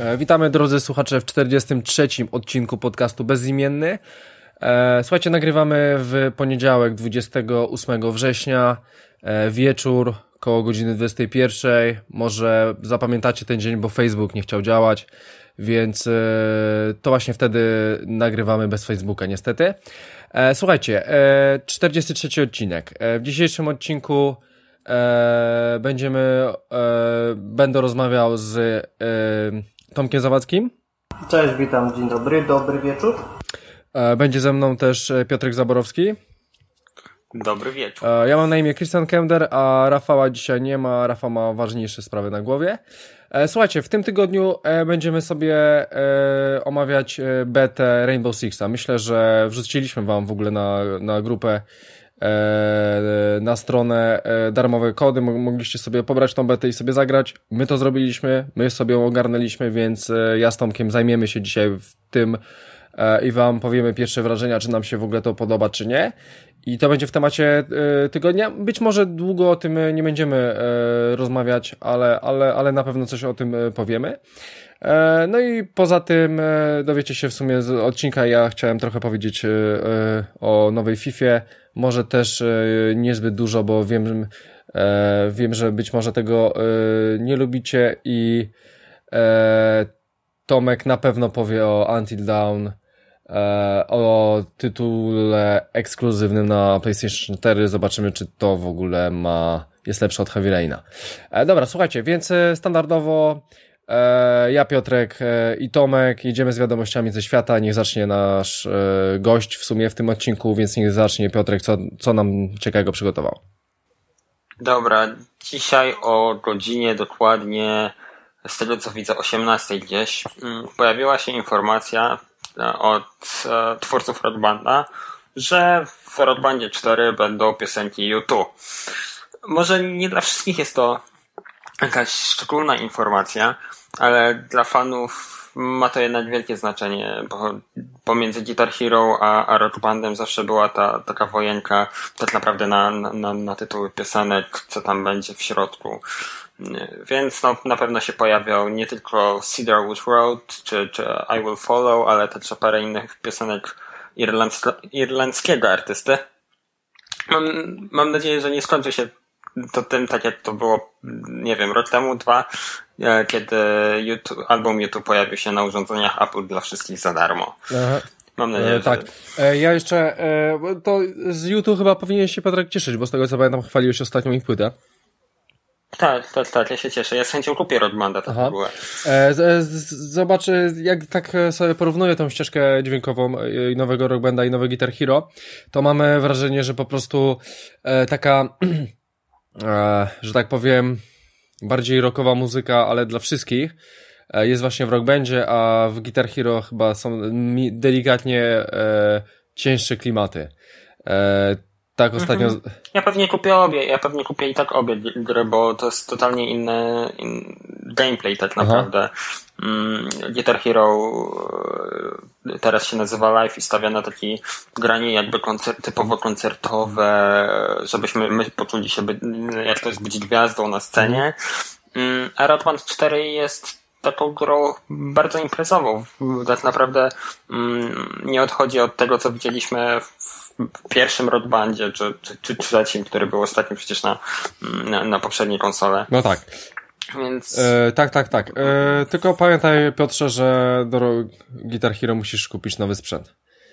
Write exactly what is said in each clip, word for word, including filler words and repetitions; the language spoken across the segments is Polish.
Witamy drodzy słuchacze w czterdziestym trzecim odcinku podcastu Bezimienny. Słuchajcie, nagrywamy w poniedziałek dwudziestego ósmego września, wieczór, koło godziny dwudziestej pierwszej. Może zapamiętacie ten dzień, bo Facebook nie chciał działać, więc to właśnie wtedy nagrywamy bez Facebooka niestety. Słuchajcie, czterdziesty trzeci odcinek. W dzisiejszym odcinku E, będziemy, e, będę rozmawiał z e, Tomkiem Zawadzkim. Cześć, witam, dzień dobry, dobry wieczór. E, będzie ze mną też Piotrek Zaborowski. Dobry wieczór. E, ja mam na imię Christian Kender, a Rafała dzisiaj nie ma. Rafał ma ważniejsze sprawy na głowie. E, słuchajcie, w tym tygodniu e, będziemy sobie e, omawiać betę Rainbow Sixa. Myślę, że wrzuciliśmy wam w ogóle na, na grupę na stronę darmowe kody, mogliście sobie pobrać tą betę i sobie zagrać. My to zrobiliśmy, my sobie ją ogarnęliśmy, więc ja z Tomkiem zajmiemy się dzisiaj w tym i wam powiemy pierwsze wrażenia, czy nam się w ogóle to podoba, czy nie. I to będzie w temacie tygodnia. Być może długo o tym nie będziemy rozmawiać, ale, ale, ale na pewno coś o tym powiemy. No i poza tym dowiecie się w sumie z odcinka. Ja chciałem trochę powiedzieć o nowej Fifie. Może też niezbyt dużo, bo wiem, wiem, że być może tego nie lubicie i Tomek na pewno powie o Until Dawn, o tytule ekskluzywnym na PlayStation cztery. Zobaczymy, czy to w ogóle ma jest lepsze od Heavy Raina. Dobra, słuchajcie, więc standardowo ja, Piotrek i Tomek jedziemy z wiadomościami ze świata. Niech zacznie nasz gość w sumie w tym odcinku, więc niech zacznie Piotrek, co, co nam ciekawego przygotował. Dobra, dzisiaj o godzinie dokładnie, z tego co widzę, osiemnastej gdzieś, pojawiła się informacja od twórców Rock Banda, że w Rock Bandzie cztery będą piosenki U dwa. Może nie dla wszystkich jest to jakaś szczególna informacja, ale dla fanów ma to jednak wielkie znaczenie, bo pomiędzy Guitar Hero a, a Rock Bandem zawsze była ta taka wojenka tak naprawdę na, na, na tytuły piosenek, co tam będzie w środku. Więc no, na pewno się pojawiał nie tylko Cedarwood Road czy, czy I Will Follow, ale także parę innych piosenek irlandzka, irlandzkiego artysty. Mam, mam nadzieję, że nie skończy się to tym, tak jak to było, nie wiem, rok temu, dwa, kiedy YouTube, album YouTube pojawił się na urządzeniach Apple dla wszystkich za darmo. Aha. Mam nadzieję, e, tak. że... E, ja jeszcze, e, to z YouTube chyba powinien się Piotrek cieszyć, bo z tego co pamiętam chwaliłeś ostatnią ich płytę. Tak, tak, tak, ja się cieszę. Ja z chęcią kupię Rock Banda, tak w ogóle. E, z, z, zobacz, jak tak sobie porównuję tą ścieżkę dźwiękową i nowego Rock Banda i nowe Guitar Hero, to mamy wrażenie, że po prostu e, taka... E, że tak powiem, bardziej rockowa muzyka, ale dla wszystkich e, jest właśnie w Rock Bandzie, a w Guitar Hero chyba są mi, delikatnie e, cięższe klimaty. E, tak ostatnio... Mhm. Ja pewnie kupię obie, ja pewnie kupię i tak obie gry, bo to jest totalnie inny in, gameplay tak naprawdę. Mm, Guitar Hero teraz się nazywa Live i stawia na takie granie jakby koncert, typowo koncertowe, żebyśmy my poczuli się, by, jak to jest być gwiazdą na scenie. Mm, a Rock Band cztery jest taką grą bardzo imprezową. Tak naprawdę mm, nie odchodzi od tego, co widzieliśmy w pierwszym Rock Bandzie, czy, czy, czy trzecim, który był ostatnim przecież na, na, na poprzedniej konsole. No tak. Więc... E, tak, tak, tak. E, tylko pamiętaj, Piotrze, że do Guitar Hero musisz kupić nowy sprzęt.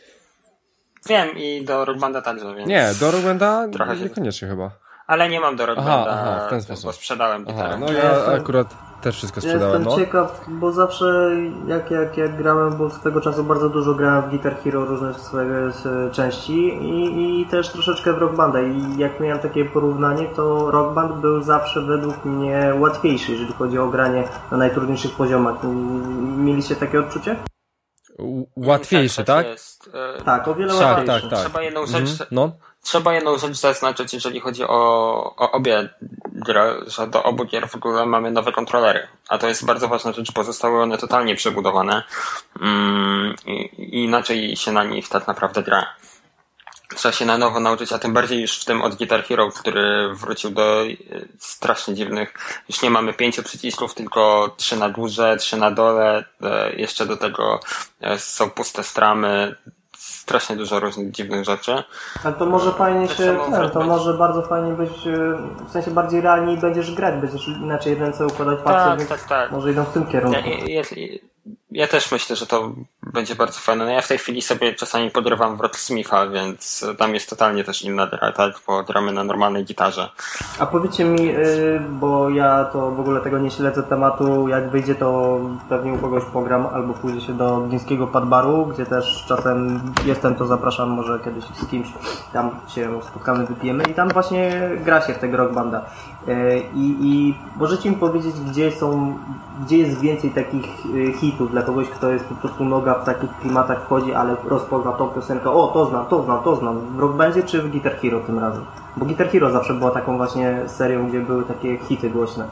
Wiem, i do Rock Banda także, więc... Nie, do Rock Banda trochę niekoniecznie chyba. Ale nie mam do Rock Banda, aha, w ten sposób. Bo sprzedałem gitarę. Aha, no ja jestem, akurat też wszystko sprzedałem. Ja jestem no. ciekaw, bo zawsze jak, jak, jak grałem, bo swego czasu bardzo dużo grałem w Guitar Hero, różne swoje części i, i też troszeczkę w Rock Banda i jak miałem takie porównanie, to Rock Band był zawsze według mnie łatwiejszy, jeżeli chodzi o granie na najtrudniejszych poziomach. Mieliście takie odczucie? Łatwiejszy, tak? tak? Jest. Tak, o wiele tak, łatwiejszy. Tak, tak. Trzeba jedną rzecz... Mhm, no. Trzeba jedną rzecz zaznaczyć, jeżeli chodzi o, o obie gry, że do obu gier w ogóle mamy nowe kontrolery. A to jest bardzo ważna rzecz, bo zostały one totalnie przebudowane mm, i, i inaczej się na nich tak naprawdę gra. trzeba się na nowo nauczyć, a tym bardziej już w tym od Guitar Hero, który wrócił do strasznie dziwnych, już nie mamy pięciu przycisków, tylko trzy na górze, trzy na dole, jeszcze do tego są puste stramy, strasznie dużo różnych dziwnych rzeczy. Ale to może fajnie tak się, ten, to może bardzo fajnie być, w sensie bardziej realnie będziesz grać, będziesz inaczej ręce układać palce, tak, więc tak, tak. może idą w tym kierunku. Ja, ja, ja też myślę, że to będzie bardzo fajne. No ja w tej chwili sobie czasami podrywam w Rocksmitha, więc tam jest totalnie też inna gra, tak, bo gramy na normalnej gitarze. A powiedzcie mi, bo ja to w ogóle tego nie śledzę tematu, jak wyjdzie to pewnie u kogoś pogram, albo pójdzie się do gdyńskiego Padbaru, gdzie też czasem jestem, to zapraszam, może kiedyś z kimś tam się spotkamy, wypijemy i tam właśnie gra się w tego Rock Banda. I, i możecie mi powiedzieć, gdzie są, gdzie jest więcej takich hitów dla kogoś, kto jest po prostu noga w takich klimatach wchodzi, ale rozpozna tą piosenkę, o to znam, to znam, to znam, w Rock Bandzie czy w Guitar Hero tym razem? Bo Guitar Hero zawsze była taką właśnie serią, gdzie były takie hity głośne.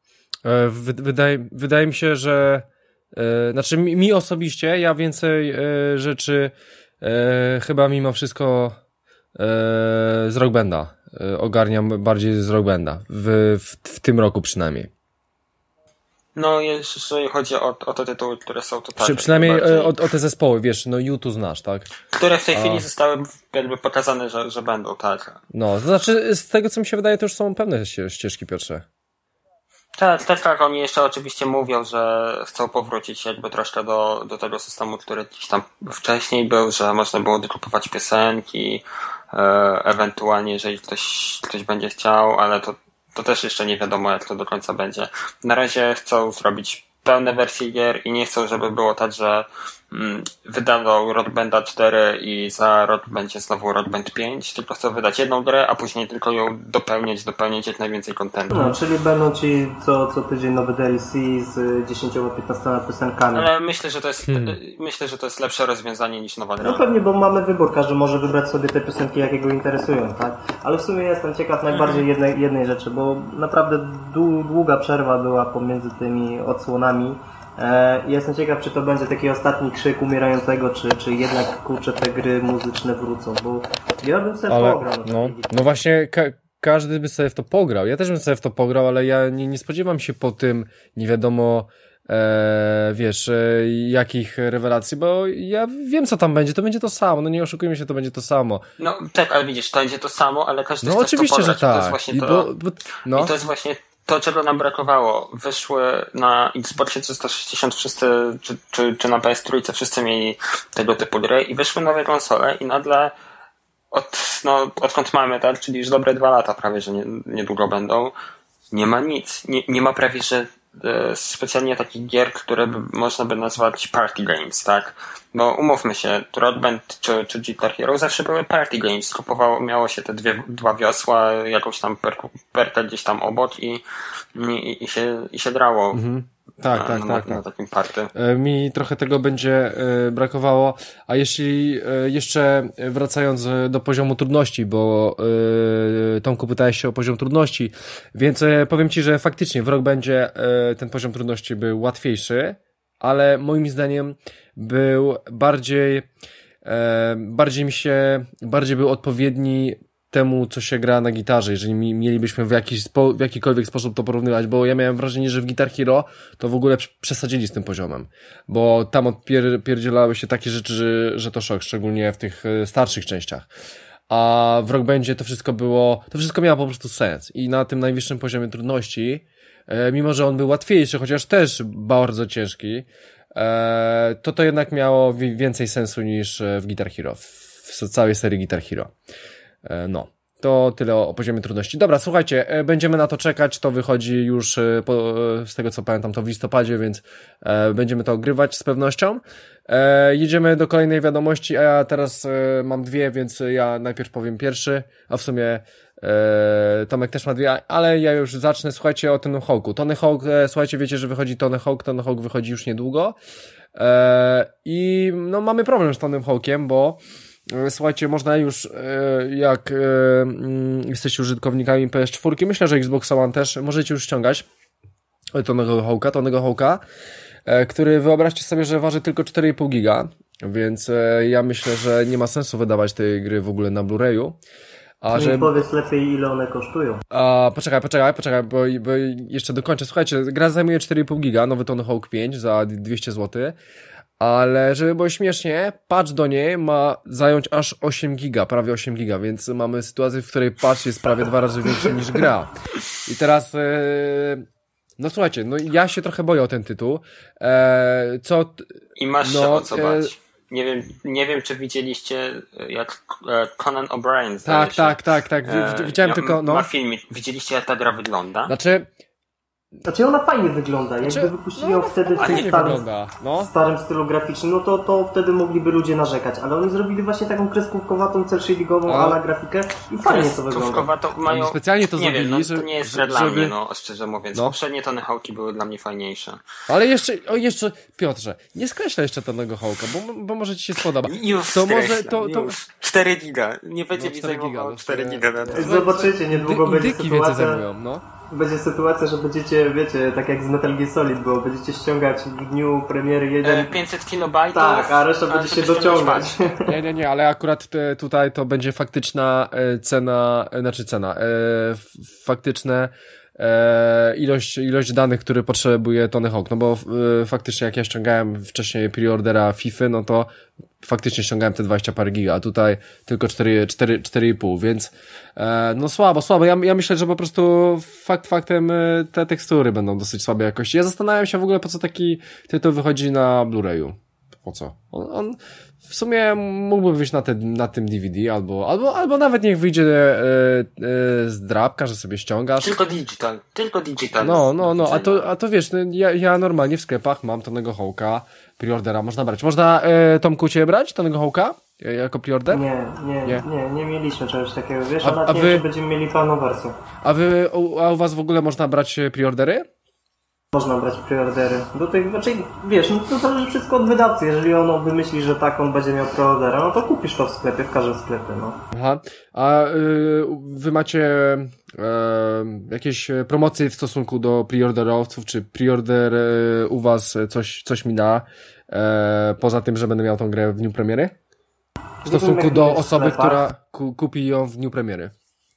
Wydaje, wydaje mi się, że e, znaczy mi, mi osobiście, ja więcej e, rzeczy e, chyba mimo wszystko e, z Rock Banda e, ogarniam bardziej z Rock Banda w, w, w tym roku przynajmniej. No, jeżeli chodzi o, o te tytuły, które są tutaj. Przy, przynajmniej o, o te zespoły, wiesz, no U two znasz, tak? Które w tej A... chwili zostały jakby pokazane, że, że będą, tak. No, to znaczy z tego co mi się wydaje, to już są pewne ścieżki, Piotrze. Tak, tak, tak. Oni jeszcze oczywiście mówią, że chcą powrócić jakby troszkę do, do tego systemu, który gdzieś tam wcześniej był, że można było dokupować piosenki, e, ewentualnie jeżeli ktoś, ktoś będzie chciał, ale to To też jeszcze nie wiadomo, jak to do końca będzie. Na razie chcą zrobić pełne wersje gier i nie chcą, żeby było tak, że mm, wydadzą Rock Banda cztery i za rok będzie znowu Rock Band pięć, tylko chcą wydać jedną grę, a później tylko ją dopełniać, dopełniać jak najwięcej kontentu. No, czyli będą ci co, co tydzień nowy D L C z dziesięcioma piętnastoma piosenkami. Ale myślę, że to jest hmm. myślę, że to jest lepsze rozwiązanie niż nowa gra. No pewnie, bo mamy wybór, każdy może wybrać sobie te piosenki, jakie go interesują, tak? Ale w sumie jestem ciekaw najbardziej jednej, jednej rzeczy, bo naprawdę długa przerwa była pomiędzy tymi odsłonami. E, jestem ciekaw, czy to będzie taki ostatni krzyk umierającego, czy, czy jednak kurczę te gry muzyczne wrócą, bo ja bym sobie ale, pograł. No, no właśnie, ka- każdy by sobie w to pograł. Ja też bym sobie w to pograł, ale ja nie, nie spodziewam się po tym nie wiadomo e, wiesz, e, jakich rewelacji, bo ja wiem, co tam będzie, to będzie to samo, no nie oszukujmy się, to będzie to samo. No tak, ale widzisz, to będzie to samo, ale każdy no chce oczywiście, to że tak. To jest właśnie I, to, bo, bo, no. I to jest właśnie to, czego nam brakowało. Wyszły na Xboxie trzysta sześćdziesiąt wszyscy, czy, czy, czy na P S trzy wszyscy mieli tego typu gry i wyszły nowe konsole i nagle od, no, odkąd mamy, tak, czyli już dobre dwa lata prawie, że nie, niedługo będą, nie ma nic. Nie, nie ma prawie, że e, specjalnie takich gier, które by, można by nazwać party games, tak? Bo umówmy się, Rock Band czy, czy Guitar Hero zawsze były party games. Kupowało, miało się te dwie, dwa wiosła, jakąś tam per, perkę gdzieś tam obok i, i, i, się, i się drało. Mhm. Tak, na, tak, na, tak, na, tak. na takim party. Mi trochę tego będzie brakowało, a jeśli jeszcze wracając do poziomu trudności, bo Tomku pytałeś się o poziom trudności, więc powiem Ci, że faktycznie w Rock Bandzie ten poziom trudności był łatwiejszy, ale moim zdaniem był bardziej bardziej mi się, bardziej był odpowiedni temu, co się gra na gitarze, jeżeli mielibyśmy w, jakiś spo, w jakikolwiek sposób to porównywać, bo ja miałem wrażenie, że w Guitar Hero to w ogóle przesadzili z tym poziomem, bo tam odpierdzielały się takie rzeczy, że, że to szok, szczególnie w tych starszych częściach. A w Rock Bandzie to wszystko było, to wszystko miało po prostu sens i na tym najwyższym poziomie trudności, mimo że on był łatwiejszy, chociaż też bardzo ciężki, to to jednak miało więcej sensu niż w Guitar Hero, w całej serii Guitar Hero. No, to tyle o, o poziomie trudności. Dobra, słuchajcie, będziemy na to czekać, to wychodzi już po, z tego co pamiętam to w listopadzie, więc e, będziemy to ogrywać z pewnością. E, jedziemy do kolejnej wiadomości, a ja teraz e, mam dwie, więc ja najpierw powiem pierwszy, a w sumie e, Tomek też ma dwie, ale ja już zacznę. Słuchajcie o Tony Hawku. Tony Hawk, e, słuchajcie, wiecie, że wychodzi Tony Hawk, Tony Hawk wychodzi już niedługo e, i no mamy problem z Tony Hawkiem, bo słuchajcie, można już, jak jesteście użytkownikami P S cztery, myślę, że Xbox One też, możecie już ściągać Tonego Hawka, Tonego Hawka, który wyobraźcie sobie, że waży tylko cztery i pół giga Więc e, ja myślę, że nie ma sensu wydawać tej gry w ogóle na Blu-rayu. A że... powiedz lepiej, ile one kosztują. A, poczekaj, poczekaj, poczekaj, bo, bo jeszcze dokończę. Słuchajcie, gra zajmuje cztery i pół giga, nowy Tony Hawk pięć za dwieście złotych, ale żeby było śmiesznie, patch do niej ma zająć aż osiem giga, prawie osiem giga, więc mamy sytuację, w której patch jest prawie dwa razy większy niż gra. I teraz... Yy... No słuchajcie, no ja się trochę boję o ten tytuł. Eee, co... I masz no, się o co bać. E... Nie wiem, nie wiem, czy widzieliście, jak Conan O'Brien Tak, tak, tak, tak. Widziałem e, tylko, no. Ma filmik. Widzieliście, jak ta gra wygląda? Znaczy... Znaczy ona fajnie wygląda, jakby znaczy, wypuścili ją no, wtedy w tym starym, no. starym stylu graficznym, no to, to wtedy mogliby ludzie narzekać, ale oni zrobili właśnie taką kreskówkowatą, cel shadingową, a la grafikę i fajnie to wygląda. Mają... Oni specjalnie to nie zrobili, wiem, no, że, to nie jest żeby... dla mnie, no, szczerze mówiąc. No. Poprzednie Tony Hawki były dla mnie fajniejsze. Ale jeszcze, o jeszcze, Piotrze, nie skreślaj jeszcze Tonego Hawka, bo, bo może ci się spodoba. Już to skreślam, może to, to... już. cztery giga, nie będzie no, mi zajmowało no, cztery giga. Zobaczycie, niedługo Dy, będzie sytuacja... sytuacja... Zajmują, no. Będzie sytuacja, że będziecie, wiecie, tak jak z Metal Gear Solid było, będziecie ściągać w dniu premiery jeden... pięćset kilobajtów. Tak, a reszta będzie się dociągać. Nie, nie, nie, ale akurat te, tutaj to będzie faktyczna e, cena, e, znaczy cena, e, f, faktyczne e, ilość, ilość danych, które potrzebuje Tony Hawk, no bo e, faktycznie jak ja ściągałem wcześniej preordera FIFA, no to faktycznie ściągałem te dwadzieścia parę giga, a tutaj tylko cztery, cztery, cztery i pół, więc e, no słabo, słabo. Ja, ja myślę, że po prostu fakt faktem e, te tekstury będą dosyć słabej jakości. Ja zastanawiam się w ogóle, po co taki tytuł wychodzi na Blu-rayu. Po co? On, on w sumie mógłby wyjść na, te, na tym D V D, albo, albo, albo nawet niech wyjdzie e, e, z drapka, że sobie ściągasz. Tylko digital, tylko digital. No, no, no, a to, a to wiesz, no, ja, ja normalnie w sklepach mam Tonego Hawka, preordera można brać. Można, e, Tomku, cię brać, Tonego Hawka? E, jako preorder? Nie, nie, nie, nie, nie mieliśmy czegoś takiego, wiesz, a, a, a a nie wy... wiem, czy będziemy mieli pełną wersję. A wy, a u was w ogóle można brać preordery? Można brać preordery. Do tych, znaczy, wiesz, no to zależy wszystko od wydawcy. Jeżeli on wymyśli, że tak, on będzie miał preordera, no to kupisz to w sklepie, w każdym sklepie, no. Aha. A y, wy macie y, jakieś promocje w stosunku do preorderowców, czy preorder y, u was coś, coś mi da, y, poza tym, że będę miał tą grę w dniu premiery? W stosunku do osoby, która ku, kupi ją w dniu premiery.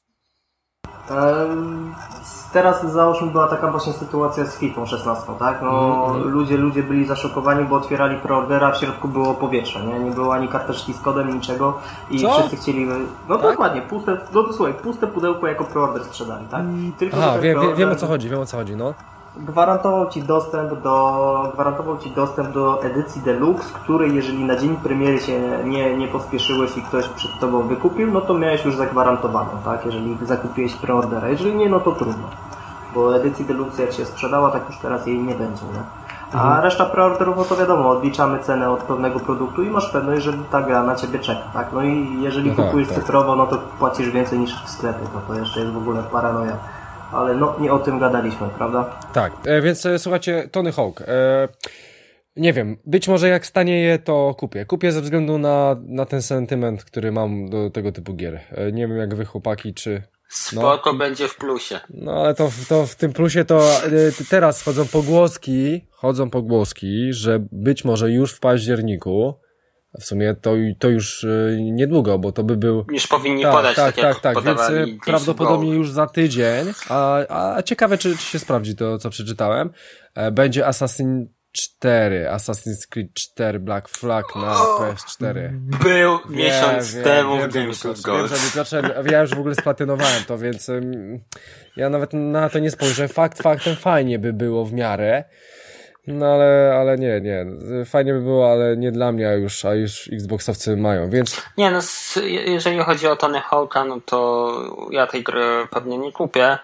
Um, teraz załóżmy była taka właśnie sytuacja z FIFA szesnastą, tak? No mm-hmm. ludzie, ludzie byli zaszokowani, bo otwierali preordera, w środku było powietrze, nie? Nie było ani karteczki z kodem, niczego i Co? wszyscy chcieli... No tak? Dokładnie, puste, no to słuchaj, puste pudełko jako preorder sprzedali, tak? Tylko Aha, wiem, preorder... wiem o co chodzi, wiem o co chodzi, no. Gwarantował ci dostęp do gwarantował ci dostęp do edycji Deluxe, której jeżeli na dzień premiery się nie, nie pospieszyłeś i ktoś przed tobą wykupił, no to miałeś już zagwarantowaną, tak? Jeżeli zakupiłeś preordera. Jeżeli nie, no to trudno. Bo edycji Deluxe jak się sprzedała, tak już teraz jej nie będzie, nie? A mhm. reszta preorderów, no to wiadomo, odliczamy cenę od pewnego produktu i masz pewność, że ta gra na ciebie czeka, tak? No i jeżeli no kupujesz tak, cyfrowo, no to płacisz więcej niż w sklepie, no to jeszcze jest w ogóle paranoja. Ale no, nie o tym gadaliśmy, prawda? Tak, e, więc e, słuchajcie, Tony Hawk. E, nie wiem, być może jak stanieje, to kupię. Kupię ze względu na, na ten sentyment, który mam do tego typu gier. E, nie wiem jak wy chłopaki, czy... Spoko no. będzie w plusie. No ale to, to w tym plusie to e, teraz chodzą pogłoski, chodzą pogłoski, że być może już w październiku, w sumie to, to już y, niedługo, bo to by był... Już powinni tak, podać, tak, tak, tak, tak, jak więc prawdopodobnie już za tydzień, a, a ciekawe, czy, czy się sprawdzi to, co przeczytałem. E, będzie Assassin cztery, Assassin's Creed cztery, Black Flag na P S cztery. Był miesiąc wiem, temu w Games with Gold. Ja już w ogóle splatynowałem to, więc um, ja nawet na to nie spojrzę. Fakt faktem fajnie by było w miarę. No ale, ale nie, nie. Fajnie by było, ale nie dla mnie, a już, a już Xboxowcy mają, więc... Nie no, jeżeli chodzi o Tony Hawka, no to ja tej gry pewnie nie kupię.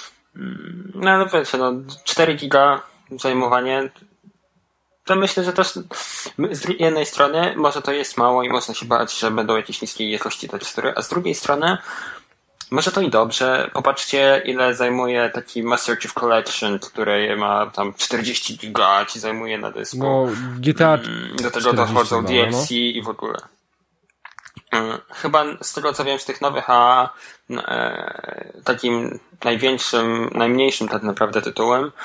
No ale wiecie, no cztery giga zajmowanie, to myślę, że też z jednej strony może to jest mało i można się bać, że będą jakieś niskie jakości tekstury, a z drugiej strony może to i dobrze. Popatrzcie, ile zajmuje taki Master Chief Collection, który ma tam czterdzieści giga, ci zajmuje na dysku. No, G T A do tego dochodzą D L C no. i w ogóle. Chyba z tego co wiem z tych nowych, a takim największym, najmniejszym tak naprawdę tytułem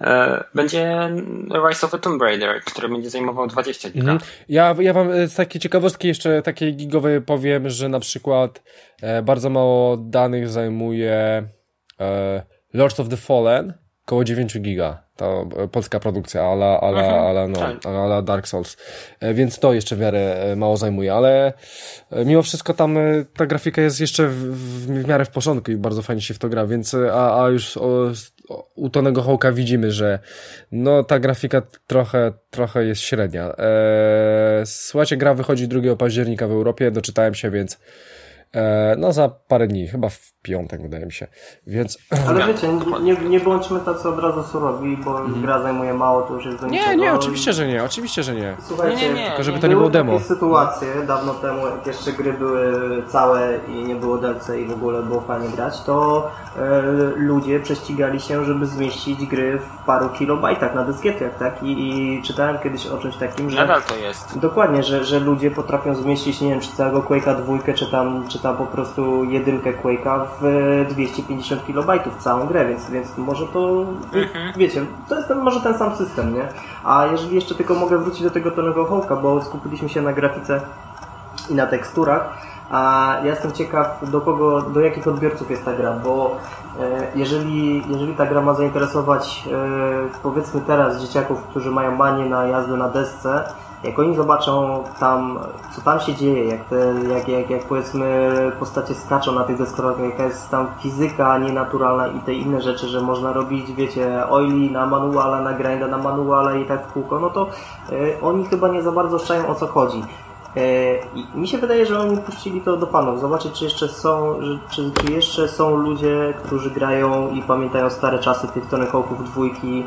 będzie Rise of the Tomb Raider, który będzie zajmował dwadzieścia giga. Mhm. Ja, ja wam z takiej ciekawostki jeszcze takiej gigowej powiem, że na przykład e, bardzo mało danych zajmuje e, Lords of the Fallen, koło dziewięć giga. To polska produkcja, ala, ala, mhm, ala, no, tak. ala Dark Souls. E, więc to jeszcze w miarę mało zajmuje, ale e, mimo wszystko tam e, ta grafika jest jeszcze w, w, w miarę w porządku i bardzo fajnie się w to gra, więc a, a już o, o, u Tonego Hawka widzimy, że no ta grafika trochę, trochę jest średnia. E, słuchajcie, gra wychodzi drugiego października w Europie, doczytałem się, więc E, no za parę dni, chyba w piątek wydaje mi się, więc... Ale wiecie, nie, nie bądźmy tacy od razu surowi, bo mm. gra zajmuje mało, to już jest do Nie, niczego. nie, oczywiście, że nie, oczywiście, że nie. Słuchajcie, nie, nie, nie. tylko żeby to nie było demo. Były takie sytuacje dawno temu, jak jeszcze gry były całe i nie było D L C i w ogóle było fajnie grać, to e, ludzie prześcigali się, żeby zmieścić gry w paru kilobajtach na dyskietach, tak? I, i czytałem kiedyś o czymś takim, że... Nadal to jest. Dokładnie, że, że ludzie potrafią zmieścić, nie wiem, czy całego Quake'a dwójkę, czy tam, czy tam po prostu jedynkę Quake'a w dwieście pięćdziesiąt kilobajtów całą grę, więc, więc może to, mhm. wiecie, to jest ten, może ten sam system, nie? A jeżeli jeszcze tylko mogę wrócić do tego Tonego Hawka, bo skupiliśmy się na grafice i na teksturach, a ja jestem ciekaw, do kogo, do jakich odbiorców jest ta gra, bo e, jeżeli, jeżeli ta gra ma zainteresować e, powiedzmy teraz dzieciaków, którzy mają manię na jazdę na desce, jak oni zobaczą tam, co tam się dzieje, jak, te, jak, jak, jak powiedzmy postacie skaczą na tych deskorolkach, jaka jest tam fizyka nienaturalna i te inne rzeczy, że można robić, wiecie, oili na manuala, na grinda na manuala i tak w kółko, no to y, oni chyba nie za bardzo szczają, o co chodzi. I mi się wydaje, że oni puścili to do fanów. Zobaczyć, czy jeszcze są, czy, czy jeszcze są ludzie, którzy grają i pamiętają stare czasy tych Tony Hawków dwójki.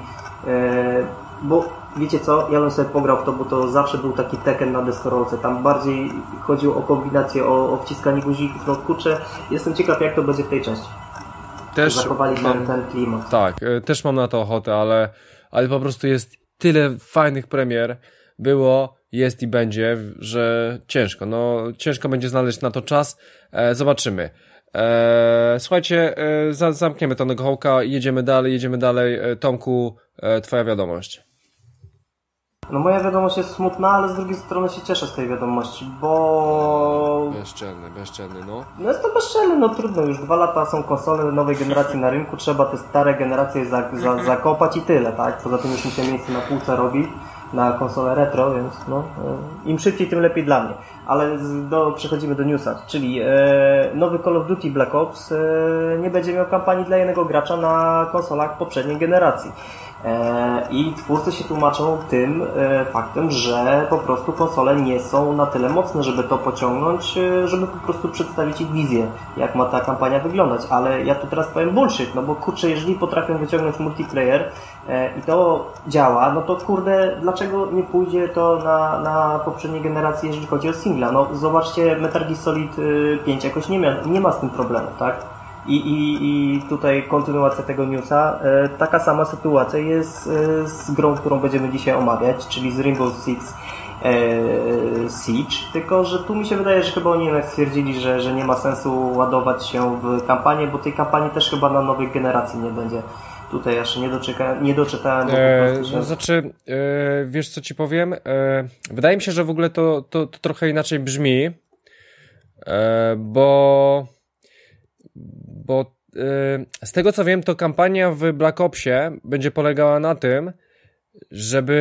Bo wiecie co, ja bym sobie pograł w to, bo to zawsze był taki Tekken na deskorolce. Tam bardziej chodziło o kombinację, o, o wciskanie guzików. No kurczę, jestem ciekaw, jak to będzie w tej części. Też zachowali mam, ten, ten klimat. Tak, też mam na to ochotę, ale, ale po prostu jest tyle fajnych premier. Było, jest i będzie, że ciężko. No, ciężko będzie znaleźć na to czas. E, zobaczymy. E, słuchajcie, e, zamkniemy Tonego Hawka, jedziemy dalej, jedziemy dalej. E, Tomku, e, twoja wiadomość. No moja wiadomość jest smutna, ale z drugiej strony się cieszę z tej wiadomości, bo... Bezczelny, bezczelny, no. No jest to bezczelny, no trudno, już dwa lata są konsole nowej generacji na rynku, trzeba te stare generacje za, za, zakopać i tyle, tak? Poza tym już mi się miejsce na półce robi, na konsolę retro, więc no, im szybciej, tym lepiej dla mnie. Ale do, przechodzimy do newsa, czyli e, nowy Call of Duty Black Ops e, nie będzie miał kampanii dla jednego gracza na konsolach poprzedniej generacji. I twórcy się tłumaczą tym e, faktem, że po prostu konsole nie są na tyle mocne, żeby to pociągnąć, e, żeby po prostu przedstawić ich wizję, jak ma ta kampania wyglądać. Ale ja tu teraz powiem bullshit, no bo kurczę, jeżeli potrafią wyciągnąć multiplayer e, i to działa, no to kurde, dlaczego nie pójdzie to na, na poprzedniej generacji, jeżeli chodzi o singla? No zobaczcie, Metal Gear Solid pięć jakoś nie ma, nie ma z tym problemu, tak? I, i, I tutaj kontynuacja tego newsa. E, taka sama sytuacja jest e, z grą, którą będziemy dzisiaj omawiać, czyli z Rainbow Six e, Siege. Tylko, że tu mi się wydaje, że chyba oni jednak stwierdzili, że, że nie ma sensu ładować się w kampanię, bo tej kampanii też chyba na nowej generacji nie będzie. Tutaj jeszcze nie, doczeka, nie doczytałem. Bo e, po prostu się... no, znaczy, e, wiesz co ci powiem? E, wydaje mi się, że w ogóle to, to, to trochę inaczej brzmi, e, bo bo y, z tego co wiem, to kampania w Black Opsie będzie polegała na tym, żeby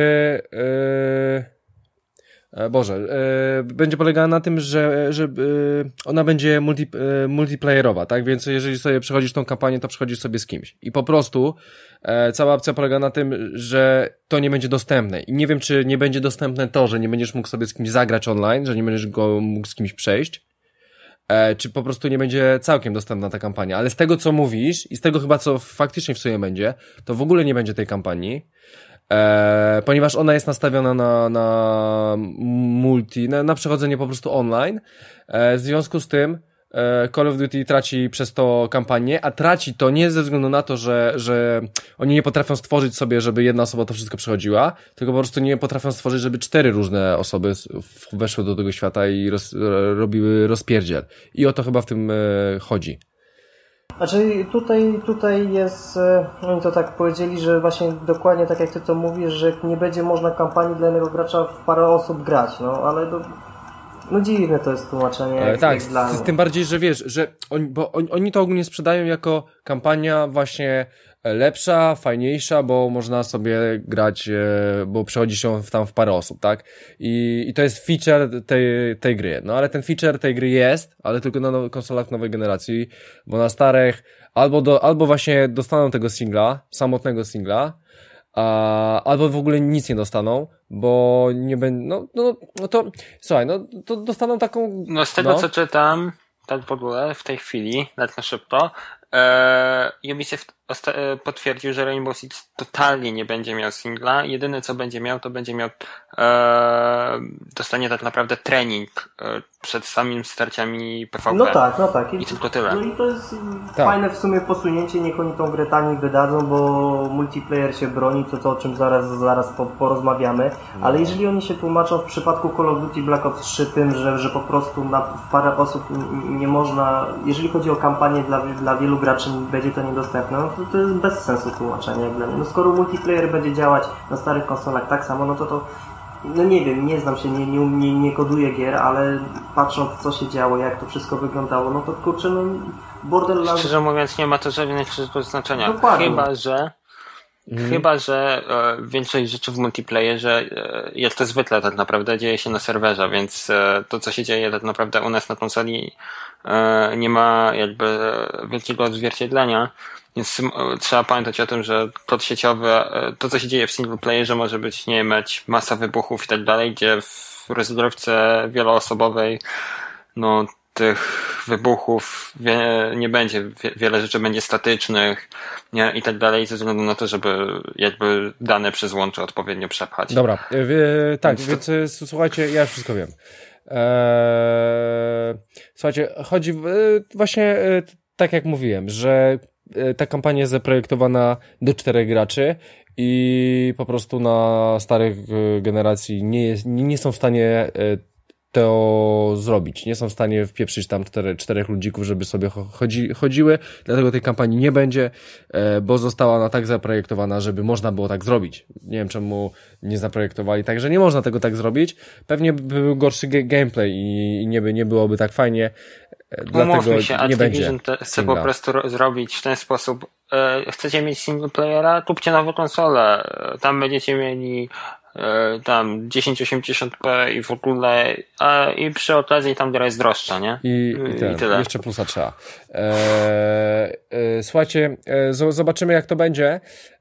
y, Boże, y, będzie polegała na tym, że, że y, ona będzie multi, y, multiplayerowa, tak? Więc jeżeli sobie przechodzisz tą kampanię, to przechodzisz sobie z kimś. I po prostu y, cała opcja polega na tym, że to nie będzie dostępne. I nie wiem, czy nie będzie dostępne to, że nie będziesz mógł sobie z kimś zagrać online, że nie będziesz go mógł z kimś przejść. E, czy po prostu nie będzie całkiem dostępna ta kampania. Ale z tego, co mówisz i z tego chyba, co faktycznie w sumie będzie, to w ogóle nie będzie tej kampanii, e, ponieważ ona jest nastawiona na, na multi, na, na przechodzenie po prostu online. E, w związku z tym e, Call of Duty traci przez to kampanię, a traci to nie ze względu na to, że, że oni nie potrafią stworzyć sobie, żeby jedna osoba to wszystko przechodziła, tylko po prostu nie potrafią stworzyć, żeby cztery różne osoby weszły do tego świata i roz, robiły rozpierdziel. I o to chyba w tym e, chodzi. Znaczy tutaj, tutaj jest, oni to tak powiedzieli, że właśnie dokładnie tak jak ty to mówisz, że nie będzie można kampanii dla jednego gracza w parę osób grać, no ale to, no dziwne to jest tłumaczenie. Jak, tak, jak dla z, mnie. tym bardziej, że wiesz, że oni, bo oni, oni to ogólnie sprzedają jako kampania właśnie lepsza, fajniejsza, bo można sobie grać, bo przechodzi się tam w parę osób, tak? I, i to jest feature tej, tej gry. No ale ten feature tej gry jest, ale tylko na now- konsolach nowej generacji, bo na starych albo, do, albo właśnie dostaną tego singla, samotnego singla, a, albo w ogóle nic nie dostaną, bo nie będzie, no, no, no to, słuchaj, no to dostaną taką... No z tego no. co czytam, tak w ogóle w tej chwili, tak na szybko, e, Ubisoft osta- e, potwierdził, że Rainbow Six totalnie nie będzie miał singla. Jedyne co będzie miał, to będzie miał e, dostanie tak naprawdę trening e, przed samym starciami P V P. No tak, no tak. I tylko tyle. No i to jest Tak. fajne w sumie posunięcie, niech oni tą grę taniej wydadzą, bo multiplayer się broni, to, to o czym zaraz, zaraz po, porozmawiamy, ale jeżeli oni się tłumaczą w przypadku Call of Duty Black Ops trzy tym, że, że po prostu na w parę osób nie można, jeżeli chodzi o kampanię dla, dla wielu graczy będzie to niedostępne, no to, to jest bez sensu tłumaczenie jak dla mnie. No skoro multiplayer będzie działać na starych konsolach tak samo, no to to no nie wiem, nie znam się, nie, nie, nie, nie koduję gier, ale patrząc co się działo, jak to wszystko wyglądało, no to kurczę, no Borderlands... Szczerze mówiąc, nie ma to żadnego znaczenia. Dokładnie. Chyba, że Mhm. Chyba, że e, większość rzeczy w multiplayerze, e, jak to zwykle tak naprawdę, dzieje się na serwerze, więc e, to, co się dzieje tak naprawdę u nas na konsoli e, nie ma jakby wielkiego odzwierciedlenia, więc e, trzeba pamiętać o tym, że kod sieciowy, e, to, co się dzieje w singleplayerze może być, nie mieć masa wybuchów i tak dalej, gdzie w rozgrywce wieloosobowej no tych wybuchów wie, nie będzie, wie, wiele rzeczy będzie statycznych nie, i tak dalej, ze względu na to, żeby jakby dane przez łącze odpowiednio przepchać. Dobra, yy, tak, Więc więc, to... więc słuchajcie, ja już wszystko wiem. Eee, słuchajcie, chodzi yy, właśnie yy, tak jak mówiłem, że yy, ta kampania jest zaprojektowana do czterech graczy i po prostu na starych yy, generacji nie, jest, nie, nie są w stanie yy, to zrobić. Nie są w stanie wpieprzyć tam cztery, czterech ludzików, żeby sobie chodzi, chodziły, dlatego tej kampanii nie będzie, bo została ona tak zaprojektowana, żeby można było tak zrobić. Nie wiem, czemu nie zaprojektowali tak, że nie można tego tak zrobić. Pewnie by był gorszy ge- gameplay i nie, by, nie byłoby tak fajnie, dlatego się, nie będzie Activision chce po prostu ro- zrobić w ten sposób. E, chcecie mieć single playera? Kupcie nowe konsole. Tam będziecie mieli tam dziesięć osiemdziesiąt p i w ogóle a, i przy okazji tam gra jest droższa, nie? I, i, ten, I tyle. Jeszcze plusa trzeba. Eee, e, słuchajcie, e, z, zobaczymy jak to będzie.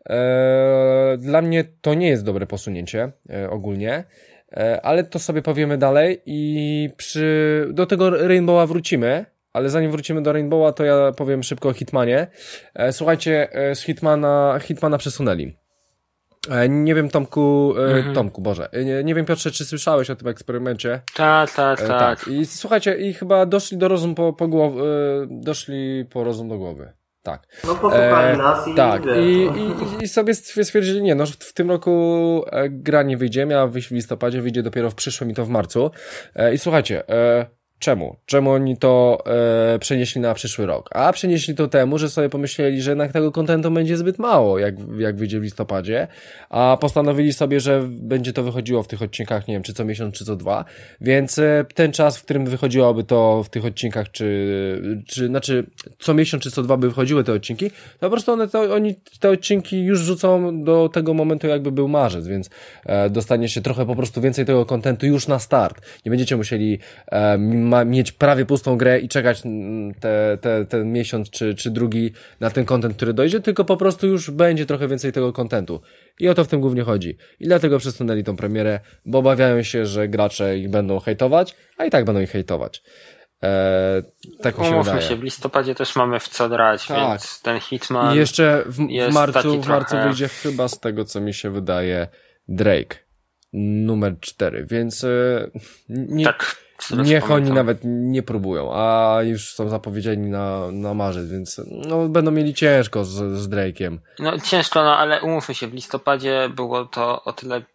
E, dla mnie to nie jest dobre posunięcie e, ogólnie, e, ale to sobie powiemy dalej i przy, do tego Rainbowa wrócimy. Ale zanim wrócimy do Rainbowa, to ja powiem szybko o Hitmanie. E, słuchajcie, e, z Hitmana, Hitmana przesunęli. Nie wiem, Tomku, mhm. Tomku, Boże, nie, nie wiem, Piotrze, czy słyszałeś o tym eksperymencie? Tak, tak, tak. tak. I słuchajcie, i chyba doszli do rozum po, po głowie, doszli po rozum do głowy. Tak. No posłuchali e, nas i... Tak, i, i, i sobie stwierdzili, nie, no w tym roku gra nie wyjdzie, miała wyjść w listopadzie, wyjdzie dopiero w przyszłym i to w marcu. I słuchajcie, e, Czemu? Czemu oni to e, przenieśli na przyszły rok? A przenieśli to temu, że sobie pomyśleli, że jednak tego kontentu będzie zbyt mało, jak, jak wyjdzie w listopadzie, a postanowili sobie, że będzie to wychodziło w tych odcinkach, nie wiem, czy co miesiąc, czy co dwa, więc e, ten czas, w którym wychodziłoby to w tych odcinkach, czy, czy znaczy co miesiąc, czy co dwa by wychodziły te odcinki, to po prostu one to, oni te odcinki już rzucą do tego momentu, jakby był marzec, więc e, dostaniecie trochę po prostu więcej tego kontentu już na start. Nie będziecie musieli e, ma mieć prawie pustą grę i czekać te, te, ten miesiąc czy, czy drugi na ten content, który dojdzie, tylko po prostu już będzie trochę więcej tego contentu. I o to w tym głównie chodzi. I dlatego przesunęli tą premierę, bo obawiają się, że gracze ich będą hejtować, a i tak będą ich hejtować. Eee, tak mi się Umówmy wydaje. się, w listopadzie też mamy w co grać, tak. Więc ten Hitman I jeszcze w, w marcu, w marcu trochę... wyjdzie chyba z tego, co mi się wydaje, Drake. Numer cztery, więc e, nie... Tak. Niech oni nawet nie próbują, a już są zapowiedziani na, na marzec, więc no, będą mieli ciężko z, z Drake'iem. No ciężko, no ale umówmy się, w listopadzie było to o tyle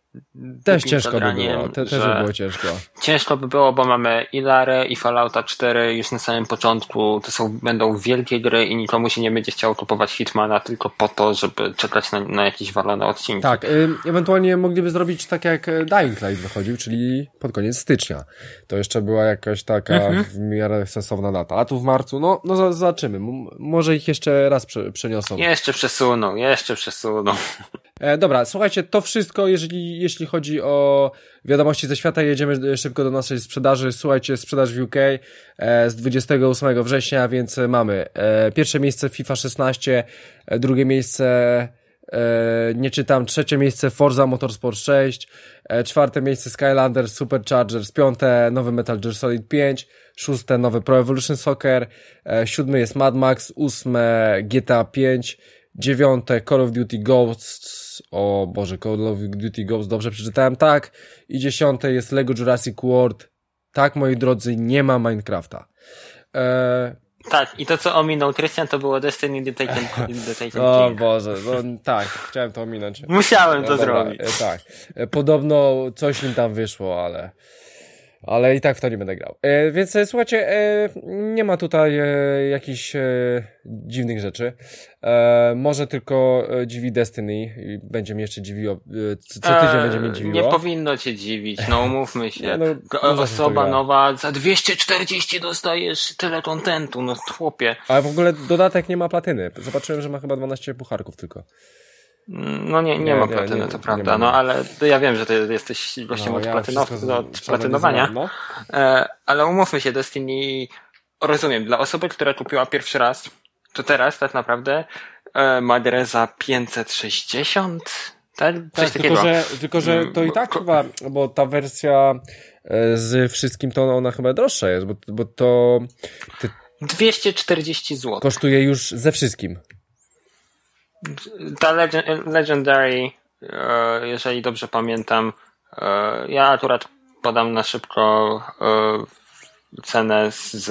Też ciężko by było, te, też by było ciężko. Ciężko by było, bo mamy i Larę, i Fallouta cztery już na samym początku. To są, będą wielkie gry i nikomu się nie będzie chciało kupować Hitmana tylko po to, żeby czekać na, na jakieś walone odcinki. Tak, y, ewentualnie mogliby zrobić tak jak Dying Light wychodził, czyli pod koniec stycznia. To jeszcze była jakaś taka mhm. w miarę sensowna data. A tu w marcu, no, no zobaczymy. M- może ich jeszcze raz prze- przeniosą. Jeszcze przesuną, jeszcze przesuną. E, dobra, słuchajcie, to wszystko, jeżeli, jeśli chodzi o wiadomości ze świata, jedziemy szybko do naszej sprzedaży. Słuchajcie, sprzedaż w U K e, z dwudziestego ósmego września, więc mamy e, pierwsze miejsce FIFA szesnaście, e, drugie miejsce, e, nie czytam, trzecie miejsce Forza Motorsport sześć, e, czwarte miejsce Skylanders Superchargers, piąte nowy Metal Gear Solid pięć, szóste nowy Pro Evolution Soccer, e, siódmy jest Mad Max, ósme G T A pięć, dziewiąte Call of Duty Ghosts, o Boże, Call of Duty Ghosts, dobrze przeczytałem, tak, i dziesiąte jest Lego Jurassic World, tak, moi drodzy, nie ma Minecrafta. Eee... Tak, i to co ominął Krystian, to było Destiny The Taken, The Taken O King. Boże, no tak, chciałem to ominąć. Musiałem to no, dobra, zrobić. E, tak, e, podobno coś im tam wyszło, ale... Ale i tak w to nie będę grał. E, więc e, słuchajcie, e, nie ma tutaj e, jakichś e, dziwnych rzeczy. E, może tylko e, dziwi Destiny i będzie mnie jeszcze dziwiło. E, co, co tydzień e, będzie mnie dziwiło. Nie powinno cię dziwić, no umówmy się. Nie, no, osoba nowa, za dwieście czterdzieści dostajesz tyle kontentu, no chłopie. Ale w ogóle dodatek nie ma platyny. Zobaczyłem, że ma chyba dwanaście pucharków tylko. No nie, nie, nie ma platyny, nie, to prawda, nie no ale ja wiem, że ty jesteś gościem no, od, ja platynow, do, od platynowania, znam, no. e, ale umówmy się, Destiny, rozumiem, dla osoby, która kupiła pierwszy raz, to teraz tak naprawdę e, ma grę za pięćset sześćdziesiąt, tak? Coś tak, takiego. Tylko że, tylko, że to i tak chyba, bo ta wersja z wszystkim to ona chyba droższa jest, bo, bo to... Ty... dwieście czterdzieści złotych. Kosztuje już ze wszystkim. Ta Legend, Legendary, jeżeli dobrze pamiętam, ja akurat podam na szybko cenę z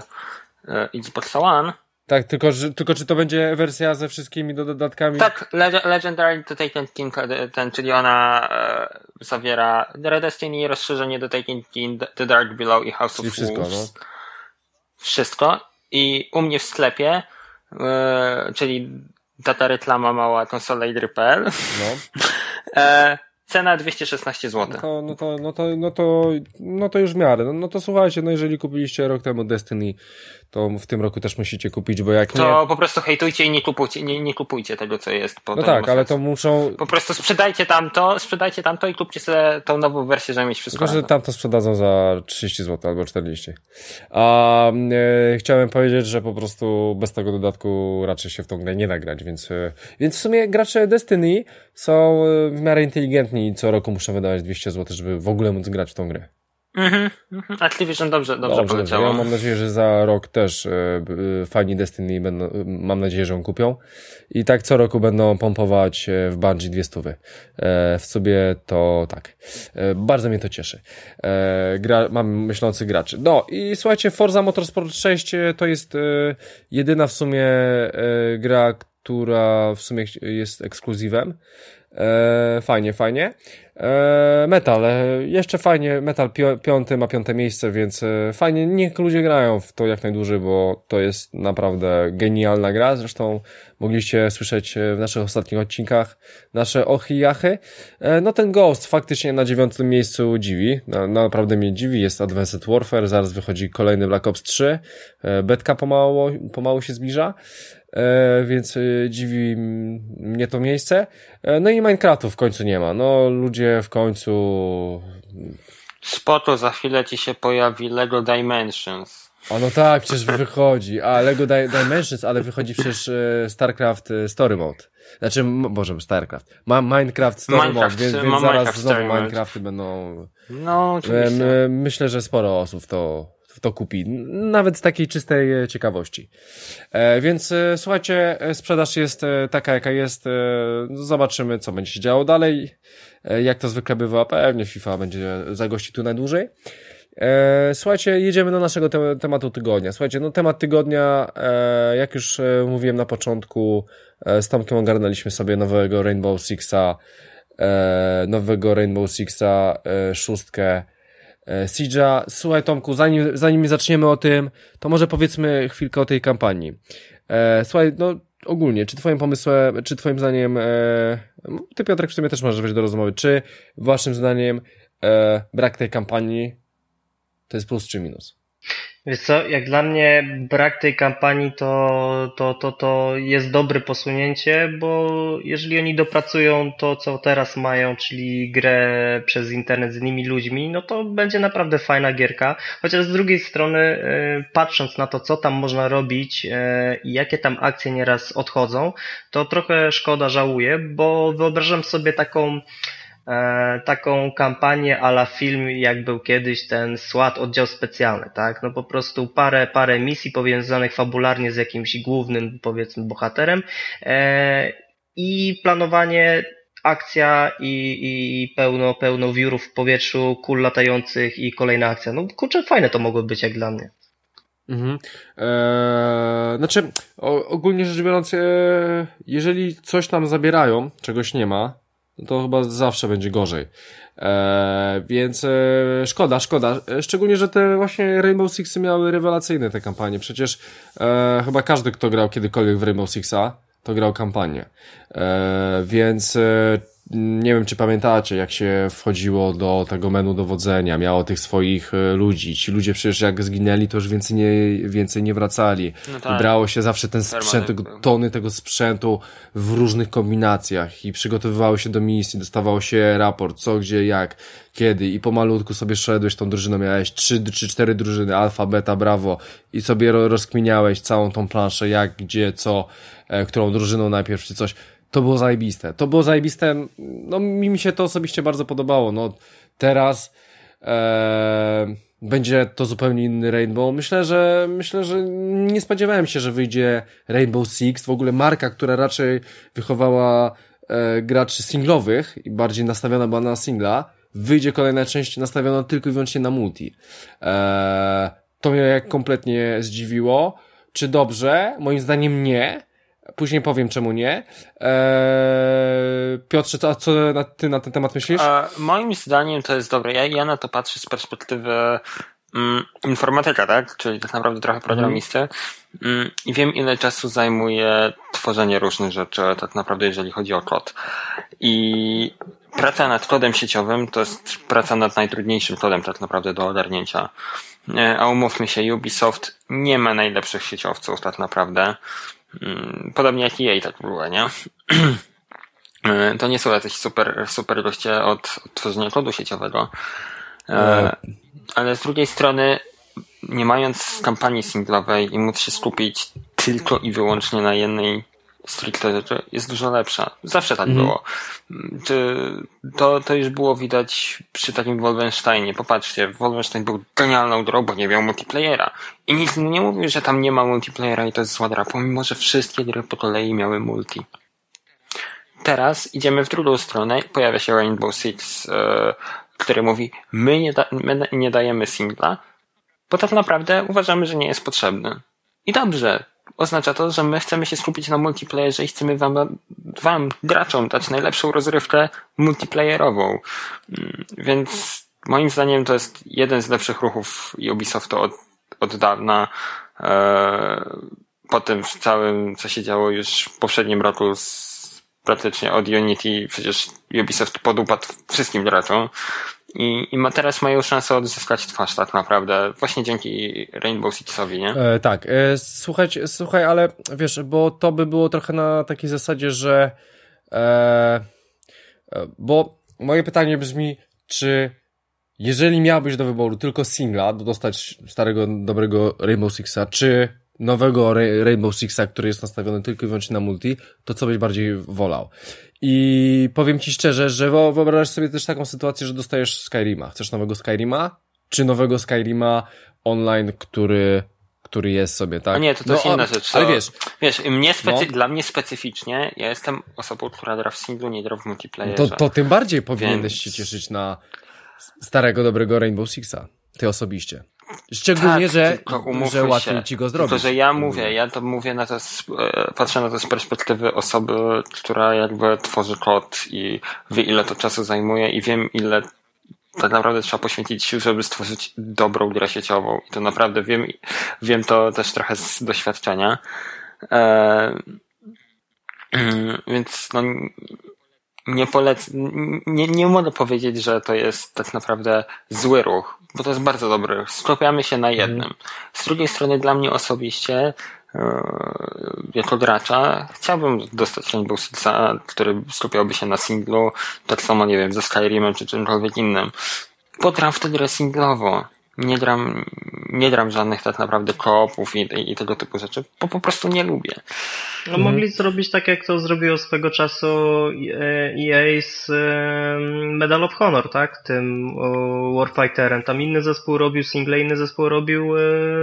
Xbox One. Tak, tylko, że, tylko czy to będzie wersja ze wszystkimi dodatkami? Tak, Legendary The Taken King, ten, czyli ona e, zawiera The Destiny, rozszerzenie The Taken King, The Dark Below i House czyli of wszystko, Wolves. No. Wszystko. I u mnie w sklepie, e, czyli data reklama mała konsola i gry kropka p l. No. E, cena dwieście szesnaście złotych. No to, no to, no to, no to, no to już w miarę. No, no to słuchajcie, no jeżeli kupiliście rok temu Destiny, to w tym roku też musicie kupić, bo jak to nie... po prostu hejtujcie i nie kupujcie, nie, nie kupujcie tego, co jest. No tak, ale to muszą... Po prostu sprzedajcie tamto, sprzedajcie tamto i kupcie sobie tą nową wersję, żeby mieć wszystko. Tylko, że tamto sprzedadzą za trzydzieści złotych albo czterdzieści. A e, chciałem powiedzieć, że po prostu bez tego dodatku raczej się w tą grę nie da grać, więc, e, więc w sumie gracze Destiny są w miarę inteligentni i co roku muszą wydawać dwieście złotych, żeby w ogóle móc grać w tą grę. Mhm, mhm. Activision dobrze, dobrze, dobrze poleciało. Ja mam nadzieję, że za rok też e, e, fani Destiny będą, mam nadzieję, że ją kupią. I tak co roku będą pompować w Bungie dwie stówy. E, w sobie to tak. E, bardzo mnie to cieszy. E, gra, mam myślących graczy. No i słuchajcie, Forza Motorsport sześć to jest e, jedyna w sumie e, gra, która w sumie jest ekskluzywem. E, fajnie, fajnie. E, metal, e, jeszcze fajnie, Metal pi- piąty ma piąte miejsce, więc e, fajnie, niech ludzie grają w to jak najdłużej, bo to jest naprawdę genialna gra, zresztą mogliście słyszeć w naszych ostatnich odcinkach nasze ochy i jachy. E, no ten Ghost faktycznie na dziewiątym miejscu dziwi, na, naprawdę mnie dziwi, jest Advanced Warfare, zaraz wychodzi kolejny Black Ops trzy, e, betka pomału, pomału się zbliża. E, więc e, dziwi mnie to miejsce. E, no i Minecraftu w końcu nie ma. No ludzie w końcu... Spoko, za chwilę ci się pojawi Lego Dimensions. A no tak, przecież wychodzi. A Lego Di- Dimensions, ale wychodzi przecież e, StarCraft e, Story Mode. Znaczy, m- Boże, StarCraft. Ma Minecraft Story Minecraft, Mode, więc, więc ma zaraz Minecraft znowu Story Minecrafty będą... No, oczywiście. E, m- myślę, że sporo osób w to... to kupi. Nawet z takiej czystej ciekawości. E, więc e, słuchajcie, sprzedaż jest e, taka, jaka jest. E, zobaczymy, co będzie się działo dalej. E, jak to zwykle bywa, pewnie FIFA będzie zagości tu najdłużej. E, słuchajcie, jedziemy do naszego te- tematu tygodnia. Słuchajcie, no temat tygodnia, e, jak już e, mówiłem na początku, e, z Tomkiem ogarnęliśmy sobie nowego Rainbow Sixa e, nowego Rainbow Sixa, e, szóstkę, e, Siege'a. Słuchaj Tomku, zanim, zanim zaczniemy o tym, to może powiedzmy chwilkę o tej kampanii. E, słuchaj, no ogólnie, czy twoim pomysłem, czy twoim zdaniem, e, ty Piotrek w sumie też możesz wejść do rozmowy, czy waszym zdaniem e, brak tej kampanii to jest plus czy minus? Wiesz co, jak dla mnie brak tej kampanii to, to, to, to jest dobre posunięcie, bo jeżeli oni dopracują to, co teraz mają, czyli grę przez internet z innymi ludźmi, no to będzie naprawdę fajna gierka. Chociaż z drugiej strony, patrząc na to, co tam można robić i jakie tam akcje nieraz odchodzą, to trochę szkoda, żałuję, bo wyobrażam sobie taką E, taką kampanię a la film, jak był kiedyś ten SWAT, oddział specjalny, tak? No po prostu parę, parę misji powiązanych fabularnie z jakimś głównym, powiedzmy, bohaterem e, i planowanie, akcja i, i pełno, pełno wiórów w powietrzu, kul latających i kolejna akcja. No kurczę, fajne to mogło być jak dla mnie. Mhm. Eee, znaczy, o, ogólnie rzecz biorąc, e, jeżeli coś nam zabierają, czegoś nie ma, to chyba zawsze będzie gorzej. Eee, więc e, szkoda, szkoda. Szczególnie, że te właśnie Rainbow Sixy miały rewelacyjne te kampanie. Przecież e, chyba każdy, kto grał kiedykolwiek w Rainbow Sixa, to grał kampanię. Eee, więc e, nie wiem, czy pamiętacie, jak się wchodziło do tego menu dowodzenia, miało tych swoich ludzi. Ci ludzie przecież jak zginęli, to już więcej nie, więcej nie wracali. No tak. Brało się zawsze ten sprzęt, tego, tony tego sprzętu w różnych kombinacjach i przygotowywało się do misji, dostawało się raport, co, gdzie, jak, kiedy i pomalutku sobie szedłeś tą drużyną, miałeś trzy czy cztery drużyny, alfa, beta, brawo i sobie rozkminiałeś całą tą planszę, jak, gdzie, co, e, którą drużyną najpierw, czy coś. To było zajebiste. To było zajebiste. No mi, mi się to osobiście bardzo podobało. No teraz e, będzie to zupełnie inny Rainbow. Myślę, że myślę, że nie spodziewałem się, że wyjdzie Rainbow Six. W ogóle marka, która raczej wychowała e, graczy singlowych i bardziej nastawiona była na singla. Wyjdzie kolejna część nastawiona tylko i wyłącznie na multi. E, to mnie jak kompletnie zdziwiło. Czy dobrze? Moim zdaniem nie. Później powiem, czemu nie. Eee, Piotrze, co, co ty na ten temat myślisz? E, moim zdaniem to jest dobre. Ja, ja na to patrzę z perspektywy mm, informatyka, tak? Czyli tak naprawdę trochę programisty. Mm, I wiem, ile czasu zajmuje tworzenie różnych rzeczy, tak naprawdę, jeżeli chodzi o kod. I praca nad kodem sieciowym to jest praca nad najtrudniejszym kodem tak naprawdę do ogarnięcia. E, a umówmy się, Ubisoft nie ma najlepszych sieciowców tak naprawdę. Podobnie jak E A tak było, nie? To nie są jacyś super, super goście od, od tworzenia kodu sieciowego. E, ale z drugiej strony, nie mając kampanii singlowej i móc się skupić tylko i wyłącznie na jednej stricte rzeczy, jest dużo lepsza. Zawsze tak mhm. było. Czy to, to już było widać przy takim Wolfensteinie. Popatrzcie, Wolfenstein był genialną grą, bo nie miał multiplayera. I nikt nie mówił, że tam nie ma multiplayera i to jest zła gra, pomimo że wszystkie gry po kolei miały multi. Teraz idziemy w drugą stronę. Pojawia się Rainbow Six, yy, który mówi, my nie, da- my nie dajemy singla, bo tak naprawdę uważamy, że nie jest potrzebny. I dobrze. Oznacza to, że my chcemy się skupić na multiplayerze i chcemy wam, wam graczom dać najlepszą rozrywkę multiplayerową. Więc moim zdaniem to jest jeden z lepszych ruchów Ubisoftu od, od dawna. Eee, po tym całym, co się działo już w poprzednim roku z, praktycznie od Unity, przecież Ubisoft podupadł wszystkim graczom. I, i ma, teraz mają szansę odzyskać twarz tak naprawdę, właśnie dzięki Rainbow Sixowi, nie? E, tak, e, słuchaj, słuchaj, ale wiesz, bo to by było trochę na takiej zasadzie, że e, bo moje pytanie brzmi, czy jeżeli miałbyś do wyboru tylko singla, do dostać starego, dobrego Rainbow Sixa, czy nowego Rainbow Sixa, który jest nastawiony tylko i wyłącznie na multi, to co byś bardziej wolał? I powiem ci szczerze, że wyobrażasz sobie też taką sytuację, że dostajesz Skyrima. Chcesz nowego Skyrima? Czy nowego Skyrima online, który, który jest sobie, tak? A nie, to to jest no, inna rzecz. To, ale wiesz, wiesz mnie specy- no. Dla mnie specyficznie, ja jestem osobą, która gra w singlu, nie gra w multiplayerze. To, to tym bardziej powinieneś Więc... się cieszyć na starego, dobrego Rainbow Sixa. Ty osobiście. Szczególnie, tak, że, że łatwiej się. ci go zrobić. Tylko, że ja mówię, ja to mówię na to, z, patrzę na to z perspektywy osoby, która jakby tworzy kod i wie, ile to czasu zajmuje i wiem, ile tak naprawdę trzeba poświęcić sił, żeby stworzyć dobrą grę sieciową. I to naprawdę wiem, wiem to też trochę z doświadczenia. E, więc no, nie polecę, nie, nie mogę powiedzieć, że to jest tak naprawdę zły ruch, bo to jest bardzo dobry ruch. Skupiamy się na jednym. Z drugiej strony dla mnie osobiście jako gracza chciałbym dostać Rainbow Sixa, który skupiałby się na singlu, tak samo, nie wiem, ze Skyrimem czy czymkolwiek innym. Bo gram w tę grę singlowo. Nie gram, nie gram żadnych tak naprawdę koopów i, i, i tego typu rzeczy, bo po prostu nie lubię. No mhm. Mogli zrobić tak, jak to zrobiło swego czasu E A z Medal of Honor, tak? Tym Warfighterem. Tam inny zespół robił single, inny zespół robił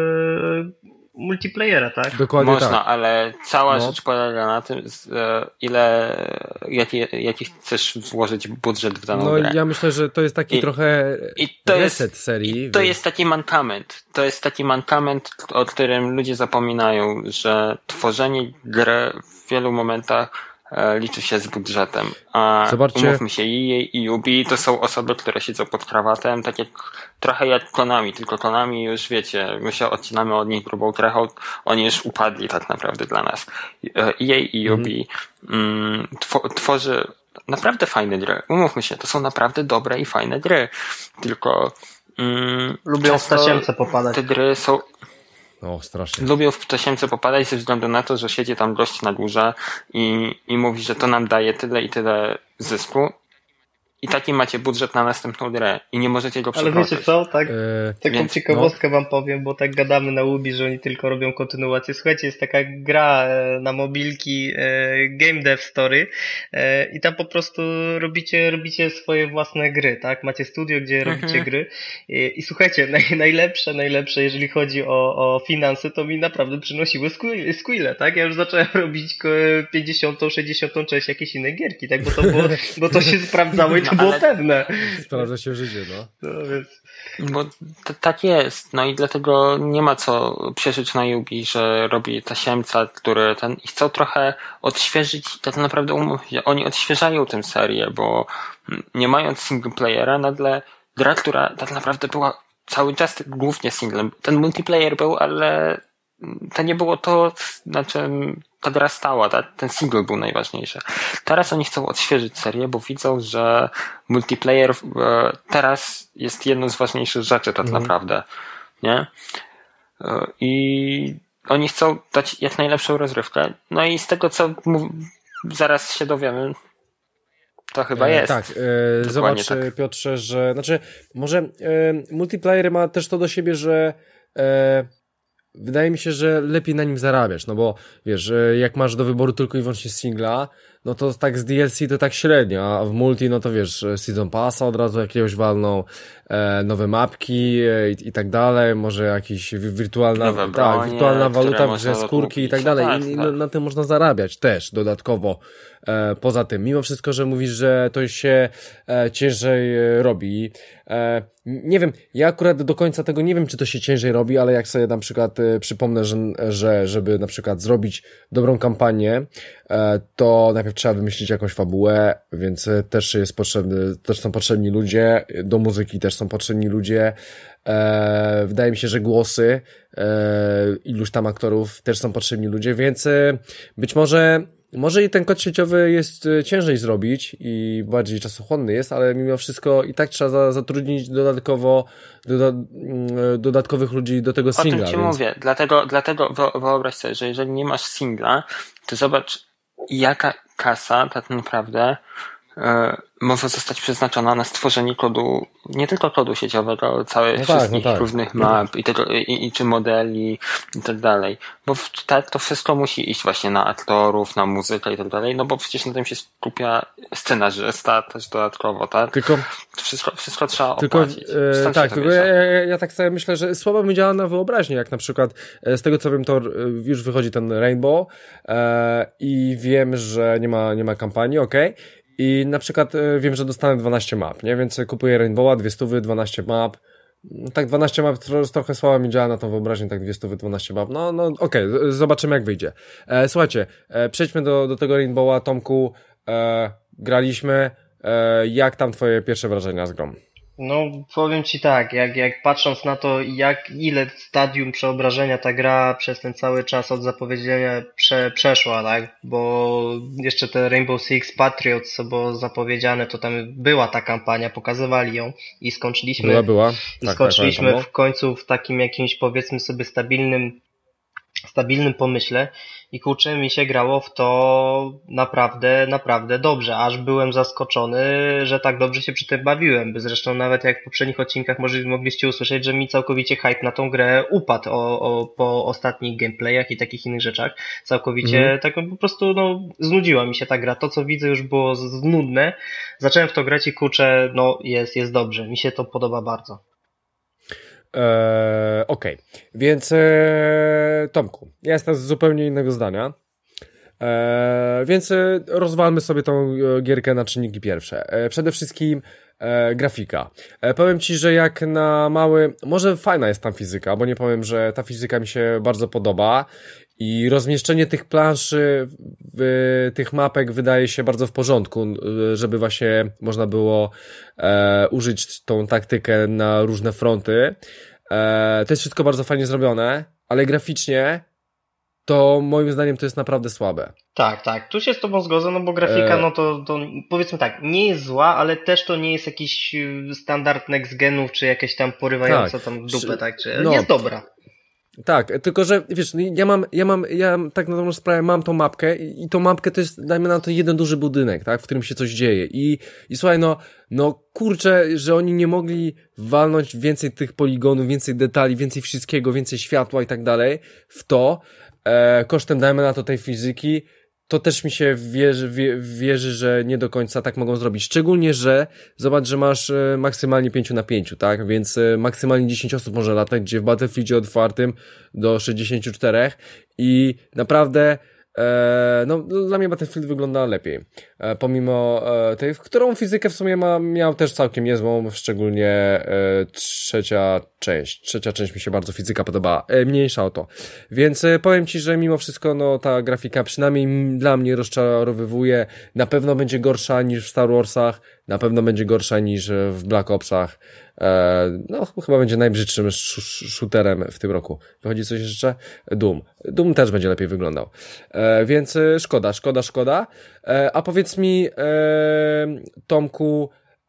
multiplayera, tak? Dokładnie Można, tak. ale cała no. rzecz polega na tym, ile, jaki, jaki chcesz włożyć budżet w daną no, grę. No ja myślę, że to jest taki I, trochę i to reset jest, serii. I to więc... jest taki mankament. To jest taki mankament, o którym ludzie zapominają, że tworzenie gry w wielu momentach liczy się z budżetem. A Zobaczcie. umówmy się, E A i Ubi to są osoby, które siedzą pod krawatem, tak jak trochę jak Konami, tylko Konami już wiecie, my się odcinamy od nich grubą krechą, oni już upadli tak naprawdę dla nas. E A i Ubi mm. tw- tworzy naprawdę fajne gry. Umówmy się, to są naprawdę dobre i fajne gry. Tylko mm, lubią w tasiemce popadać. Te gry są O, strasznie. Lubią w tasiemce popadać ze względu na to, że siedzi tam gość na górze i, i mówi, że to nam daje tyle i tyle zysku. I taki macie budżet na następną grę i nie możecie go przekroczyć. Ale wiecie co, tak? Eee, taką więc, ciekawostkę no. wam powiem, bo tak gadamy na Ubi, że oni tylko robią kontynuację. Słuchajcie, jest taka gra na mobilki Game Dev Story i tam po prostu robicie, robicie swoje własne gry, tak? Macie studio, gdzie mhm. robicie gry i, i słuchajcie, naj, najlepsze, najlepsze, jeżeli chodzi o, o finanse, to mi naprawdę przynosiły squille, squille, tak? Ja już zacząłem robić pięćdziesiątą, sześćdziesiątą część jakiejś innej gierki, tak? Bo to, było, bo to się sprawdzało i to było ale... pewne. Sprawdza się życie, no. no więc... Bo t- tak jest, no i dlatego nie ma co przeżyć na Yubi, że robi tasiemca, który ten i chcą trochę odświeżyć, tak naprawdę umówić, oni odświeżają tę serię, bo nie mając single playera, nagle gra, która tak naprawdę była cały czas głównie singlem. Ten multiplayer był, ale to nie było to, na czym ta gra stała, ta, ten single był najważniejszy. Teraz oni chcą odświeżyć serię, bo widzą, że multiplayer e, teraz jest jedną z ważniejszych rzeczy tak mm. naprawdę. Nie? E, I oni chcą dać jak najlepszą rozrywkę. No i z tego, co mów, zaraz się dowiemy, to chyba e, jest. Tak, e, zobacz tak. Piotrze, że znaczy może e, multiplayer ma też to do siebie, że e, wydaje mi się, że lepiej na nim zarabiasz, no bo wiesz, jak masz do wyboru tylko i wyłącznie singla, no to tak z D L C to tak średnio, a w multi no to wiesz, Season Passa od razu jakiegoś walną, e, nowe mapki e, i, i tak dalej, może jakiś wirtualna, nowe bronie, tak, wirtualna waluta w grze, skórki i tak dalej. Tak, I, tak. I na tym można zarabiać też dodatkowo. E, poza tym, mimo wszystko, że mówisz, że to się e, ciężej e, robi. E, nie wiem, ja akurat do końca tego nie wiem, czy to się ciężej robi, ale jak sobie na przykład e, przypomnę, że, że żeby na przykład zrobić dobrą kampanię, e, to najpierw trzeba wymyślić jakąś fabułę, więc e, też jest potrzebny, też są potrzebni ludzie, do muzyki też są potrzebni ludzie. E, wydaje mi się, że głosy e, iluś tam aktorów też są potrzebni ludzie, więc e, być może Może i ten kod sieciowy jest ciężej zrobić i bardziej czasochłonny jest, ale mimo wszystko i tak trzeba zatrudnić dodatkowo doda, dodatkowych ludzi do tego singla. O tym ci więc... mówię, dlatego, dlatego wyobraź sobie, że jeżeli nie masz singla, to zobacz jaka kasa tak naprawdę e, może zostać przeznaczona na stworzenie kodu, nie tylko kodu sieciowego, całych no wszystkich tak, no tak. różnych map i, tego, i, i czy modeli i tak dalej. Bo w, tak, to wszystko musi iść właśnie na aktorów, na muzykę i tak dalej, no bo przecież na tym się skupia scenarzysta też dodatkowo, tak? Tylko wszystko, wszystko trzeba tylko, opłacić. E, tak, tylko ja, ja, ja tak sobie myślę, że słabo mi działa na wyobraźnię, jak na przykład e, z tego co wiem, to już wychodzi ten Rainbow e, i wiem, że nie ma, nie ma kampanii, okej. Okay. I na przykład wiem, że dostanę dwanaście map, nie? Więc kupuję Rainbowa, dwie stówy, dwanaście map, Tak, dwanaście map trochę słabo mi działa na tą wyobraźnię, tak dwieście dwanaście map. No, no okej, okay, zobaczymy jak wyjdzie. E, słuchajcie, e, przejdźmy do, do tego Rainbowa. Tomku, e, graliśmy. E, jak tam twoje pierwsze wrażenia z grą? No, powiem ci tak, jak, jak patrząc na to, jak ile stadium przeobrażenia ta gra przez ten cały czas od zapowiedzenia prze, przeszła, tak? Bo jeszcze te Rainbow Six Patriots, co było zapowiedziane, to tam była ta kampania, pokazywali ją i skończyliśmy, była, była. I tak, skończyliśmy tak, w końcu w takim jakimś, powiedzmy sobie, stabilnym stabilnym pomyśle i kurczę, mi się grało w to naprawdę, naprawdę dobrze, aż byłem zaskoczony, że tak dobrze się przy tym bawiłem, zresztą nawet jak w poprzednich odcinkach może mogliście usłyszeć, że mi całkowicie hype na tą grę upadł o, o, po ostatnich gameplayach i takich innych rzeczach, całkowicie mhm. tak po prostu no, znudziła mi się ta gra, to co widzę już było z, nudne, zacząłem w to grać i kurczę, no jest, jest dobrze, mi się to podoba bardzo. Eee, Okej, okay. Więc e, Tomku, ja jestem z zupełnie innego zdania, eee, więc e, rozwalmy sobie tą gierkę na czynniki pierwsze. E, przede wszystkim e, grafika. E, powiem ci, że jak na mały, może fajna jest tam fizyka, bo nie powiem, że ta fizyka mi się bardzo podoba i rozmieszczenie tych planszy, w, tych mapek wydaje się bardzo w porządku, żeby właśnie można było e, użyć tą taktykę na różne fronty. E, to jest wszystko bardzo fajnie zrobione, ale graficznie to moim zdaniem to jest naprawdę słabe. Tak, tak, tu się z tobą zgodzę, no bo grafika, e... no to, to powiedzmy tak, nie jest zła, ale też to nie jest jakiś standard next genów, czy jakieś tam porywające tak. tam dupę, tak, czy no. jest dobra. Tak, tylko że wiesz, ja mam, ja mam, ja tak na dobrą sprawę mam tą mapkę i, i tą mapkę to jest, dajmy na to jeden duży budynek, tak, w którym się coś dzieje i, i słuchaj, no, no kurczę, że oni nie mogli walnąć więcej tych poligonów, więcej detali, więcej wszystkiego, więcej światła i tak dalej w to, e, kosztem dajmy na to tej fizyki, to też mi się wierzy, wie, wierzy, że nie do końca tak mogą zrobić. Szczególnie, że zobacz, że masz e, maksymalnie pięć na pięć, tak? Więc e, maksymalnie dziesięć osób może latać, gdzie w Battlefieldzie otwartym do sześćdziesiąt cztery i naprawdę e, no dla mnie Battlefield wygląda lepiej. E, pomimo e, tej, którą fizykę w sumie ma, miał też całkiem niezłą, szczególnie e, trzecia część. Trzecia część mi się bardzo fizyka podobała. E, mniejsza o to. Więc e, powiem ci, że mimo wszystko no ta grafika przynajmniej dla mnie rozczarowywuje. Na pewno będzie gorsza niż w Star Warsach. Na pewno będzie gorsza niż w Black Opsach. E, no chyba będzie najbrzydszym sh- shooterem w tym roku. Wychodzi coś jeszcze? Doom. Doom też będzie lepiej wyglądał. E, więc e, szkoda, szkoda, szkoda. E, a powiedz mi, e, Tomku,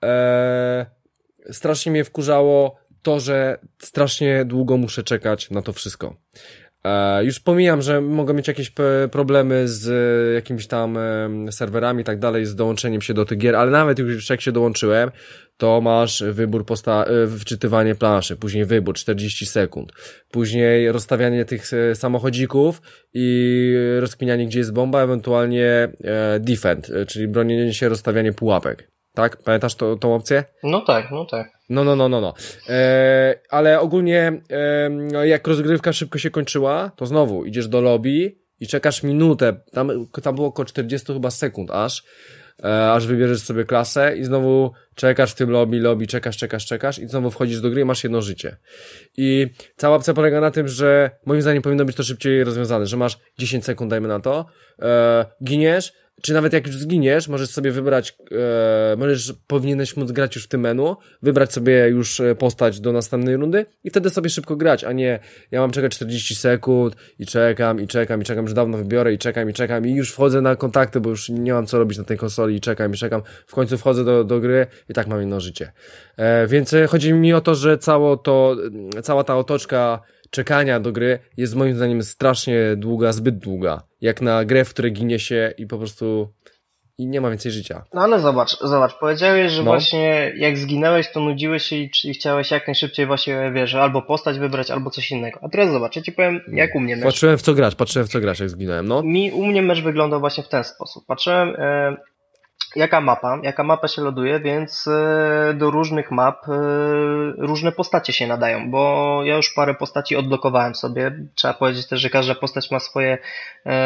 e, strasznie mnie wkurzało to, że strasznie długo muszę czekać na to wszystko. E, już pomijam, że mogę mieć jakieś p- problemy z e, jakimiś tam e, serwerami i tak dalej, z dołączeniem się do tych gier, ale nawet już jak się dołączyłem, to masz wybór, posta- e, wczytywanie planszy, później wybór, czterdzieści sekund, później rozstawianie tych e, samochodzików i rozkminianie, gdzie jest bomba, ewentualnie e, defend, e, czyli bronienie się, rozstawianie pułapek. Tak? Pamiętasz to, tą opcję? No tak, no tak. No, no, no, no, no. E, ale ogólnie e, jak rozgrywka szybko się kończyła, to znowu idziesz do lobby i czekasz minutę, tam, tam było około czterdzieści chyba sekund aż, e, aż wybierzesz sobie klasę i znowu czekasz w tym lobby, lobby, czekasz, czekasz, czekasz i znowu wchodzisz do gry i masz jedno życie. I cała opcja polega na tym, że moim zdaniem powinno być to szybciej rozwiązane, że masz dziesięć sekund, dajmy na to, e, giniesz, czy nawet jak już zginiesz, możesz sobie wybrać, e, możesz, powinieneś móc grać już w tym menu, wybrać sobie już postać do następnej rundy i wtedy sobie szybko grać, a nie ja mam czekać czterdzieści sekund i czekam, i czekam, i czekam, że dawno wybiorę i czekam, i czekam i już wchodzę na kontakty, bo już nie mam co robić na tej konsoli i czekam, i czekam, w końcu wchodzę do, do gry i tak mam jedno życie. E, więc chodzi mi o to, że cało to, cała ta otoczka czekania do gry jest moim zdaniem strasznie długa, zbyt długa. Jak na grę, w której ginie się i po prostu i nie ma więcej życia. No ale zobacz, zobacz, powiedziałeś, że no. właśnie jak zginęłeś, to nudziłeś się i, i chciałeś jak najszybciej właśnie, wiesz, albo postać wybrać, albo coś innego. A teraz zobacz, ja ci powiem, jak u mnie mecz. Patrzyłem w co grać, patrzyłem w co grać, jak zginąłem, no. Mi, u mnie mecz wyglądał właśnie w ten sposób. Patrzyłem, e, jaka mapa, jaka mapa się loduje, więc e, do różnych map e, różne postacie się nadają, bo ja już parę postaci odblokowałem sobie. Trzeba powiedzieć też, że każda postać ma swoje e,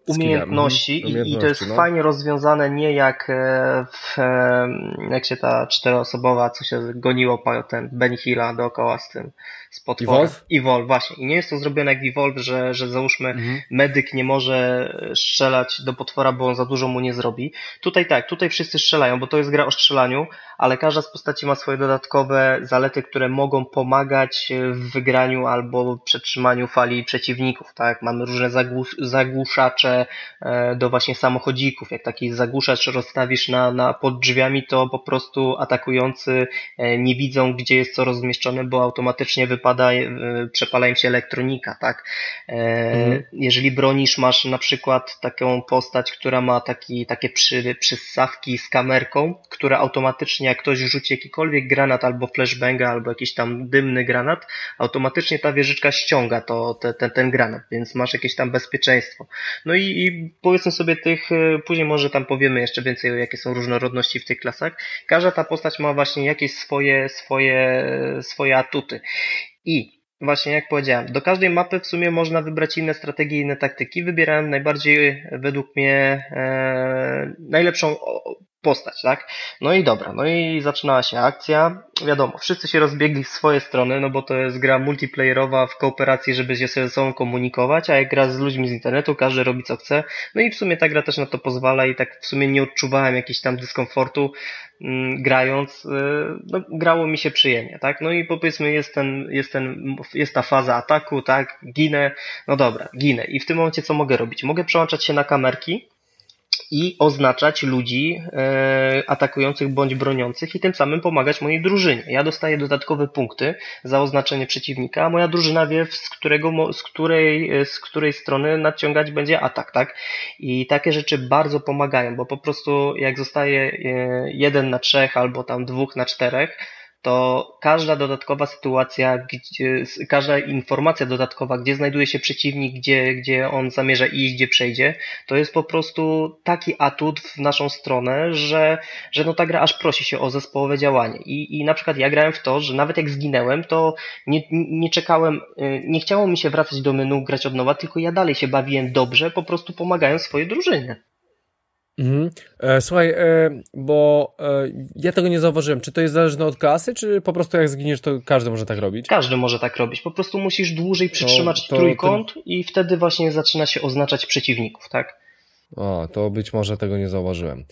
umiejętności i, umiejętności i to jest no. fajnie rozwiązane, nie jak w, jak się ta czteroosobowa, co się goniło ten Benny Hilla dookoła z tym z potworem. Evolve? Evolve, właśnie. I nie jest to zrobione jak w Evolve, że, że załóżmy mhm. medyk nie może strzelać do potwora, bo on za dużo mu nie zrobi. Tutaj tak, tutaj wszyscy strzelają, bo to jest gra o strzelaniu, ale każda z postaci ma swoje dodatkowe zalety, które mogą pomagać w wygraniu albo przetrzymaniu fali przeciwników, tak? Mamy różne zagłus- zagłuszacze do właśnie samochodzików. Jak taki zagłuszacz rozstawisz na, na pod drzwiami, to po prostu atakujący nie widzą, gdzie jest co rozmieszczone, bo automatycznie wypada, przepala im się elektronika, tak? Mhm. Jeżeli bronisz, masz na przykład taką postać, która ma taki, takie przy, przyssawki z kamerką, która automatycznie, jak ktoś rzuci jakikolwiek granat albo flashbanga, albo jakiś tam dymny granat, automatycznie ta wieżyczka ściąga to, te, ten, ten granat, więc masz jakieś tam bezpieczeństwo. No i, i powiedzmy sobie tych, później może tam powiemy jeszcze więcej, jakie są różnorodności w tych klasach. Każda ta postać ma właśnie jakieś swoje, swoje, swoje atuty. I właśnie jak powiedziałem, do każdej mapy w sumie można wybrać inne strategie, inne taktyki. Wybierałem najbardziej według mnie e, najlepszą postać, tak? No i dobra, no i zaczynała się akcja. Wiadomo, wszyscy się rozbiegli w swoje strony, no bo to jest gra multiplayerowa w kooperacji, żeby się ze sobą komunikować, a jak gra z ludźmi z internetu, każdy robi co chce. No i w sumie ta gra też na to pozwala i tak w sumie nie odczuwałem jakiegoś tam dyskomfortu mm, grając. Yy, no, grało mi się przyjemnie, tak? No i powiedzmy jest ten, jest ten, jest ta faza ataku, tak? Ginę, no dobra, ginę. I w tym momencie co mogę robić? Mogę przełączać się na kamerki i oznaczać ludzi e, atakujących bądź broniących i tym samym pomagać mojej drużynie. Ja dostaję dodatkowe punkty za oznaczenie przeciwnika, a moja drużyna wie, z, którego, z, której, z której strony nadciągać będzie atak, tak? I takie rzeczy bardzo pomagają, bo po prostu jak zostaje jeden na trzech albo tam dwóch na czterech, to każda dodatkowa sytuacja, gdzie, każda informacja dodatkowa, gdzie znajduje się przeciwnik, gdzie, gdzie on zamierza iść, gdzie przejdzie, to jest po prostu taki atut w naszą stronę, że, że no ta gra aż prosi się o zespołowe działanie. I, i na przykład ja grałem w to, że nawet jak zginęłem, to nie, nie czekałem, nie chciało mi się wracać do menu, grać od nowa, tylko ja dalej się bawiłem dobrze, po prostu pomagając swojej drużynie. Mhm. E, słuchaj, e, bo e, ja tego nie zauważyłem. Czy to jest zależne od klasy, czy po prostu jak zginiesz, to każdy może tak robić? Każdy może tak robić. Po prostu musisz dłużej przytrzymać to, to, trójkąt to... i wtedy właśnie zaczyna się oznaczać przeciwników, tak? O, to być może tego nie zauważyłem.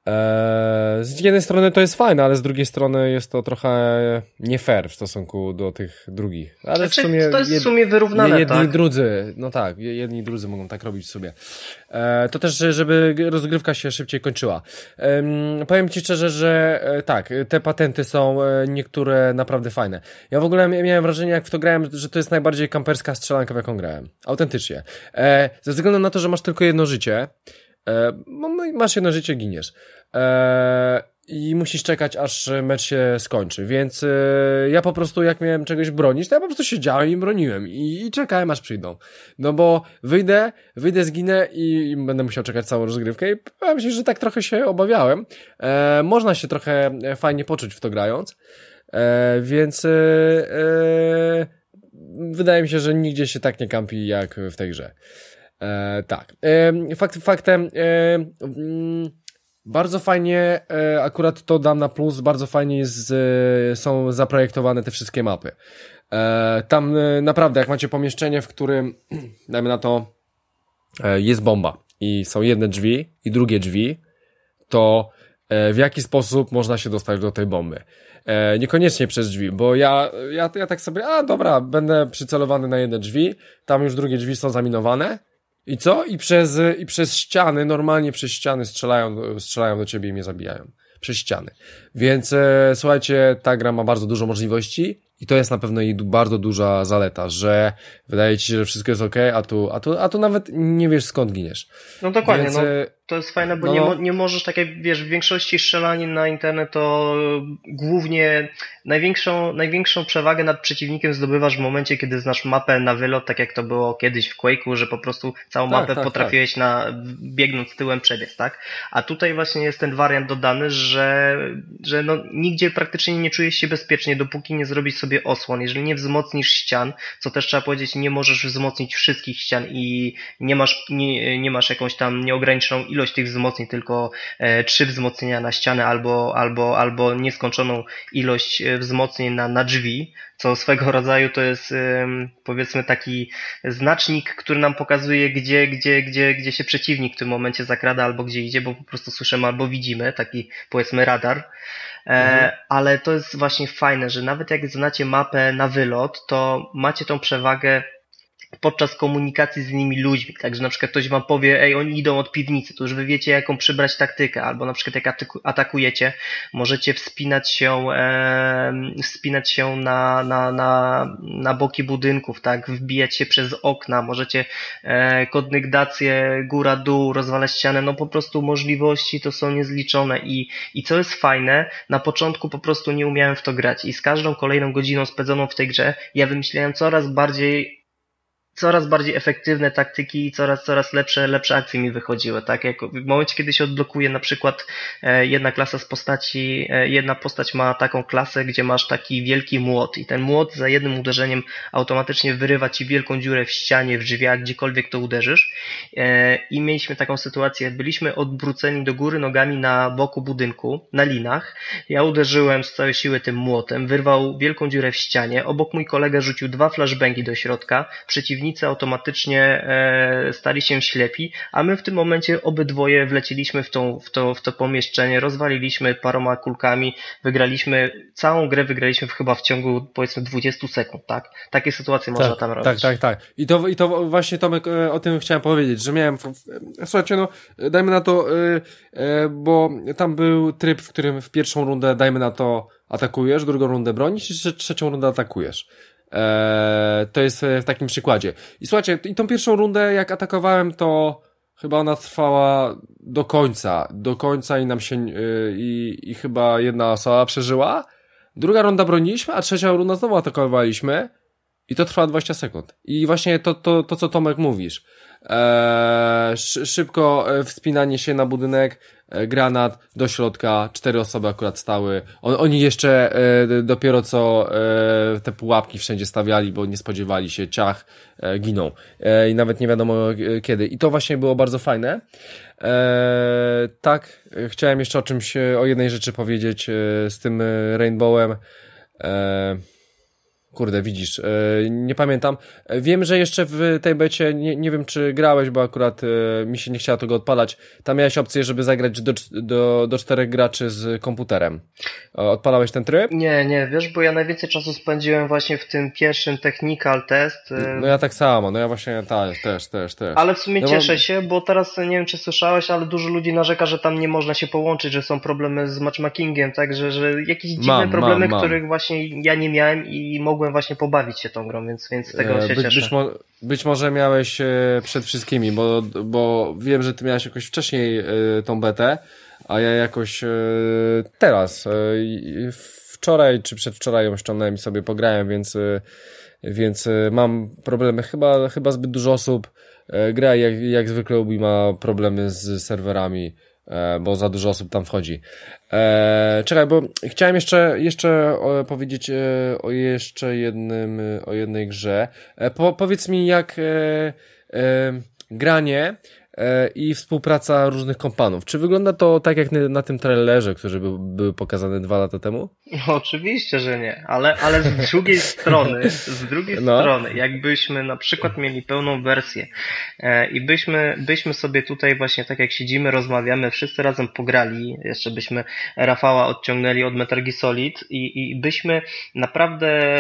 Eee, z jednej strony to jest fajne, ale z drugiej strony jest to trochę nie fair w stosunku do tych drugich. Ale znaczy, w sumie to jest w sumie wyrównane, jedni tak? i drudzy, no tak, jedni i drudzy mogą tak robić sobie. Eee, to też, żeby rozgrywka się szybciej kończyła. Eee, powiem Ci szczerze, że e, tak, te patenty są e, niektóre naprawdę fajne. Ja w ogóle miałem wrażenie, jak w to grałem, że to jest najbardziej kamperska strzelanka, w jaką grałem. Autentycznie. Eee, ze względu na to, że masz tylko jedno życie, e, masz jedno życie, giniesz. Eee, i musisz czekać, aż mecz się skończy, więc e, ja po prostu jak miałem czegoś bronić, to ja po prostu siedziałem i broniłem i, i czekałem, aż przyjdą, no bo wyjdę, wyjdę, zginę i, i będę musiał czekać całą rozgrywkę i powiem Ci, że tak trochę się obawiałem. E, można się trochę fajnie poczuć w to grając, e, więc e, e, wydaje mi się, że nigdzie się tak nie kampi jak w tej grze. E, tak, e, fakt, faktem e, mm, bardzo fajnie, e, akurat to dam na plus, bardzo fajnie jest, e, są zaprojektowane te wszystkie mapy. E, tam e, naprawdę, jak macie pomieszczenie, w którym, dajmy na to, e, jest bomba i są jedne drzwi i drugie drzwi, to e, w jaki sposób można się dostać do tej bomby? E, niekoniecznie przez drzwi, bo ja, ja, ja tak sobie, a dobra, będę przycelowany na jedne drzwi, tam już drugie drzwi są zaminowane. I co? I przez, i przez ściany, normalnie przez ściany strzelają, strzelają do ciebie i mnie zabijają. Przez ściany. Więc e, słuchajcie, ta gra ma bardzo dużo możliwości i to jest na pewno jej bardzo duża zaleta, że wydaje ci się, że wszystko jest okej, a tu, a tu, a tu nawet nie wiesz skąd giniesz. No dokładnie, Więc, no. To jest fajne, bo no, nie, no. mo- nie możesz, tak jak wiesz, w większości strzelanin na internet to głównie największą, największą przewagę nad przeciwnikiem zdobywasz w momencie, kiedy znasz mapę na wylot, tak jak to było kiedyś w Quake'u, że po prostu całą Tak, mapę tak, potrafiłeś tak. na, biegnąc tyłem przebiec, tak? A tutaj właśnie jest ten wariant dodany, że, że no, nigdzie praktycznie nie czujesz się bezpiecznie, dopóki nie zrobisz sobie osłon. Jeżeli nie wzmocnisz ścian, co też trzeba powiedzieć, nie możesz wzmocnić wszystkich ścian i nie masz, nie, nie masz jakąś tam nieograniczoną ilość tych wzmocnień, tylko e, trzy wzmocnienia na ścianę albo, albo, albo nieskończoną ilość wzmocnień na, na drzwi, co swego rodzaju to jest ym, powiedzmy taki znacznik, który nam pokazuje, gdzie, gdzie, gdzie, gdzie się przeciwnik w tym momencie zakrada albo gdzie idzie, bo po prostu słyszymy albo widzimy, taki powiedzmy radar. E, mhm. Ale to jest właśnie fajne, że nawet jak znacie mapę na wylot, to macie tą przewagę podczas komunikacji z innymi ludźmi, także na przykład ktoś wam powie, ej, oni idą od piwnicy, to już wy wiecie, jaką przybrać taktykę, albo na przykład jak atakujecie, możecie wspinać się, e, wspinać się na, na, na, na boki budynków, tak, wbijać się przez okna, możecie e, kondygdację góra-dół, rozwalać ścianę, no po prostu możliwości to są niezliczone i, i co jest fajne, na początku po prostu nie umiałem w to grać i z każdą kolejną godziną spędzoną w tej grze ja wymyślałem coraz bardziej coraz bardziej efektywne taktyki i coraz, coraz lepsze, lepsze akcje mi wychodziły, tak? Jak w momencie, kiedy się odblokuje na przykład e, jedna klasa z postaci, e, jedna postać ma taką klasę, gdzie masz taki wielki młot i ten młot za jednym uderzeniem automatycznie wyrywa ci wielką dziurę w ścianie, w drzwiach, gdziekolwiek to uderzysz e, i mieliśmy taką sytuację, byliśmy odwróceni do góry nogami na boku budynku, na linach, ja uderzyłem z całej siły tym młotem, wyrwał wielką dziurę w ścianie, obok mój kolega rzucił dwa flashbangi do środka, przeciwnicy automatycznie e, stali się ślepi, a my w tym momencie obydwoje wleciliśmy w, tą, w, to, w to pomieszczenie, rozwaliliśmy paroma kulkami, wygraliśmy, całą grę wygraliśmy w, chyba w ciągu powiedzmy dwudziestu sekund, tak? Takie sytuacje tak, można tam robić. Tak, tak, tak. I to, i to właśnie Tomek o tym chciałem powiedzieć, że miałem, słuchajcie, no dajmy na to, bo tam był tryb, w którym w pierwszą rundę, dajmy na to, atakujesz, drugą rundę bronisz i trzecią rundę atakujesz. Eee, to jest w takim przykładzie. I słuchajcie, i tą pierwszą rundę jak atakowałem, to chyba ona trwała do końca, do końca i nam się yy, i, i chyba jedna osoba przeżyła. Druga runda broniliśmy, a trzecia runda znowu atakowaliśmy i to trwa dwadzieścia sekund. I właśnie to, to, to co Tomek mówisz. Eee, szybko wspinanie się na budynek, e, granat do środka, cztery osoby akurat stały. On, oni jeszcze e, dopiero co e, te pułapki wszędzie stawiali, bo nie spodziewali się, ciach, e, giną. E, I nawet nie wiadomo e, kiedy. I to właśnie było bardzo fajne. E, tak, chciałem jeszcze o czymś, o jednej rzeczy powiedzieć e, z tym Rainbowem. E, Kurde, widzisz, yy, nie pamiętam. Wiem, że jeszcze w tej becie, nie, nie wiem czy grałeś, bo akurat yy, mi się nie chciało tego odpalać. Tam miałeś opcję, żeby zagrać do, do, do czterech graczy z komputerem. Odpalałeś ten tryb? Nie, nie, wiesz, bo ja najwięcej czasu spędziłem właśnie w tym pierwszym technical test. Yy... No ja tak samo, no ja właśnie ta, też, też, też. Ale w sumie no cieszę bo... się, bo teraz nie wiem czy słyszałeś, ale dużo ludzi narzeka, że tam nie można się połączyć, że są problemy z matchmakingiem, także że jakieś dziwne mam, problemy, mam, mam. których właśnie ja nie miałem i mogłem właśnie pobawić się tą grą, więc, więc z tego się By, cieszę. Być, mo- być może miałeś e, przed wszystkimi, bo, bo wiem, że ty miałeś jakoś wcześniej e, tą betę, a ja jakoś e, teraz, e, wczoraj czy przedwczoraj ją ściągnąłem i sobie pograłem, więc, e, więc e, mam problemy. Chyba, chyba zbyt dużo osób e, gra, jak, jak zwykle Ubi ma problemy z serwerami, e, bo za dużo osób tam wchodzi. E, czekaj, bo chciałem jeszcze, jeszcze o, powiedzieć e, o jeszcze jednym, o jednej grze. E, po, powiedz mi, jak e, e, granie e, i współpraca różnych kompanów. Czy wygląda to tak jak na, na tym trailerze, który był, był pokazany dwa lata temu? No, oczywiście, że nie, ale, ale z drugiej strony, z drugiej no. strony, jakbyśmy na przykład mieli pełną wersję e, i byśmy, byśmy sobie tutaj właśnie tak jak siedzimy, rozmawiamy, wszyscy razem pograli, jeszcze byśmy Rafała odciągnęli od Metal Gear Solid i, i byśmy naprawdę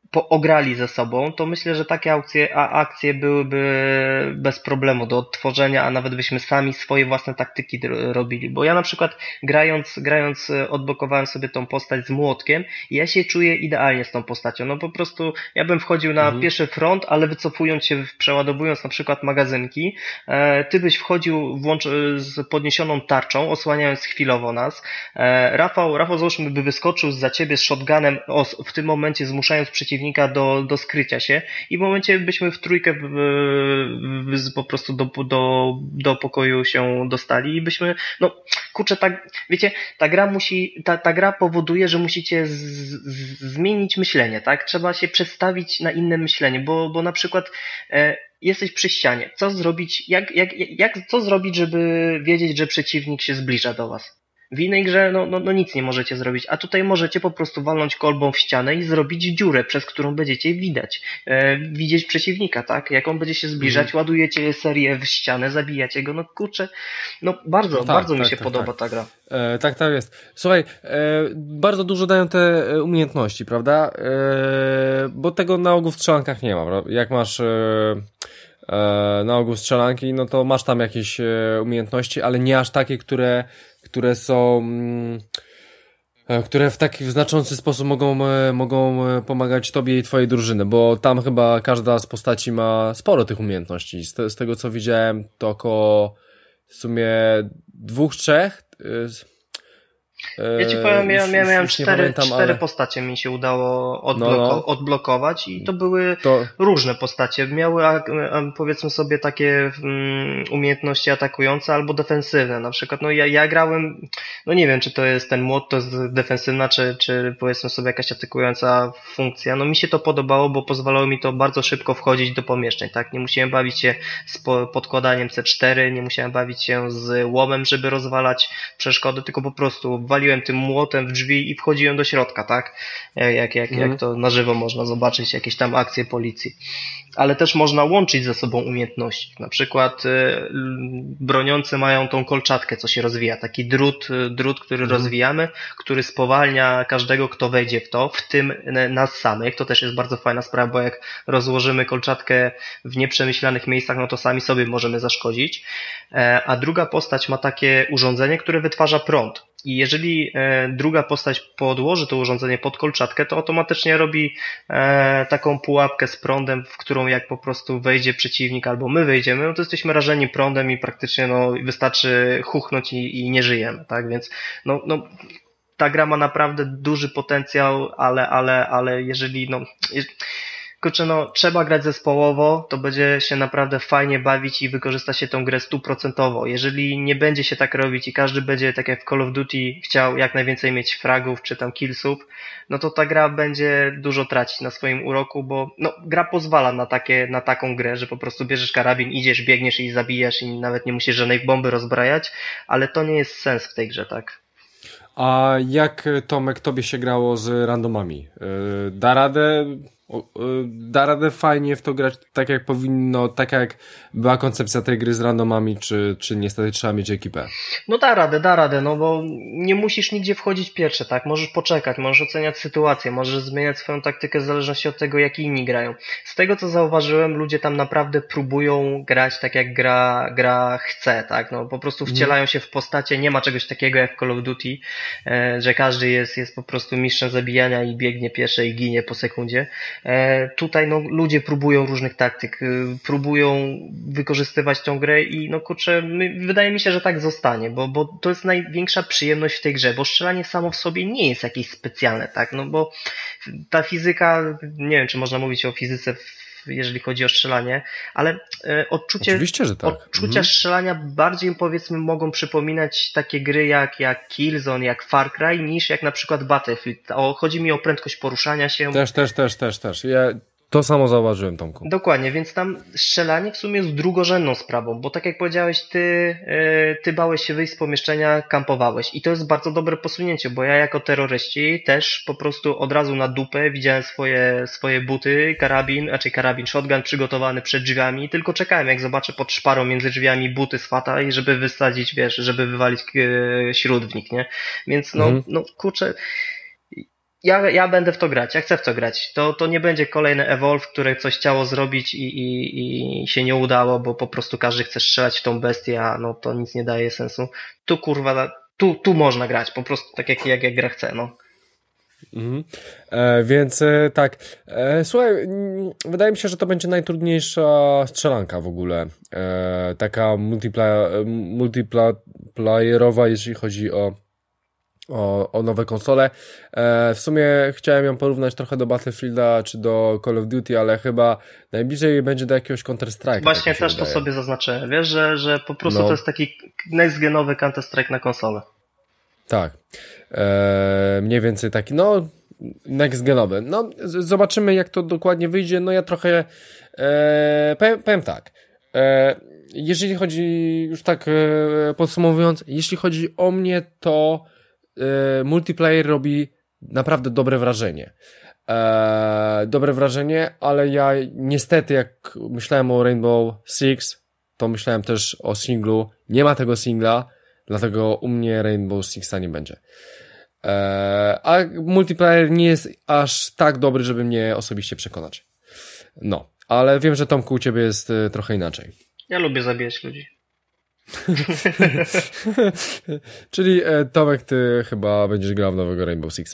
ograli ze sobą, to myślę, że takie akcje, a akcje byłyby bez problemu do odtworzenia, a nawet byśmy sami swoje własne taktyki robili, bo ja na przykład grając, grając odblokowałem sobie tą postać z młotkiem i ja się czuję idealnie z tą postacią, no po prostu ja bym wchodził na mhm. pierwszy front, ale wycofując się, przeładowując na przykład magazynki, e, ty byś wchodził włącz, z podniesioną tarczą, osłaniając chwilowo nas, e, Rafał, Rafał załóżmy by wyskoczył za ciebie z shotgunem, o, w tym momencie zmuszając przeciwnika do, do skrycia się i w momencie byśmy w trójkę w, w, w, po prostu do, do, do pokoju się dostali i byśmy, no kurczę, tak, wiecie, ta gra musi, ta, ta gra powoduje, że musicie z, z, zmienić myślenie, tak? Trzeba się przestawić na inne myślenie, bo, bo na przykład e, jesteś przy ścianie, co zrobić, jak, jak, jak, co zrobić, żeby wiedzieć, że przeciwnik się zbliża do was? W innej grze no, no, no nic nie możecie zrobić, a tutaj możecie po prostu walnąć kolbą w ścianę i zrobić dziurę, przez którą będziecie widać, e, widzieć przeciwnika, tak? Jak on będzie się zbliżać, mm. ładujecie serię w ścianę, zabijacie go, no kurczę, no bardzo, no tak, bardzo tak, mi się tak, podoba tak. ta gra. E, tak, tak jest. Słuchaj, e, bardzo dużo dają te umiejętności, prawda? E, bo tego na ogół w strzelankach nie ma, prawda? Jak masz... E, na ogół strzelanki, no to masz tam jakieś umiejętności, ale nie aż takie, które, które są, które w taki w znaczący sposób mogą, mogą pomagać tobie i twojej drużyny, bo tam chyba każda z postaci ma sporo tych umiejętności. Z, te, z tego co widziałem, to około w sumie dwóch, trzech. Ja ci powiem, ja miałem, miałem cztery, pamiętam, cztery ale... postacie mi się udało odbloko- no, no. odblokować i to były to... różne postacie. Miały powiedzmy sobie takie um, umiejętności atakujące albo defensywne. Na przykład, no ja, ja grałem, no nie wiem, czy to jest ten młot, to jest defensywna, czy, czy powiedzmy sobie jakaś atakująca funkcja. No mi się to podobało, bo pozwalało mi to bardzo szybko wchodzić do pomieszczeń, tak? Nie musiałem bawić się z podkładaniem C cztery, nie musiałem bawić się z łomem, żeby rozwalać przeszkody, tylko po prostu waliłem tym młotem w drzwi i wchodziłem do środka, tak? Jak, jak, mm. jak to na żywo można zobaczyć, jakieś tam akcje policji. Ale też można łączyć ze sobą umiejętności. Na przykład y, broniący mają tą kolczatkę, co się rozwija. Taki drut, drut który mm. rozwijamy, który spowalnia każdego, kto wejdzie w to, w tym nas samych. To też jest bardzo fajna sprawa, bo jak rozłożymy kolczatkę w nieprzemyślanych miejscach, no to sami sobie możemy zaszkodzić. E, a druga postać ma takie urządzenie, które wytwarza prąd. I jeżeli e, druga postać podłoży to urządzenie pod kolczatkę, to automatycznie robi e, taką pułapkę z prądem, w którą jak po prostu wejdzie przeciwnik albo my wejdziemy, no to jesteśmy rażeni prądem i praktycznie no, wystarczy chuchnąć i, i nie żyjemy, tak? Więc no, no, ta gra ma naprawdę duży potencjał, ale, ale, ale jeżeli no... Je, Kurczę, no, trzeba grać zespołowo, to będzie się naprawdę fajnie bawić i wykorzysta się tą grę stuprocentowo. Jeżeli nie będzie się tak robić i każdy będzie, tak jak w Call of Duty, chciał jak najwięcej mieć fragów czy tam killsów, no to ta gra będzie dużo tracić na swoim uroku, bo no, gra pozwala na takie, na taką grę, że po prostu bierzesz karabin, idziesz, biegniesz i zabijasz i nawet nie musisz żadnej bomby rozbrajać, ale to nie jest sens w tej grze, tak? A jak, Tomek, tobie się grało z randomami? Yy, da radę... Da radę fajnie w to grać tak jak powinno, tak jak była koncepcja tej gry z randomami, czy, czy niestety trzeba mieć ekipę? No da radę, da radę, no bo nie musisz nigdzie wchodzić pierwszy, tak? Możesz poczekać, możesz oceniać sytuację, możesz zmieniać swoją taktykę w zależności od tego, jak inni grają. Z tego co zauważyłem, ludzie tam naprawdę próbują grać tak jak gra, gra chce, tak? No po prostu wcielają się w postacie, nie ma czegoś takiego jak w Call of Duty, że każdy jest, jest po prostu mistrzem zabijania i biegnie pierwszy i ginie po sekundzie. Tutaj no, ludzie próbują różnych taktyk, próbują wykorzystywać tą grę i no kurczę, my, wydaje mi się, że tak zostanie, bo, bo to jest największa przyjemność w tej grze, bo strzelanie samo w sobie nie jest jakieś specjalne, tak, no bo ta fizyka, nie wiem czy można mówić o fizyce w jeżeli chodzi o strzelanie, ale e, odczucie, Oczywiście, że tak. odczucia mhm. strzelania bardziej powiedzmy mogą przypominać takie gry jak, jak Killzone, jak Far Cry, niż jak na przykład Battlefield. O, chodzi mi o prędkość poruszania się. Też, też, też, też, też. Ja to samo zauważyłem, Tomku. Dokładnie, więc tam strzelanie w sumie jest drugorzędną sprawą, bo tak jak powiedziałeś, ty, yy, ty bałeś się wyjść z pomieszczenia, kampowałeś i to jest bardzo dobre posunięcie, bo ja jako terroryści też po prostu od razu na dupę widziałem swoje, swoje buty, karabin, raczej karabin, shotgun przygotowany przed drzwiami, tylko czekałem jak zobaczę pod szparą między drzwiami buty z fata i żeby wysadzić, wiesz, żeby wywalić yy, śród w nich, nie? Więc no, mhm. no kurczę... ja, ja będę w to grać, ja chcę w to grać. To, to nie będzie kolejny Evolve, które coś chciało zrobić i, i, i się nie udało, bo po prostu każdy chce strzelać w tą bestię, a no to nic nie daje sensu. Tu kurwa, tu, tu można grać, po prostu tak jak, jak, jak gra chce, no. Mhm. E, więc e, tak, e, słuchaj, m, wydaje mi się, że to będzie najtrudniejsza strzelanka w ogóle, e, taka multipla- multiplayerowa, jeśli chodzi o, o, o nowe konsole. E, w sumie chciałem ją porównać trochę do Battlefielda czy do Call of Duty, ale chyba najbliżej będzie do jakiegoś Counter-Strike'a. Właśnie tak też wydaje. to sobie zaznaczyłem, wiesz, że, że po prostu no. to jest taki next-genowy Counter-Strike na konsolę. Tak. Eee, mniej więcej taki, no next genowy. No, z- zobaczymy jak to dokładnie wyjdzie. No ja trochę e, powiem, powiem tak. E, jeżeli chodzi, już tak e, podsumowując, jeśli chodzi o mnie, to e, multiplayer robi naprawdę dobre wrażenie. E, dobre wrażenie, ale ja niestety jak myślałem o Rainbow Six, to myślałem też o singlu. Nie ma tego singla. Dlatego u mnie Rainbow Sixa nie będzie. Eee, a multiplayer nie jest aż tak dobry, żeby mnie osobiście przekonać. No, ale wiem, że Tomku u ciebie jest y, trochę inaczej. Ja lubię zabijać ludzi. Czyli e, Tomek, ty chyba będziesz grał w nowego Rainbow Sixa.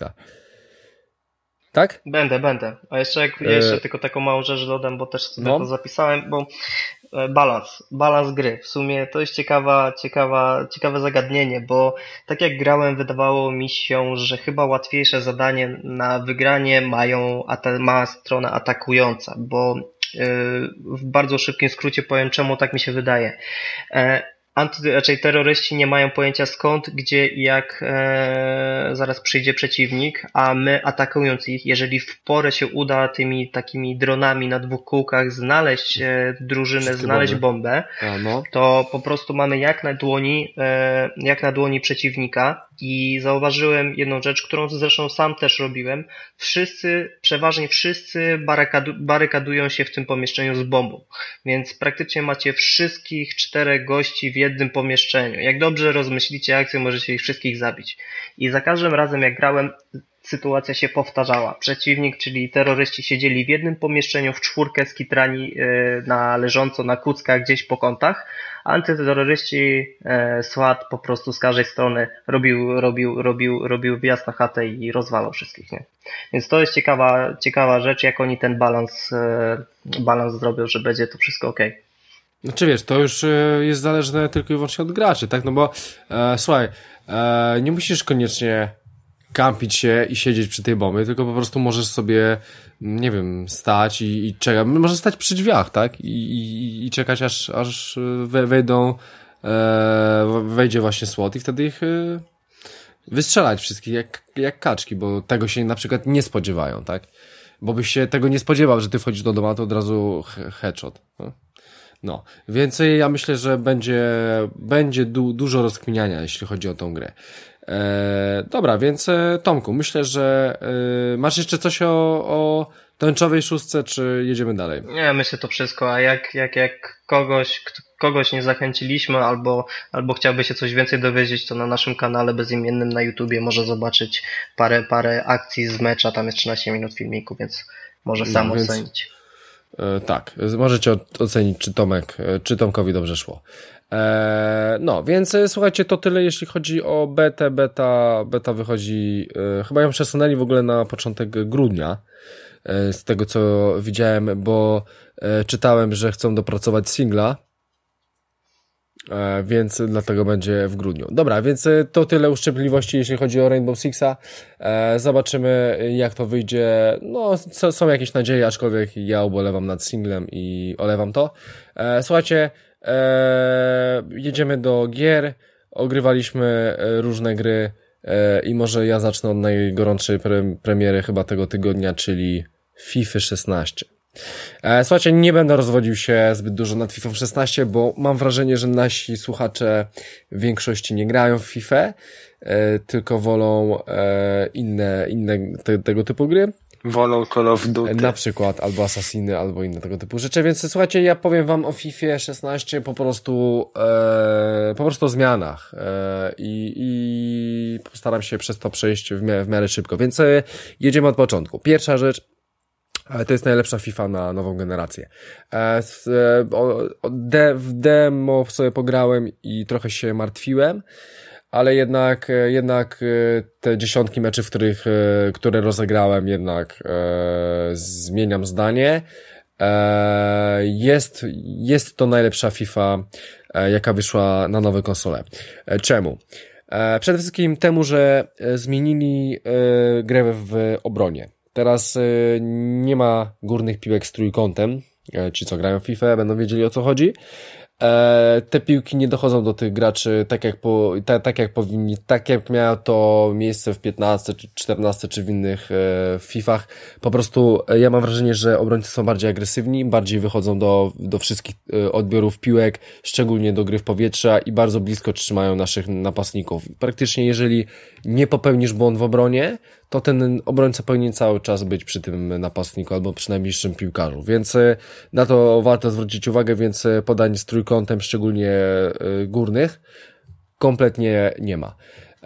Tak? Będę, będę. A jeszcze jak E... jeszcze tylko taką małą rzecz dodam, bo też sobie no. to zapisałem, bo balans, balans gry. W sumie to jest ciekawa, ciekawa, ciekawe zagadnienie, bo tak jak grałem, wydawało mi się, że chyba łatwiejsze zadanie na wygranie mają, ma strona atakująca, bo yy, w bardzo szybkim skrócie powiem, czemu tak mi się wydaje. E, Anty, raczej terroryści nie mają pojęcia skąd, gdzie i jak e, zaraz przyjdzie przeciwnik, a my atakując ich, jeżeli w porę się uda tymi takimi dronami na dwóch kółkach znaleźć e, drużynę, Wszystkie znaleźć bomby. bombę, a, no. to po prostu mamy jak na dłoni, e, jak na dłoni przeciwnika. I zauważyłem jedną rzecz, którą zresztą sam też robiłem. Wszyscy, przeważnie wszyscy barykadu, barykadują się w tym pomieszczeniu z bombą. Więc praktycznie macie wszystkich czterech gości w jednym pomieszczeniu. Jak dobrze rozmyślicie akcję, możecie ich wszystkich zabić. I za każdym razem jak grałem, sytuacja się powtarzała. Przeciwnik, czyli terroryści siedzieli w jednym pomieszczeniu w czwórkę skitrani yy, na leżąco na kuckach gdzieś po kątach. Antyterroryści e, SWAT po prostu z każdej strony robił, robił, robił, robił wjazd na chatę i rozwalał wszystkich, nie? Więc to jest ciekawa, ciekawa rzecz, jak oni ten balans, e, balans zrobią, że będzie to wszystko okej. Okay. Znaczy wiesz, to już jest zależne tylko i wyłącznie od graczy, tak? No bo e, słuchaj, e, nie musisz koniecznie kampić się i siedzieć przy tej bombie, tylko po prostu możesz sobie, nie wiem, stać i, i czekać. Możesz stać przy drzwiach, tak? I, i, i czekać aż, aż wejdą, e, wejdzie właśnie SWAT i wtedy ich e, wystrzelać wszystkich jak, jak kaczki, bo tego się na przykład nie spodziewają, tak? Bo byś się tego nie spodziewał, że ty wchodzisz do domu, to od razu headshot. No, no. Więc ja myślę, że będzie, będzie du, dużo rozkminiania, jeśli chodzi o tą grę. E, dobra, więc e, Tomku, myślę, że e, masz jeszcze coś o, o tęczowej szóstce, czy jedziemy dalej? Nie, myślę to wszystko, a jak, jak, jak kogoś, kogoś nie zachęciliśmy albo, albo chciałby się coś więcej dowiedzieć, to na naszym kanale bezimiennym na YouTubie może zobaczyć parę, parę akcji z mecza, tam jest trzynaście minut filmiku, więc może sam no, więc... ocenić. E, tak, możecie ocenić, czy Tomek, czy Tomkowi dobrze szło. E, no, więc słuchajcie, to tyle jeśli chodzi o betę. Beta, beta wychodzi, e, chyba ją przesunęli w ogóle na początek grudnia, e, z tego co widziałem, bo e, czytałem, że chcą dopracować singla, e, więc dlatego będzie w grudniu. Dobra, więc to tyle uszczypliwości jeśli chodzi o Rainbow Sixa. E, zobaczymy jak to wyjdzie. No, są, są jakieś nadzieje, aczkolwiek ja ubolewam nad singlem i olewam to. E, słuchajcie, Eee, jedziemy do gier, ogrywaliśmy różne gry eee, i może ja zacznę od najgorętszej pre- premiery chyba tego tygodnia, czyli FIFA szesnaście. Eee, słuchajcie, nie będę rozwodził się zbyt dużo nad FIFA szesnaście, bo mam wrażenie, że nasi słuchacze w większości nie grają w FIFA, eee, tylko wolą eee, inne, inne te, tego typu gry. wolą Call of Duty. Na przykład, albo Assassiny, albo inne tego typu rzeczy, więc słuchajcie, ja powiem wam o FIFA szesnaście po prostu e, po prostu o zmianach e, i, i postaram się przez to przejść w miarę, w miarę szybko, więc e, jedziemy od początku. Pierwsza rzecz, to jest najlepsza FIFA na nową generację. E, o, o de, w demo sobie pograłem i trochę się martwiłem, ale jednak, jednak te dziesiątki meczy, w których, które rozegrałem, jednak e, zmieniam zdanie. E, jest, jest to najlepsza FIFA, e, jaka wyszła na nowe konsole. E, czemu? E, przede wszystkim temu, że zmienili e, grę w obronie. Teraz e, nie ma górnych piłek z trójkątem. E, ci, co grają w FIFA, będą wiedzieli, o co chodzi. E, te piłki nie dochodzą do tych graczy tak jak po, ta, tak jak powinni, tak jak miało to miejsce w piętnaście czy czternaście czy w innych e, FIFach. Po prostu e, ja mam wrażenie, że obrońcy są bardziej agresywni, bardziej wychodzą do, do wszystkich e, odbiorów piłek, szczególnie do gry w powietrza i bardzo blisko trzymają naszych napastników. Praktycznie jeżeli nie popełnisz błąd w obronie, to ten obrońca powinien cały czas być przy tym napastniku albo przy najbliższym piłkarzu, więc na to warto zwrócić uwagę, więc podań z trójkątem, szczególnie górnych, kompletnie nie ma.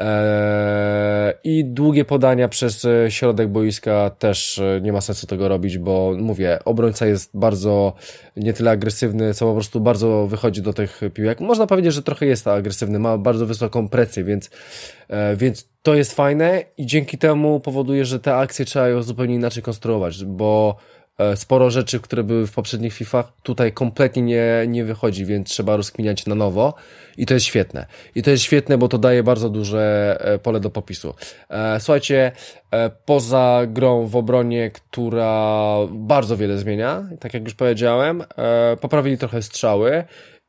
Eee, I długie podania przez środek boiska też nie ma sensu tego robić, bo mówię, obrońca jest bardzo nie tyle agresywny, co po prostu bardzo wychodzi do tych piłek. Można powiedzieć, że trochę jest agresywny, ma bardzo wysoką presję, więc, e, więc to jest fajne i dzięki temu powoduje, że te akcje trzeba ją zupełnie inaczej konstruować, bo sporo rzeczy, które były w poprzednich FIFach, tutaj kompletnie nie, nie wychodzi, więc trzeba rozkminiać na nowo i to jest świetne. I to jest świetne, bo to daje bardzo duże pole do popisu. Słuchajcie, poza grą w obronie, która bardzo wiele zmienia, tak jak już powiedziałem, poprawili trochę strzały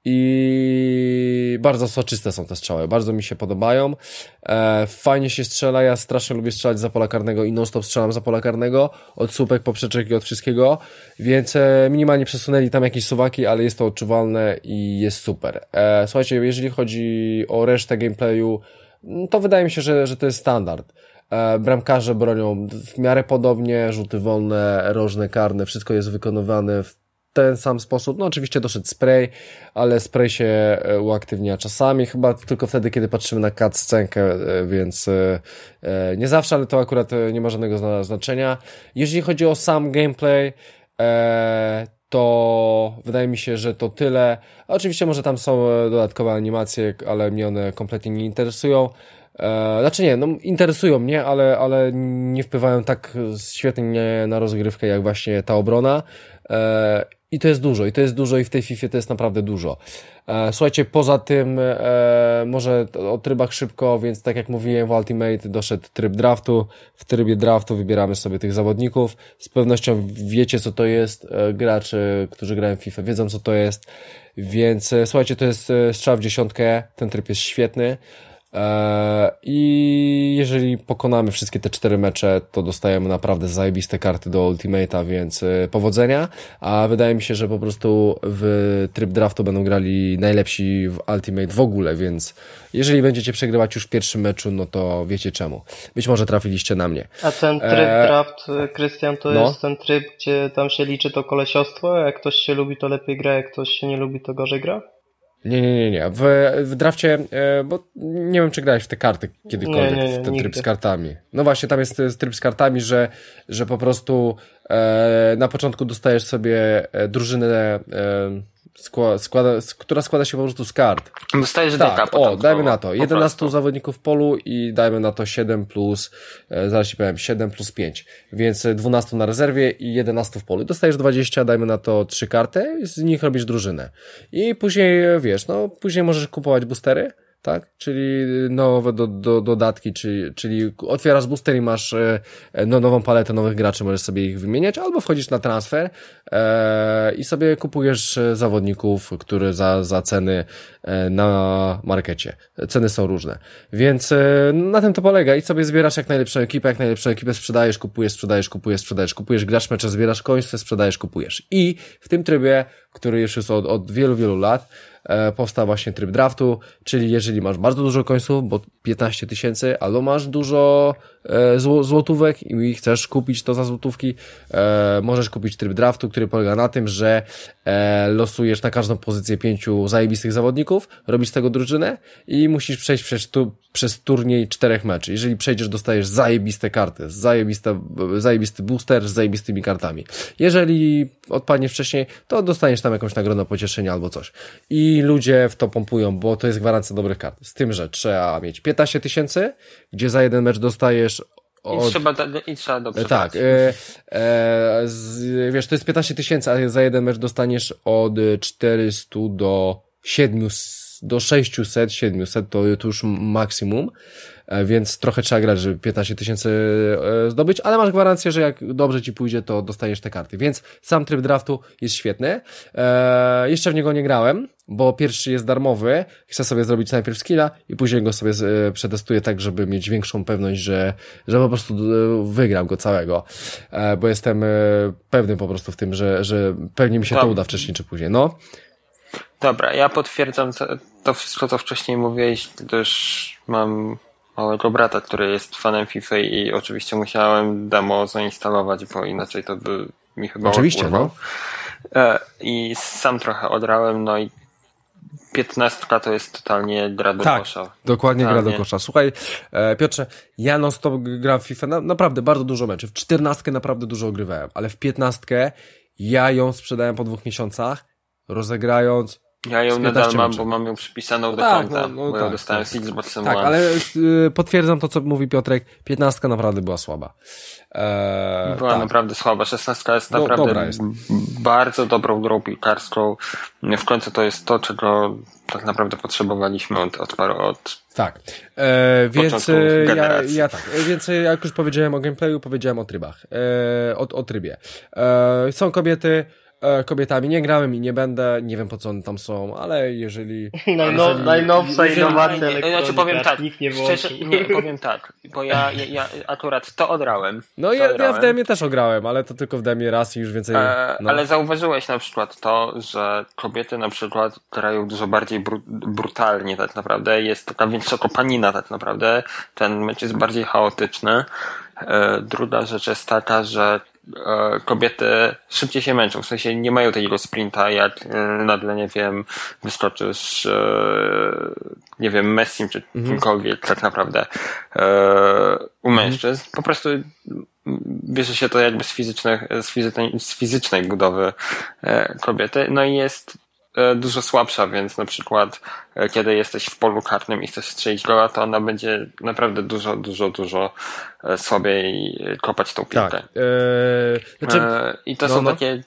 i bardzo soczyste są te strzały, bardzo mi się podobają, e, fajnie się strzela, ja strasznie lubię strzelać za pola karnego i non stop strzelam za pola karnego, od słupek, poprzeczek i od wszystkiego, więc e, minimalnie przesunęli tam jakieś suwaki, ale jest to odczuwalne i jest super. E, słuchajcie, jeżeli chodzi o resztę gameplayu, to wydaje mi się, że, że to jest standard. E, bramkarze bronią w miarę podobnie, rzuty wolne, rożne, karne, wszystko jest wykonywane w ten sam sposób. No oczywiście doszedł spray, ale spray się uaktywnia czasami, chyba tylko wtedy, kiedy patrzymy na cutscenkę, więc nie zawsze, ale to akurat nie ma żadnego znaczenia. Jeżeli chodzi o sam gameplay, to wydaje mi się, że to tyle. Oczywiście może tam są dodatkowe animacje, ale mnie one kompletnie nie interesują. Znaczy nie, no interesują mnie, ale, ale nie wpływają tak świetnie na rozgrywkę jak właśnie ta obrona. I to jest dużo, i to jest dużo i w tej FIFA to jest naprawdę dużo. E, słuchajcie, poza tym e, może o trybach szybko, więc tak jak mówiłem w Ultimate doszedł tryb draftu. W trybie draftu wybieramy sobie tych zawodników. Z pewnością wiecie, co to jest. E, gracze, którzy grają w FIFA, wiedzą, co to jest. Więc e, słuchajcie, to jest e, strzał w dziesiątkę. Ten tryb jest świetny. I jeżeli pokonamy wszystkie te cztery mecze, to dostajemy naprawdę zajebiste karty do Ultimate'a, więc powodzenia, a wydaje mi się, że po prostu w tryb draftu będą grali najlepsi w Ultimate w ogóle, więc jeżeli będziecie przegrywać już w pierwszym meczu, no to wiecie czemu. Być może trafiliście na mnie. A ten tryb e... draft, Krystian, to no? jest ten tryb, gdzie tam się liczy to kolesiostwo, jak ktoś się lubi, to lepiej gra, jak ktoś się nie lubi, to gorzej gra? Nie, nie, nie, nie. W, w drafcie, e, bo nie wiem, czy grałeś w te karty kiedykolwiek, nie, nie, nie, w ten nigdy. Tryb z kartami. No właśnie, tam jest tryb z kartami, że, że po prostu e, na początku dostajesz sobie drużynę, e, skła, składa, która składa się po prostu z kart. Dostajesz tak, deka o, dajmy na to. jedenastu zawodników w polu i dajmy na to siedem plus, e, zaraz ci powiem, siedem plus pięć. Więc dwanaście na rezerwie i jedenaście w polu. Dostajesz dwadzieścia, dajmy na to trzy karty i z nich robisz drużynę. I później, wiesz, no, później możesz kupować boostery, tak? Czyli nowe do, do, dodatki, czyli, czyli otwierasz booster i masz e, no, nową paletę nowych graczy, możesz sobie ich wymieniać, albo wchodzisz na transfer e, i sobie kupujesz zawodników, które za, za ceny e, na markecie. Ceny są różne. Więc e, na tym to polega i sobie zbierasz jak najlepszą ekipę, jak najlepszą ekipę sprzedajesz, kupujesz, sprzedajesz, kupujesz, sprzedajesz, kupujesz, grasz mecze, zbierasz końce, sprzedajesz, kupujesz. I w tym trybie, który już jest od, od wielu, wielu lat, e, powstał właśnie tryb draftu, czyli jeżeli masz bardzo dużo końców, bo piętnaście tysięcy, albo masz dużo e, zł- złotówek i chcesz kupić to za złotówki, e, możesz kupić tryb draftu, który polega na tym, że e, losujesz na każdą pozycję pięciu zajebistych zawodników, robisz z tego drużynę i musisz przejść przez, tu, przez turniej czterech meczy. Jeżeli przejdziesz, dostajesz zajebiste karty, zajebiste, zajebisty booster z zajebistymi kartami. Jeżeli odpadniesz wcześniej, to dostaniesz tam jakąś nagrodę pocieszenia albo coś. I ludzie w to pompują, bo to jest gwarancja dobrych kart. Z tym, że trzeba mieć piętnaście tysięcy, gdzie za jeden mecz dostajesz od... I trzeba, i trzeba dobrze Tak, e, e, z, wiesz, to jest piętnaście tysięcy, a za jeden mecz dostaniesz od czterysta do siedmiuset, do sześciuset, siedmiuset, to, to już maksimum, e, więc trochę trzeba grać, żeby piętnaście tysięcy e, zdobyć, ale masz gwarancję, że jak dobrze ci pójdzie, to dostajesz te karty, więc sam tryb draftu jest świetny. E, jeszcze w niego nie grałem, bo pierwszy jest darmowy, chcę sobie zrobić najpierw skilla i później go sobie e, przetestuję tak, żeby mieć większą pewność, że, że po prostu e, wygram go całego, e, bo jestem e, pewny po prostu w tym, że, że pewnie mi się to uda wcześniej czy później, no. Dobra, ja potwierdzam to wszystko, co wcześniej mówiłeś, gdyż mam małego brata, który jest fanem FIFA i oczywiście musiałem demo zainstalować, bo inaczej to by mi chyba Oczywiście, urwał. no. I sam trochę odrałem, no i piętnastka to jest totalnie gra do tak, kosza. Dokładnie totalnie. gra do kosza. Słuchaj, e, Piotrze, ja non stop gram w FIFA, na, naprawdę bardzo dużo meczy. W czternastkę naprawdę dużo ogrywałem, ale w piętnastkę ja ją sprzedałem po dwóch miesiącach, rozegrając. Ja ją nadal mam, bo mam ją przypisaną do tak, konta, no, no, bo tak, ją dostałem tak. z Xboxem Tak, One. ale y, potwierdzam to, co mówi Piotrek, piętnastka naprawdę była słaba. Eee, była tak. naprawdę słaba. szesnastka jest no, naprawdę dobra jest. bardzo dobrą grą piłkarską. W końcu to jest to, czego tak naprawdę potrzebowaliśmy od, od paru od Tak, e, więc ja, ja tak, więc jak już powiedziałem o gameplayu, powiedziałem o trybach, e, o, o trybie. E, są kobiety, e, kobietami nie grałem i nie będę, nie wiem po co one tam są, ale jeżeli... Najnow, jeżeli najnowsza jeżeli, innowacja elektronika. Znaczy powiem tak, nikt nie szczerze, nie, powiem tak, bo ja, ja, ja akurat to odrałem. No to ja, odrałem. ja w demie też ograłem, ale to tylko w demie raz i już więcej... E, no. Ale zauważyłeś na przykład to, że kobiety na przykład grają dużo bardziej bru, brutalnie tak naprawdę, jest taka większa kopanina tak naprawdę, ten mecz jest bardziej chaotyczny. E, druga rzecz jest taka, że e, kobiety szybciej się męczą, w sensie nie mają takiego sprinta, jak e, nagle, nie wiem, wyskoczysz e, nie wiem, Messim czy mhm. kimkolwiek tak naprawdę e, u mężczyzn. Po prostu bierze się to jakby z fizycznej, z fizycznej, z fizycznej budowy e, kobiety, no i jest e, dużo słabsza, więc na przykład e, kiedy jesteś w polu karnym i chcesz strzelić gola, to ona będzie naprawdę dużo, dużo, dużo e, słabiej kopać tą piłkę. Tak. E, znaczy, e, I to no, są no. takie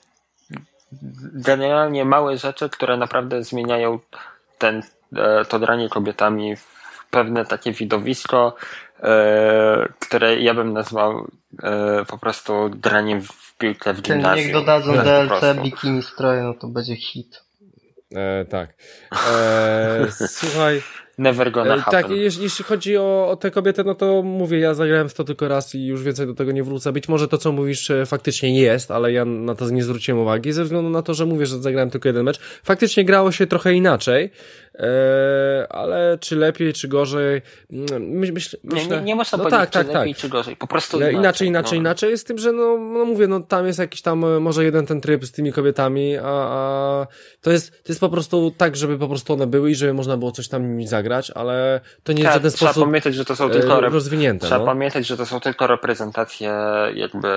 generalnie małe rzeczy, które naprawdę zmieniają ten, e, to granie kobietami w pewne takie widowisko, e, które ja bym nazwał e, po prostu graniem w piłkę w gimnazjum. Niech dodadzą tak D L C bikini stroje, no to będzie hit. E, tak. E, słuchaj. Never gonna e, happen. Tak, jeśli, jeśli chodzi o, o te kobiety, no to mówię, ja zagrałem w to tylko raz i już więcej do tego nie wrócę. Być może to, co mówisz, faktycznie jest, ale ja na to nie zwróciłem uwagi, ze względu na to, że mówię, że zagrałem tylko jeden mecz. Faktycznie grało się trochę inaczej, e, ale czy lepiej, czy gorzej? My, myśl, myślę, nie, nie, nie można no powiedzieć, tak, czy tak, lepiej, tak. czy gorzej. Po prostu inaczej, inaczej. Inaczej, no. inaczej jest z tym, że no, no mówię, no tam jest jakiś tam, może jeden ten tryb z tymi kobietami, a, a to jest, to jest po prostu tak, żeby po prostu one były i żeby można było coś tam nimi zagrać, ale to nie jest tak, w żaden trzeba sposób pamiętać, że to są tylko rep- rozwinięte. Trzeba no. pamiętać, że to są tylko reprezentacje jakby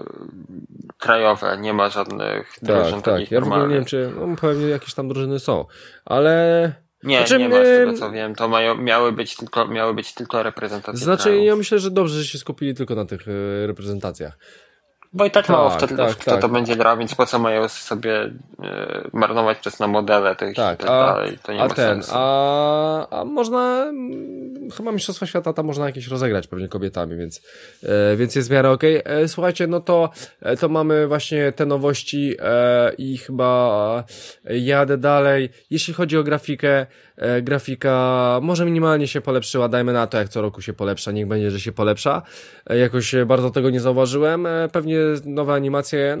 krajowe, nie ma żadnych drużyn Tak, tak. Ja w ogóle nie wiem, czy no, pewnie jakieś tam drużyny są, ale... Nie, znaczy, nie ma z tego co wiem, to mają, miały być tylko, miały być tylko reprezentacje Znaczy, krajów. ja myślę, że dobrze, że się skupili tylko na tych y, reprezentacjach. Bo i tak, tak mało w to, tak, w kto tak. to będzie grał, więc po co mają sobie e, marnować czas na modele tych tak, i tak a, dalej, to nie a ma ten, sensu. A, a można, mm, chyba Mistrzostwa Świata tam można jakieś rozegrać pewnie kobietami, więc, e, więc jest w miarę okej. Okay. Słuchajcie, no to, e, to mamy właśnie te nowości e, i chyba jadę dalej. Jeśli chodzi o grafikę, e, grafika może minimalnie się polepszyła, dajmy na to, jak co roku się polepsza, niech będzie, że się polepsza. E, jakoś bardzo tego nie zauważyłem, e, pewnie nowe animacje, no ale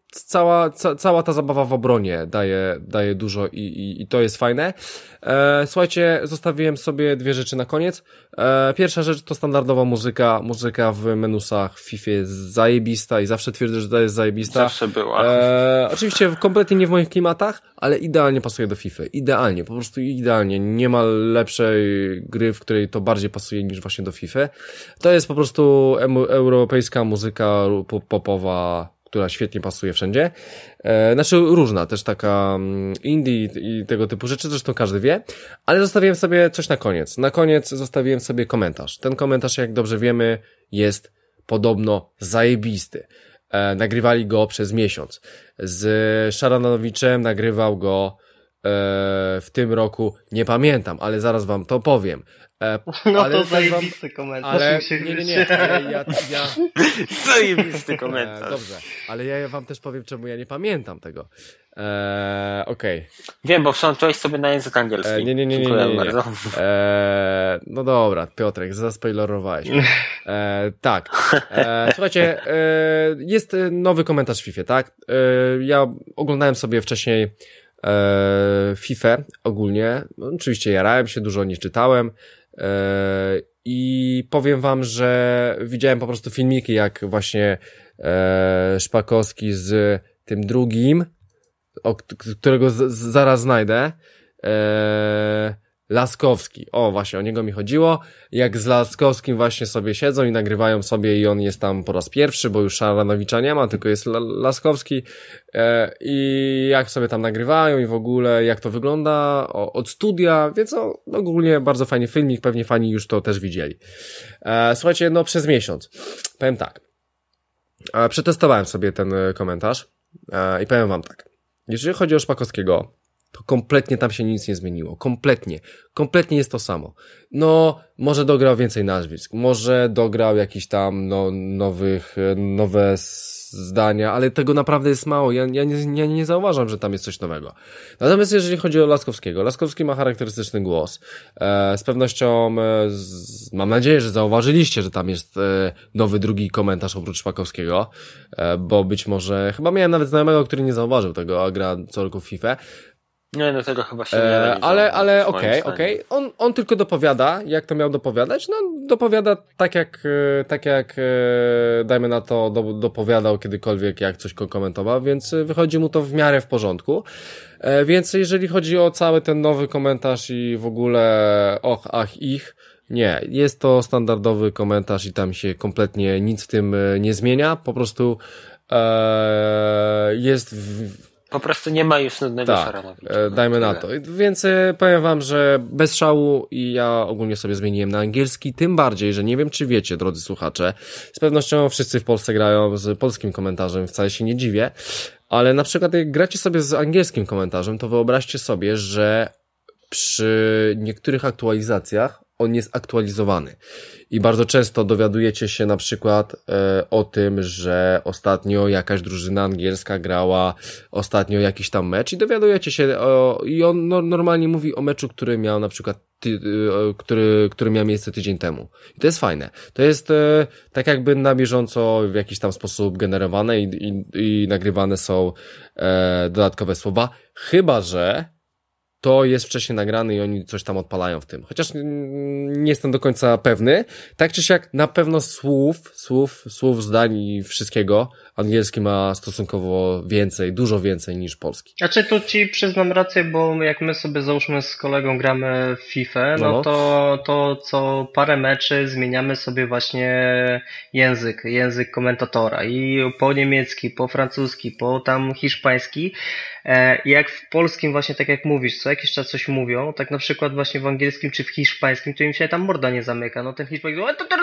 cała, ca, cała ta zabawa w obronie daje, daje dużo i, i, i to jest fajne. E, słuchajcie, zostawiłem sobie dwie rzeczy na koniec. E, pierwsza rzecz to standardowa muzyka. Muzyka w menusach w FIFA jest zajebista i zawsze twierdzę, że to jest zajebista. Zawsze była. E, oczywiście kompletnie nie w moich klimatach, ale idealnie pasuje do FIFA. Idealnie, po prostu idealnie. Nie ma lepszej gry, w której to bardziej pasuje niż właśnie do FIFA. To jest po prostu europejska muzyka popowa, która świetnie pasuje wszędzie. E, znaczy różna, też taka indie i tego typu rzeczy, zresztą każdy wie, ale zostawiłem sobie coś na koniec. Na koniec zostawiłem sobie komentarz. Ten komentarz, jak dobrze wiemy, jest podobno zajebisty. E, nagrywali go przez miesiąc. Z Szaranowiczem nagrywał go e, w tym roku, nie pamiętam, ale zaraz wam to powiem. E, no ale to zajebisty wam... komentarz. Ale nie, nie, nie. Ja, ja, ja... Zajebisty komentarz. E, dobrze, ale ja wam też powiem, czemu ja nie pamiętam tego. E, Okej. Okay. Wiem, bo przełączyłeś sobie na język angielski. E, nie, nie, nie, nie, nie, nie, nie. E, no dobra, Piotrek, zaspoilerowałeś. E, tak. E, słuchajcie, e, jest nowy komentarz w FIFA, tak? E, ja oglądałem sobie wcześniej e, FIFA ogólnie. No, oczywiście jarałem się, dużo nie czytałem. I powiem wam, że widziałem po prostu filmiki, jak właśnie e, Szpakowski z tym drugim, o, którego z, z, zaraz znajdę, e, Laskowski, o właśnie o niego mi chodziło, jak z Laskowskim właśnie sobie siedzą i nagrywają sobie i on jest tam po raz pierwszy, bo już Szaranowicza nie ma, tylko jest Laskowski e, i jak sobie tam nagrywają i w ogóle jak to wygląda o, od studia, więc o, ogólnie bardzo fajny filmik, pewnie fani już to też widzieli. E, słuchajcie, no przez miesiąc, powiem tak, e, przetestowałem sobie ten komentarz e, i powiem wam tak, jeżeli chodzi o Szpakowskiego, to kompletnie tam się nic nie zmieniło. Kompletnie. Kompletnie jest to samo. No, może dograł więcej nazwisk, może dograł jakiś tam no, nowych, nowe zdania, ale tego naprawdę jest mało. Ja, ja, nie, ja nie zauważam, że tam jest coś nowego. Natomiast jeżeli chodzi o Laskowskiego, Laskowski ma charakterystyczny głos. E, z pewnością e, z, mam nadzieję, że zauważyliście, że tam jest e, nowy, drugi komentarz oprócz Szpakowskiego, e, bo być może, chyba miałem nawet znajomego, który nie zauważył tego, a gra co roku w FIFA. Nie, no tego chyba się nie da. E, ale, ale okej, okay, okej. Okay. On, on tylko dopowiada, jak to miał dopowiadać. No, dopowiada tak jak, tak jak, dajmy na to, do, dopowiadał kiedykolwiek, jak coś komentował, więc wychodzi mu to w miarę w porządku. E, więc jeżeli chodzi o cały ten nowy komentarz i w ogóle och, ach, ich, nie, jest to standardowy komentarz i tam się kompletnie nic w tym nie zmienia. Po prostu e, jest w, po prostu nie ma już nudnego tak, Szaranowicza. E, dajmy na to. Więc e, powiem wam, że bez szału i ja ogólnie sobie zmieniłem na angielski, tym bardziej, że nie wiem, czy wiecie, drodzy słuchacze, z pewnością wszyscy w Polsce grają z polskim komentarzem, wcale się nie dziwię, ale na przykład jak gracie sobie z angielskim komentarzem, to wyobraźcie sobie, że przy niektórych aktualizacjach on jest aktualizowany. I bardzo często dowiadujecie się na przykład e, o tym, że ostatnio jakaś drużyna angielska grała ostatnio jakiś tam mecz i dowiadujecie się o, i on no, normalnie mówi o meczu, który miał na przykład ty, e, który, który miał miejsce tydzień temu. I to jest fajne. To jest e, tak jakby na bieżąco w jakiś tam sposób generowane i, i, i nagrywane są e, dodatkowe słowa. Chyba że to jest wcześniej nagrane i oni coś tam odpalają w tym. Chociaż nie jestem do końca pewny. Tak czy siak na pewno słów, słów, słów, zdań i wszystkiego angielski ma stosunkowo więcej, dużo więcej niż polski. Znaczy tu ci przyznam rację, bo jak my sobie załóżmy z kolegą gramy w FIFA, no, no to, to co parę meczy zmieniamy sobie właśnie język, język komentatora i po niemiecki, po francuski, po tam hiszpański. I jak w polskim właśnie, tak jak mówisz, co jakiś czas coś mówią, tak na przykład właśnie w angielskim czy w hiszpańskim, to im się tam morda nie zamyka, no ten hiszpański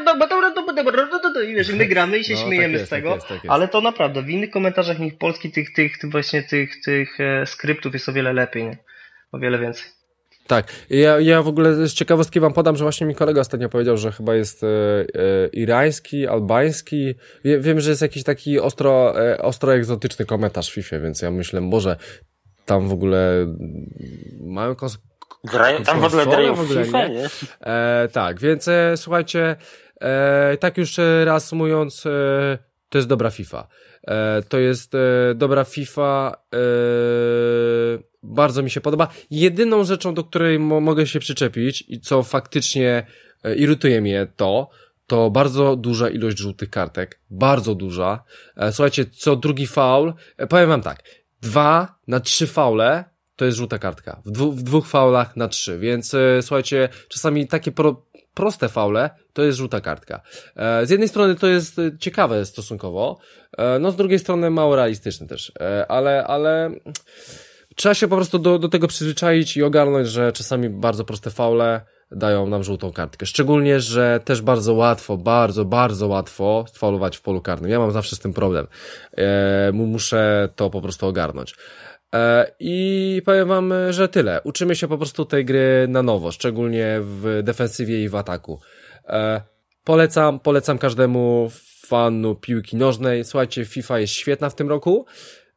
i wiesz, my gramy i się no, śmiejemy tak jest, z tego, tak jest, tak jest. Ale to naprawdę, w innych komentarzach niż polskich tych, tych, tych właśnie tych, tych e, skryptów jest o wiele lepiej, nie? O wiele więcej. Tak, ja, ja w ogóle z ciekawostki wam podam, że właśnie mi kolega ostatnio powiedział, że chyba jest e, e, irański, albański, Wie, wiem, że jest jakiś taki ostro, e, ostro egzotyczny komentarz w FIFA, więc ja myślę, może tam w ogóle mają kons- grają tam w ogóle grają w FIFA, nie? E, tak, więc e, słuchajcie, e, tak już reasumując, e, to jest dobra FIFA. E, to jest e, dobra FIFA, e, bardzo mi się podoba. Jedyną rzeczą, do której mo- mogę się przyczepić i co faktycznie e, irytuje mnie to, to bardzo duża ilość żółtych kartek. Bardzo duża. E, słuchajcie, co drugi faul, e, powiem wam tak, dwa na trzy faule to jest żółta kartka. W, dwu, w dwóch faulach na trzy, więc e, słuchajcie, czasami takie pro, proste faule to jest żółta kartka. E, z jednej strony to jest ciekawe stosunkowo, e, no z drugiej strony mało realistyczne też, e, ale, ale trzeba się po prostu do, do tego przyzwyczaić i ogarnąć, że czasami bardzo proste faule dają nam żółtą kartkę. Szczególnie, że też bardzo łatwo, bardzo, bardzo łatwo faulować w polu karnym. Ja mam zawsze z tym problem. E, muszę to po prostu ogarnąć. I powiem wam, że tyle. Uczymy się po prostu tej gry na nowo, szczególnie w defensywie i w ataku. Polecam, polecam każdemu fanu piłki nożnej. Słuchajcie, FIFA jest świetna w tym roku.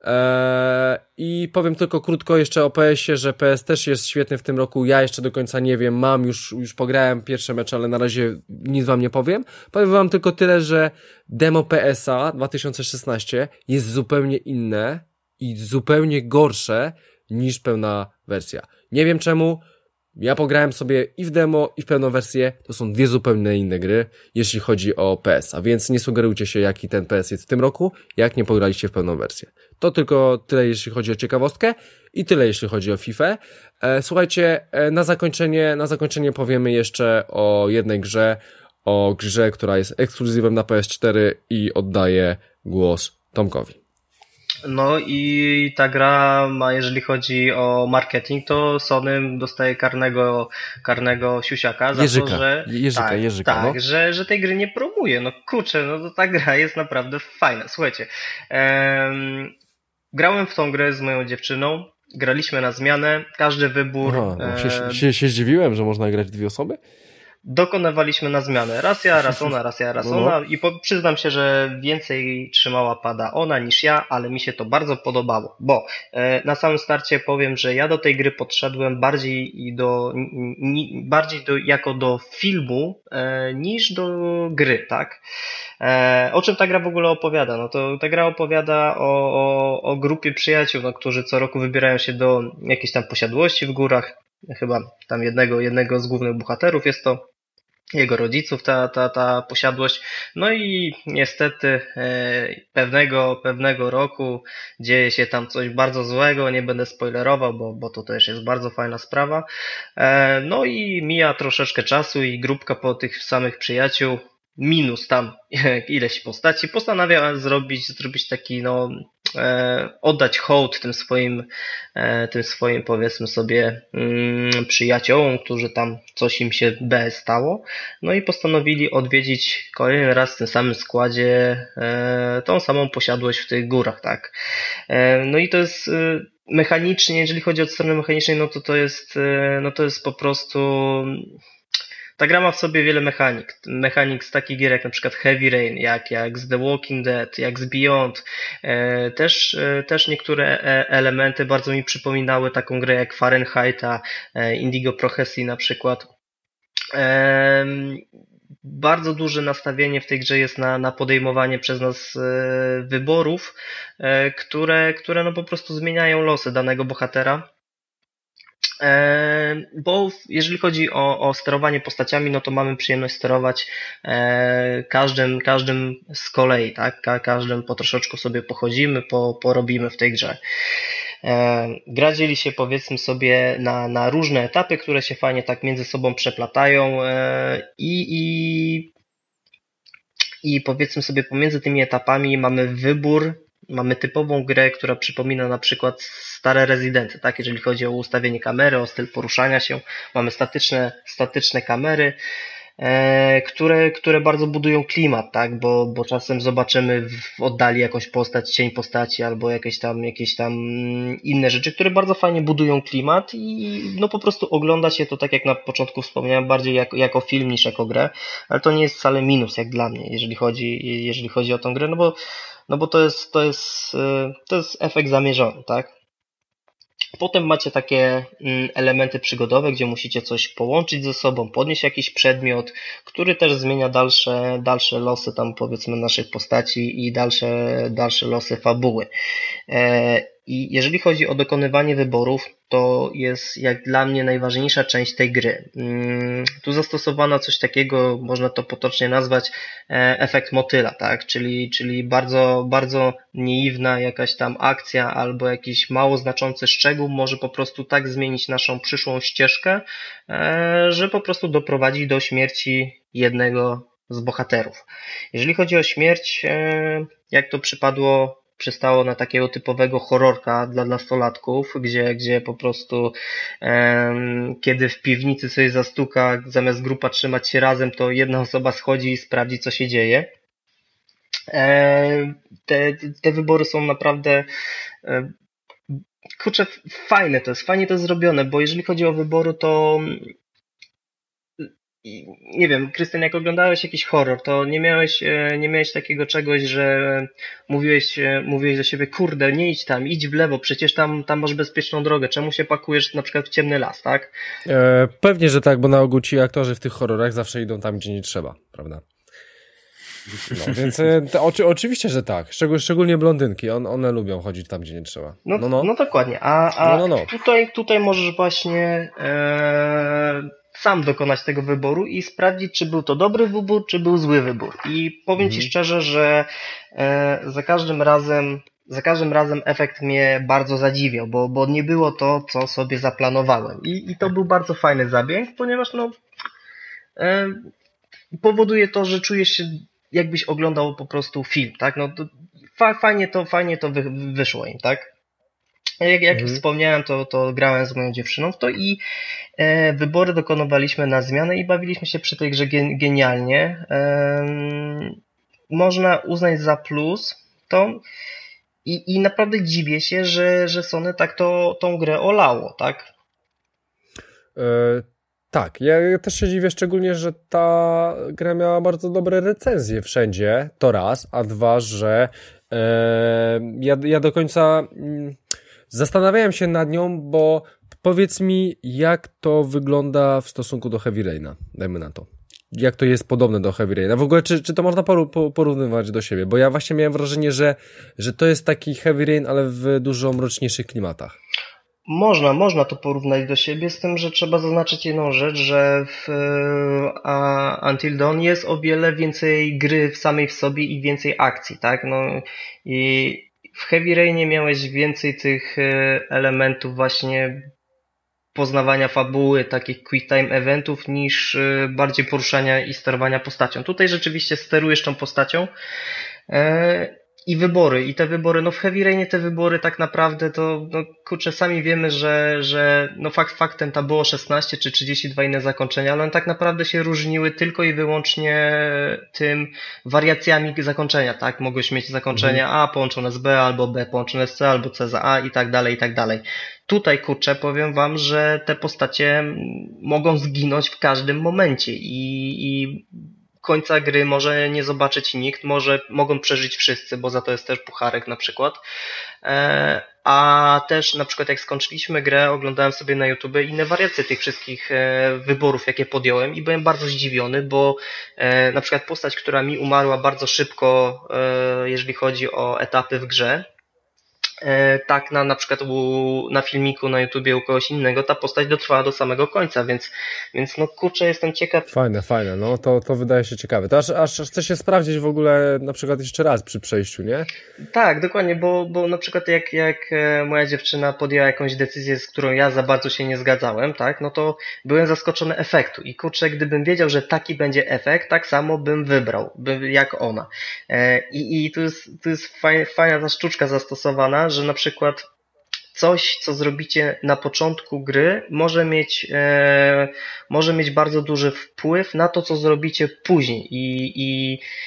I powiem tylko krótko jeszcze o P S ie, że P S też jest świetny w tym roku. Ja jeszcze do końca nie wiem, mam już, już pograłem pierwsze mecze, ale na razie nic wam nie powiem. Powiem wam tylko tyle, że demo P S a dwa tysiące szesnaście jest zupełnie inne i zupełnie gorsze niż pełna wersja. Nie wiem czemu, ja pograłem sobie i w demo, i w pełną wersję, to są dwie zupełnie inne gry, jeśli chodzi o P S, a więc nie sugerujcie się, jaki ten P S jest w tym roku, jak nie pograliście w pełną wersję. To tylko tyle, jeśli chodzi o ciekawostkę i tyle, jeśli chodzi o FIFA. E, słuchajcie, e, na zakończenie, na zakończenie powiemy jeszcze o jednej grze, o grze, która jest ekskluzywem na P S cztery i oddaję głos Tomkowi. No i ta gra ma, jeżeli chodzi o marketing, to Sony dostaje karnego, karnego siusiaka za Jerzyka, to, że Jerzyka, tak, Jerzyka, tak no. że, że tej gry nie promuje. No kurczę, no to ta gra jest naprawdę fajna. Słuchajcie, em, grałem w tą grę z moją dziewczyną, graliśmy na zmianę, każdy wybór... Aha, no, się, się, się zdziwiłem, że można grać w dwie osoby? Dokonywaliśmy na zmianę. Raz ja, raz ona, raz ja, raz no, ona no. i po, przyznam się, że więcej trzymała pada ona niż ja, ale mi się to bardzo podobało, bo e, na samym starcie powiem, że ja do tej gry podszedłem bardziej i do, ni, bardziej do, jako do filmu e, niż do gry, tak? E, o czym ta gra w ogóle opowiada? No to ta gra opowiada o, o, o grupie przyjaciół, no, którzy co roku wybierają się do jakiejś tam posiadłości w górach. Chyba tam jednego, jednego z głównych bohaterów jest to, jego rodziców, ta, ta, ta posiadłość. No i niestety e, pewnego, pewnego roku dzieje się tam coś bardzo złego, nie będę spoilerował, bo, bo to też jest bardzo fajna sprawa. E, no i mija troszeczkę czasu i grupka po tych samych przyjaciół, minus tam ileś postaci, postanawia zrobić, zrobić taki, no, e, oddać hołd tym swoim, e, tym swoim, powiedzmy sobie, mm, przyjaciołom, którzy tam coś im się B stało. No i postanowili odwiedzić kolejny raz w tym samym składzie e, tą samą posiadłość w tych górach, tak. E, no i to jest e, mechanicznie, jeżeli chodzi o stronę mechanicznej, no to to jest, e, no to jest po prostu... Ta gra ma w sobie wiele mechanik. Mechanik z takich gier jak na przykład Heavy Rain, jak, jak z The Walking Dead, jak z Beyond. E, też, e, też niektóre e, elementy bardzo mi przypominały taką grę jak Fahrenheita, e, Indigo Prophecy na przykład. E, bardzo duże nastawienie w tej grze jest na, na podejmowanie przez nas e, wyborów, e, które, które no po prostu zmieniają losy danego bohatera. E, bo jeżeli chodzi o, o sterowanie postaciami, no to mamy przyjemność sterować e, każdym, każdym z kolei, tak? Ka, każdym po troszeczku sobie pochodzimy, po, porobimy w tej grze. E, gra dzieli się, powiedzmy sobie, na, na różne etapy, które się fajnie tak między sobą przeplatają e, i, i, i powiedzmy sobie pomiędzy tymi etapami mamy wybór. Mamy typową grę, która przypomina na przykład stare Residenty, tak? Jeżeli chodzi o ustawienie kamery, o styl poruszania się. Mamy statyczne, statyczne kamery, e, które, które bardzo budują klimat, tak? Bo, bo czasem zobaczymy w oddali jakąś postać, cień postaci albo jakieś tam, jakieś tam inne rzeczy, które bardzo fajnie budują klimat i no po prostu ogląda się to, tak jak na początku wspomniałem, bardziej jako, jako film niż jako grę, ale to nie jest wcale minus jak dla mnie, jeżeli chodzi, jeżeli chodzi o tą grę, no bo No bo to jest, to jest, to jest efekt zamierzony, tak? Potem macie takie elementy przygodowe, gdzie musicie coś połączyć ze sobą, podnieść jakiś przedmiot, który też zmienia dalsze, dalsze losy tam powiedzmy naszych postaci i dalsze, dalsze losy fabuły. I jeżeli chodzi o dokonywanie wyborów, to jest jak dla mnie najważniejsza część tej gry. Tu zastosowano coś takiego, można to potocznie nazwać efekt motyla, tak? Czyli, czyli bardzo, bardzo naiwna jakaś tam akcja albo jakiś mało znaczący szczegół może po prostu tak zmienić naszą przyszłą ścieżkę, że po prostu doprowadzi do śmierci jednego z bohaterów. Jeżeli chodzi o śmierć, jak to przypadło przystało na takiego typowego horrorka dla nastolatków, gdzie, gdzie po prostu um, kiedy w piwnicy coś zastuka, zamiast grupa trzymać się razem, to jedna osoba schodzi i sprawdzi, co się dzieje. E, te, te wybory są naprawdę e, kurczę, fajne to jest, fajnie to jest zrobione, bo jeżeli chodzi o wybory, to nie wiem, Krystian, jak oglądałeś jakiś horror, to nie miałeś, nie miałeś takiego czegoś, że mówiłeś, mówiłeś do siebie, kurde, nie idź tam, idź w lewo, przecież tam, tam masz bezpieczną drogę, czemu się pakujesz na przykład w ciemny las, tak? E, pewnie, że tak, bo na ogół ci aktorzy w tych horrorach zawsze idą tam, gdzie nie trzeba, prawda? No, więc to, oczy, oczywiście, że tak, Szczegól, szczególnie blondynki, on, one lubią chodzić tam, gdzie nie trzeba. No, no, no. no dokładnie, a, a no, no, no. Tutaj, tutaj możesz właśnie e, sam dokonać tego wyboru i sprawdzić, czy był to dobry wybór, czy był zły wybór. I powiem mhm. Ci szczerze, że e, za każdym razem za każdym razem efekt mnie bardzo zadziwiał, bo, bo nie było to, co sobie zaplanowałem. I, i to był bardzo fajny zabieg, ponieważ no e, powoduje to, że czujesz się, jakbyś oglądał po prostu film, tak? No to fa, fajnie to, fajnie to wy, wyszło im, tak? Jak, jak mhm. wspomniałem, to, to grałem z moją dziewczyną w to i e, wybory dokonywaliśmy na zmianę i bawiliśmy się przy tej grze gen, genialnie. E, można uznać za plus to i, i naprawdę dziwię się, że, że Sony tak to, tą grę olało, tak? E, tak, ja też się dziwię szczególnie, że ta gra miała bardzo dobre recenzje wszędzie, to raz, a dwa, że e, ja, ja do końca... Mm, zastanawiałem się nad nią, bo powiedz mi, jak to wygląda w stosunku do Heavy Raina, dajmy na to. Jak to jest podobne do Heavy Raina? W ogóle, czy, czy to można porównywać do siebie? Bo ja właśnie miałem wrażenie, że, że to jest taki Heavy Rain, ale w dużo mroczniejszych klimatach. Można, można to porównać do siebie, z tym, że trzeba zaznaczyć jedną rzecz, że w a, Until Dawn jest o wiele więcej gry w samej w sobie i więcej akcji, tak? No i w Heavy Rainie miałeś więcej tych elementów właśnie poznawania fabuły, takich quick time eventów, niż bardziej poruszania i sterowania postacią. Tutaj rzeczywiście sterujesz tą postacią i wybory. I te wybory, no w Heavy Rainie te wybory tak naprawdę to, no kurczę, sami wiemy, że, że no fakt faktem tam było szesnaście czy trzydzieści dwa inne zakończenia, ale one tak naprawdę się różniły tylko i wyłącznie tym wariacjami zakończenia, tak? Mogłeś mieć zakończenia mhm. A połączone z B, albo B połączone z C, albo C z A i tak dalej, i tak dalej. Tutaj, kurczę, powiem wam, że te postacie mogą zginąć w każdym momencie i, i końca gry może nie zobaczyć nikt, może mogą przeżyć wszyscy, bo za to jest też pucharek na przykład. E, a też na przykład jak skończyliśmy grę, oglądałem sobie na YouTube inne wariacje tych wszystkich e, wyborów, jakie podjąłem i byłem bardzo zdziwiony, bo e, na przykład postać, która mi umarła bardzo szybko, e, jeżeli chodzi o etapy w grze, tak na na przykład u, na filmiku na YouTubie u kogoś innego ta postać dotrwała do samego końca, więc, więc no kurczę, jestem ciekaw. Fajne, fajne, no to, to wydaje się ciekawe. To aż, aż chcę się sprawdzić w ogóle na przykład jeszcze raz przy przejściu, nie? Tak, dokładnie, bo, bo na przykład jak, jak moja dziewczyna podjęła jakąś decyzję, z którą ja za bardzo się nie zgadzałem, tak, no to byłem zaskoczony efektu i kurczę, gdybym wiedział, że taki będzie efekt, tak samo bym wybrał, by, jak ona. I, i tu jest, tu jest fajna, fajna ta sztuczka zastosowana, że na przykład coś, co zrobicie na początku gry, może mieć, e, może mieć bardzo duży wpływ na to, co zrobicie później. I, i,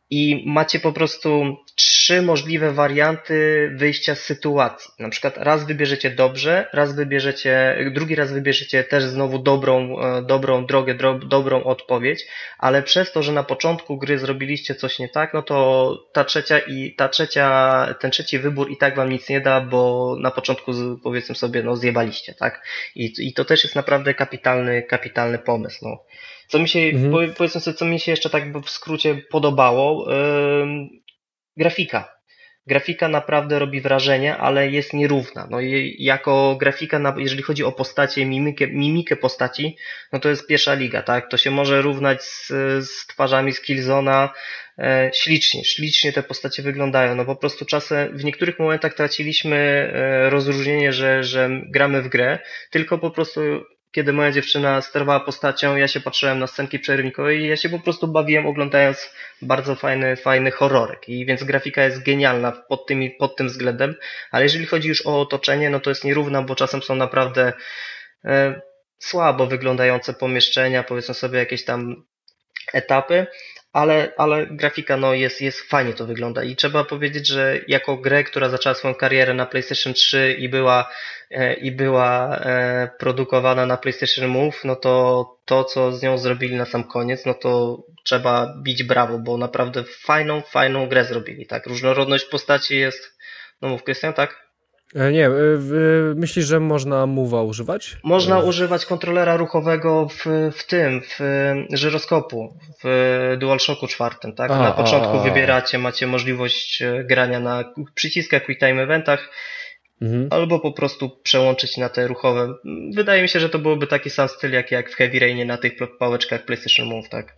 i macie po prostu trzy możliwe warianty wyjścia z sytuacji. Na przykład raz wybierzecie dobrze, raz wybierzecie, drugi raz wybierzecie też znowu dobrą, dobrą drogę, dro, dobrą odpowiedź, ale przez to, że na początku gry zrobiliście coś nie tak, no to ta trzecia i ta trzecia, ten trzeci wybór i tak wam nic nie da, bo na początku powiedzmy sobie, no zjebaliście, tak? I, i to też jest naprawdę kapitalny, kapitalny pomysł, no. Co mi się, mhm. powiedzmy sobie, co mi się jeszcze tak w skrócie podobało, yy, grafika. Grafika naprawdę robi wrażenie, ale jest nierówna. No i jako grafika, na, jeżeli chodzi o postacie, mimikę, mimikę postaci, no to jest pierwsza liga, tak? To się może równać z, z twarzami z Killzone'a, e, ślicznie, ślicznie te postacie wyglądają. No po prostu czasem, w niektórych momentach traciliśmy e, rozróżnienie, że, że gramy w grę, tylko po prostu kiedy moja dziewczyna sterowała postacią, ja się patrzyłem na scenki przerwnikowe i ja się po prostu bawiłem oglądając bardzo fajny, fajny horrorek. I więc grafika jest genialna pod, tymi, pod tym względem, ale jeżeli chodzi już o otoczenie, no to jest nierówna, bo czasem są naprawdę e, słabo wyglądające pomieszczenia, powiedzmy sobie jakieś tam etapy, ale, ale grafika no jest, jest fajnie to wygląda i trzeba powiedzieć, że jako grę, która zaczęła swoją karierę na PlayStation trzy i była e, i była e, produkowana na PlayStation Move, no to to, co z nią zrobili na sam koniec, no to trzeba bić brawo, bo naprawdę fajną, fajną grę zrobili, tak? Różnorodność postaci jest, no mów Krystian, tak? Nie, myślisz, że można move'a używać? Można używać kontrolera ruchowego w, w tym, w żyroskopu, w DualShocku czwartym, tak? A, na początku a, a. wybieracie, macie możliwość grania na przyciskach Quick Time Eventach, mhm. albo po prostu przełączyć na te ruchowe. Wydaje mi się, że to byłoby taki sam styl, jak, jak w Heavy Rainie na tych pałeczkach PlayStation Move, tak?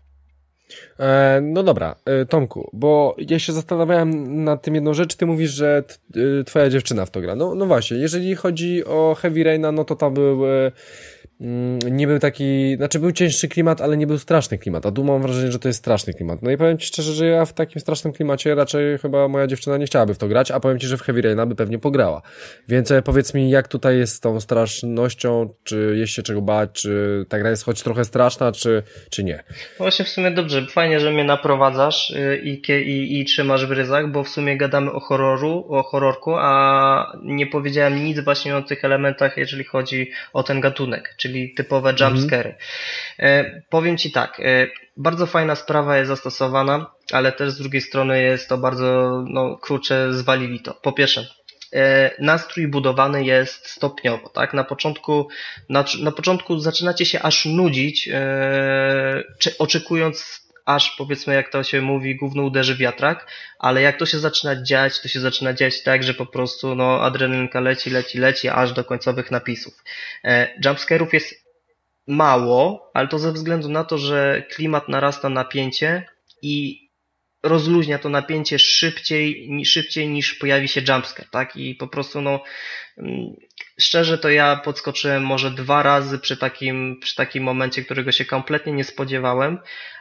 E, no dobra, e, Tomku, bo ja się zastanawiałem nad tym jedną rzecz, ty mówisz, że t, e, twoja dziewczyna w to gra. No, no właśnie, jeżeli chodzi o Heavy Raina, no to tam był e, nie był taki, znaczy był cięższy klimat, ale nie był straszny klimat, a tu mam wrażenie, że to jest straszny klimat. No i powiem ci szczerze, że ja w takim strasznym klimacie raczej chyba moja dziewczyna nie chciałaby w to grać, a powiem ci, że w Heavy Raina by pewnie pograła. Więc powiedz mi, jak tutaj jest z tą strasznością, czy jest się czego bać, czy ta gra jest choć trochę straszna, czy, czy nie? Właśnie w sumie dobrze, fajnie, że mnie naprowadzasz i, i, i trzymasz w ryzach, bo w sumie gadamy o horroru, o horrorku, a nie powiedziałem nic właśnie o tych elementach, jeżeli chodzi o ten gatunek, czyli czyli typowe jumpscary. Mhm. Powiem ci tak, bardzo fajna sprawa jest zastosowana, ale też z drugiej strony jest to bardzo, no kurczę, zwalili to. Po pierwsze, nastrój budowany jest stopniowo, tak? Na początku, na, na początku zaczynacie się aż nudzić, czy, oczekując aż powiedzmy, jak to się mówi, gówno uderzy wiatrak, ale jak to się zaczyna dziać, to się zaczyna dziać tak, że po prostu no adrenalinka leci, leci, leci, aż do końcowych napisów. E, jumpscare'ów jest mało, ale to ze względu na to, że klimat narasta napięcie i rozluźnia to napięcie szybciej, szybciej niż pojawi się jumpscare, tak? I po prostu no szczerze to ja podskoczyłem może dwa razy przy takim, przy takim momencie, którego się kompletnie nie spodziewałem,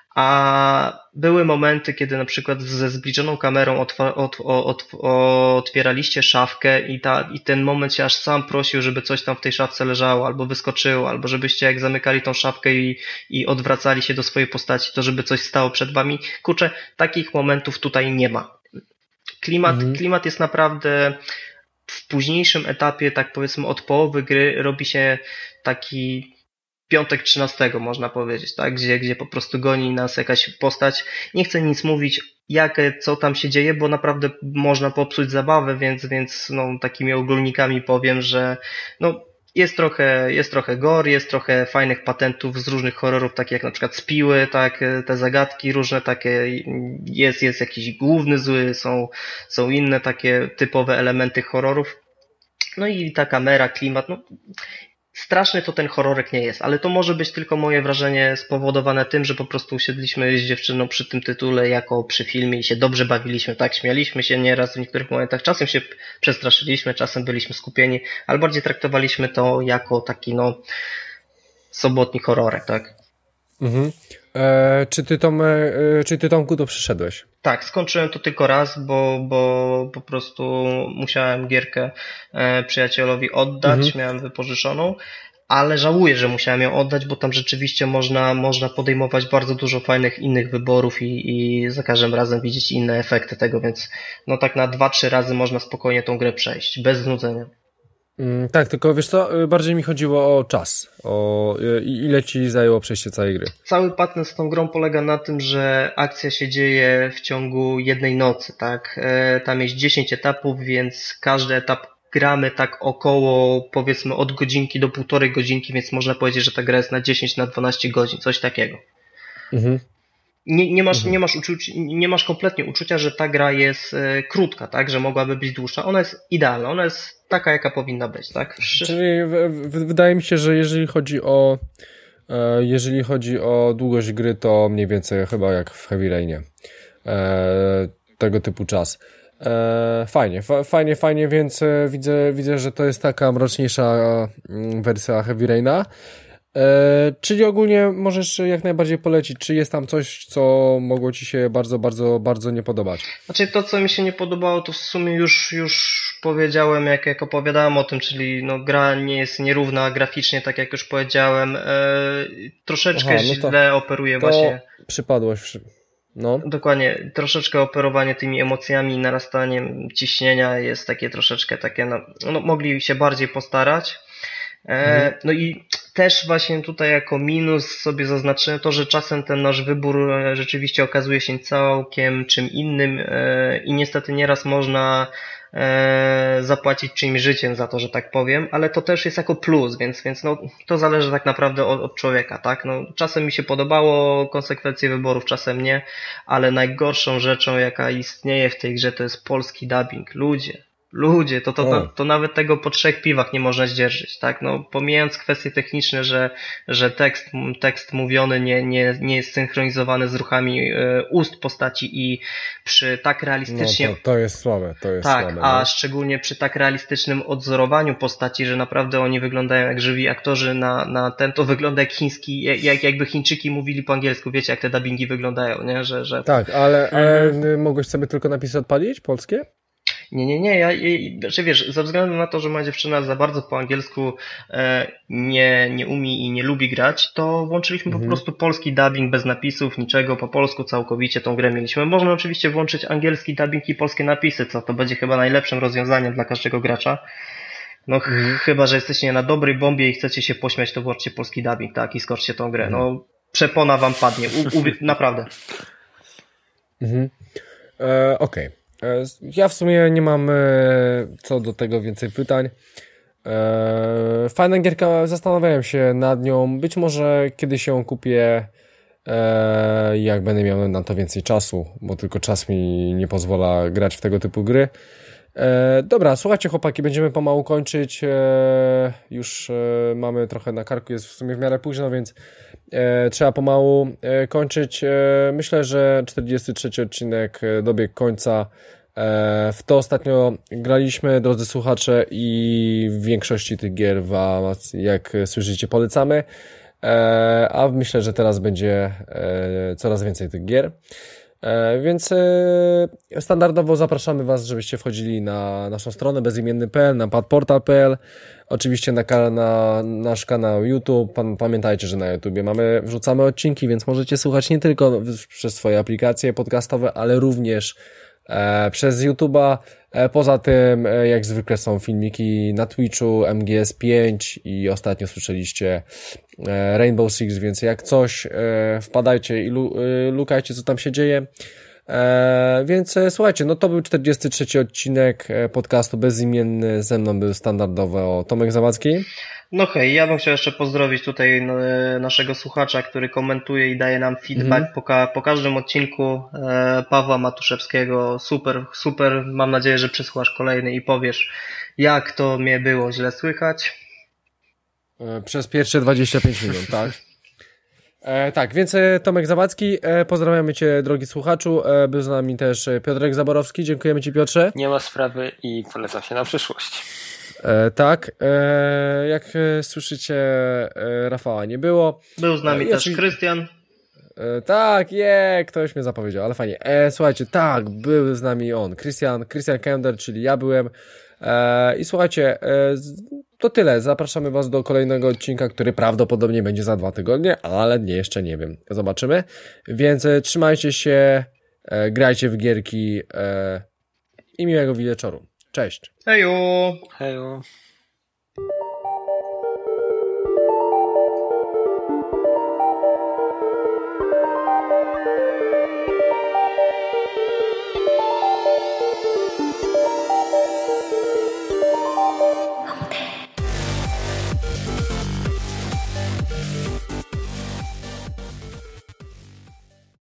a były momenty, kiedy na przykład ze zbliżoną kamerą otwa, ot, ot, otwieraliście szafkę i, ta, i ten moment się aż sam prosił, żeby coś tam w tej szafce leżało, albo wyskoczyło, albo żebyście jak zamykali tą szafkę i, i odwracali się do swojej postaci, to żeby coś stało przed wami. Kurczę, takich momentów tutaj nie ma. Klimat, mhm. klimat jest naprawdę w późniejszym etapie, tak powiedzmy od połowy gry robi się taki piątek trzynastego można powiedzieć, tak? Gdzie, gdzie po prostu goni nas jakaś postać. Nie chcę nic mówić, jak, co tam się dzieje, bo naprawdę można popsuć zabawę, więc, więc no, takimi ogólnikami powiem, że no, jest trochę, jest trochę gore, jest trochę fajnych patentów z różnych horrorów, takich jak na przykład z Piły, tak? Te zagadki różne takie, jest, jest jakiś główny zły, są, są inne takie typowe elementy horrorów. No i ta kamera, klimat, no straszny to ten horrorek nie jest, ale to może być tylko moje wrażenie spowodowane tym, że po prostu usiedliśmy z dziewczyną przy tym tytule jako przy filmie i się dobrze bawiliśmy, tak, śmialiśmy się nieraz w niektórych momentach, czasem się przestraszyliśmy, czasem byliśmy skupieni, ale bardziej traktowaliśmy to jako taki, no, sobotni horrorek, tak. Mhm. E, czy ty Tom, e, czy ty Tomku to przyszedłeś? Tak, skończyłem to tylko raz, bo, bo po prostu musiałem gierkę e, przyjacielowi oddać, mhm. miałem wypożyczoną, ale żałuję, że musiałem ją oddać, bo tam rzeczywiście można, można podejmować bardzo dużo fajnych innych wyborów i, i za każdym razem widzieć inne efekty tego, więc no tak na dwa, trzy razy można spokojnie tą grę przejść, bez znudzenia. Mm, tak, tylko wiesz co, bardziej mi chodziło o czas, o ile ci zajęło przejście całej gry. Cały patent z tą grą polega na tym, że akcja się dzieje w ciągu jednej nocy, tak? E, tam jest dziesięć etapów, więc każdy etap gramy tak około, powiedzmy, od godzinki do półtorej godzinki, więc można powiedzieć, że ta gra jest na dziesięć na dwanaście godzin, coś takiego. Mhm. Nie, nie, masz, mhm. nie, masz uczuć, nie masz kompletnie uczucia, że ta gra jest e, krótka, tak, że mogłaby być dłuższa. Ona jest idealna, ona jest taka, jaka powinna być, tak? Czyli w, w, wydaje mi się, że jeżeli chodzi o e, jeżeli chodzi o długość gry, to mniej więcej chyba jak w Heavy Rainie. E, tego typu czas. E, fajnie, fa, fajnie, fajnie, więc e, widzę, widzę, że to jest taka mroczniejsza m, wersja Heavy Raina. E, czyli ogólnie możesz jak najbardziej polecić, czy jest tam coś, co mogło ci się bardzo, bardzo, bardzo nie podobać? Znaczy to, co mi się nie podobało, to w sumie już, już powiedziałem, jak, jak opowiadałem o tym, czyli no, gra nie jest nierówna graficznie, tak jak już powiedziałem. E, troszeczkę Aha, no to, źle operuje to właśnie. Przypadłość. No. Dokładnie, troszeczkę operowanie tymi emocjami i narastaniem ciśnienia jest takie troszeczkę takie, no, no mogli się bardziej postarać. Mhm. No i też właśnie tutaj jako minus sobie zaznaczyłem to, że czasem ten nasz wybór rzeczywiście okazuje się całkiem czym innym i niestety nieraz można zapłacić czyimś życiem za to, że tak powiem, ale to też jest jako plus, więc, więc no, to zależy tak naprawdę od, od człowieka, tak? No, czasem mi się podobało konsekwencje wyborów, czasem nie, ale najgorszą rzeczą, jaka istnieje w tej grze, to jest polski dubbing. Ludzie. Ludzie, to, to, to, to nawet tego po trzech piwach nie można zdzierżyć, tak? No, pomijając kwestie techniczne, że, że tekst, tekst mówiony nie, nie, nie jest synchronizowany z ruchami e, ust postaci i przy tak realistycznie... No to, to jest słabe, to jest tak, słabe. A no. szczególnie przy tak realistycznym odzorowaniu postaci, że naprawdę oni wyglądają jak żywi aktorzy na, na ten, to wygląda jak chiński, jak, jakby Chińczyki mówili po angielsku, wiecie, jak te dubbingi wyglądają, nie? Że, że... Tak, ale, ale mogłeś sobie tylko napisy odpalić, polskie? Nie, nie, nie, ja, że wiesz, ze względu na to, że moja dziewczyna za bardzo po angielsku e, nie, nie umie i nie lubi grać, to włączyliśmy mhm. po prostu polski dubbing bez napisów, niczego, po polsku całkowicie tą grę mieliśmy. Można oczywiście włączyć angielski dubbing i polskie napisy, co to będzie chyba najlepszym rozwiązaniem dla każdego gracza. No mhm. ch- chyba, że jesteście na dobrej bombie i chcecie się pośmiać, to włączcie polski dubbing, tak, i skoczcie tą grę. Mhm. No, przepona wam padnie, u, u, naprawdę. Mhm. E, Okej. Okay. Ja w sumie nie mam co do tego więcej pytań. Fajna gierka, zastanawiałem się nad nią. Być może kiedyś ją kupię, jak będę miał na to więcej czasu, bo tylko czas mi nie pozwala grać w tego typu gry. Dobra, słuchajcie chłopaki, będziemy pomału kończyć. Już mamy trochę na karku, jest w sumie w miarę późno, więc trzeba pomału kończyć. Myślę, że czterdziesty trzeci odcinek dobiegł końca. W to ostatnio graliśmy, drodzy słuchacze, i w większości tych gier wam, jak słyszycie, polecamy. A myślę, że teraz będzie coraz więcej tych gier. Więc standardowo zapraszamy was, żebyście wchodzili na naszą stronę bezimienny kropka p l, na padportal kropka p l, oczywiście na, na nasz kanał YouTube. Pamiętajcie, że na YouTubie mamy, wrzucamy odcinki, więc możecie słuchać nie tylko przez swoje aplikacje podcastowe, ale również e, przez YouTube'a. E, poza tym, e, jak zwykle, są filmiki na Twitchu, M G S pięć i ostatnio słyszeliście e, Rainbow Six, więc jak coś, e, wpadajcie i lu, e, lukajcie, co tam się dzieje. E, więc e, słuchajcie, no to był czterdziesty trzeci odcinek podcastu Bezimienny. Ze mną był standardowo Tomek Zawadzki. No hej, ja bym chciał jeszcze pozdrowić tutaj naszego słuchacza, który komentuje i daje nam feedback mm. po, ka- po każdym odcinku, e, Pawła Matuszewskiego. Super, super, mam nadzieję, że przysłuchasz kolejny i powiesz, jak to mnie było źle słychać. E, przez pierwsze dwadzieścia pięć minut, tak? E, tak, więc Tomek Zawadzki, e, pozdrawiamy cię, drogi słuchaczu. E, był z nami też Piotrek Zaborowski. Dziękujemy ci, Piotrze. Nie ma sprawy i polecam się na przyszłość. E, tak, e, jak słyszycie, e, Rafała nie było. Był z nami e, też Krystian. E, tak, je, ktoś mnie zapowiedział, ale fajnie. E, słuchajcie, tak, był z nami on, Krystian, Krystian Kender, czyli ja byłem. I słuchajcie, to tyle. Zapraszamy was do kolejnego odcinka, który prawdopodobnie będzie za dwa tygodnie, ale nie, jeszcze nie wiem. Zobaczymy. Więc trzymajcie się, grajcie w gierki i miłego wieczoru. Cześć. Hejo. Hejo.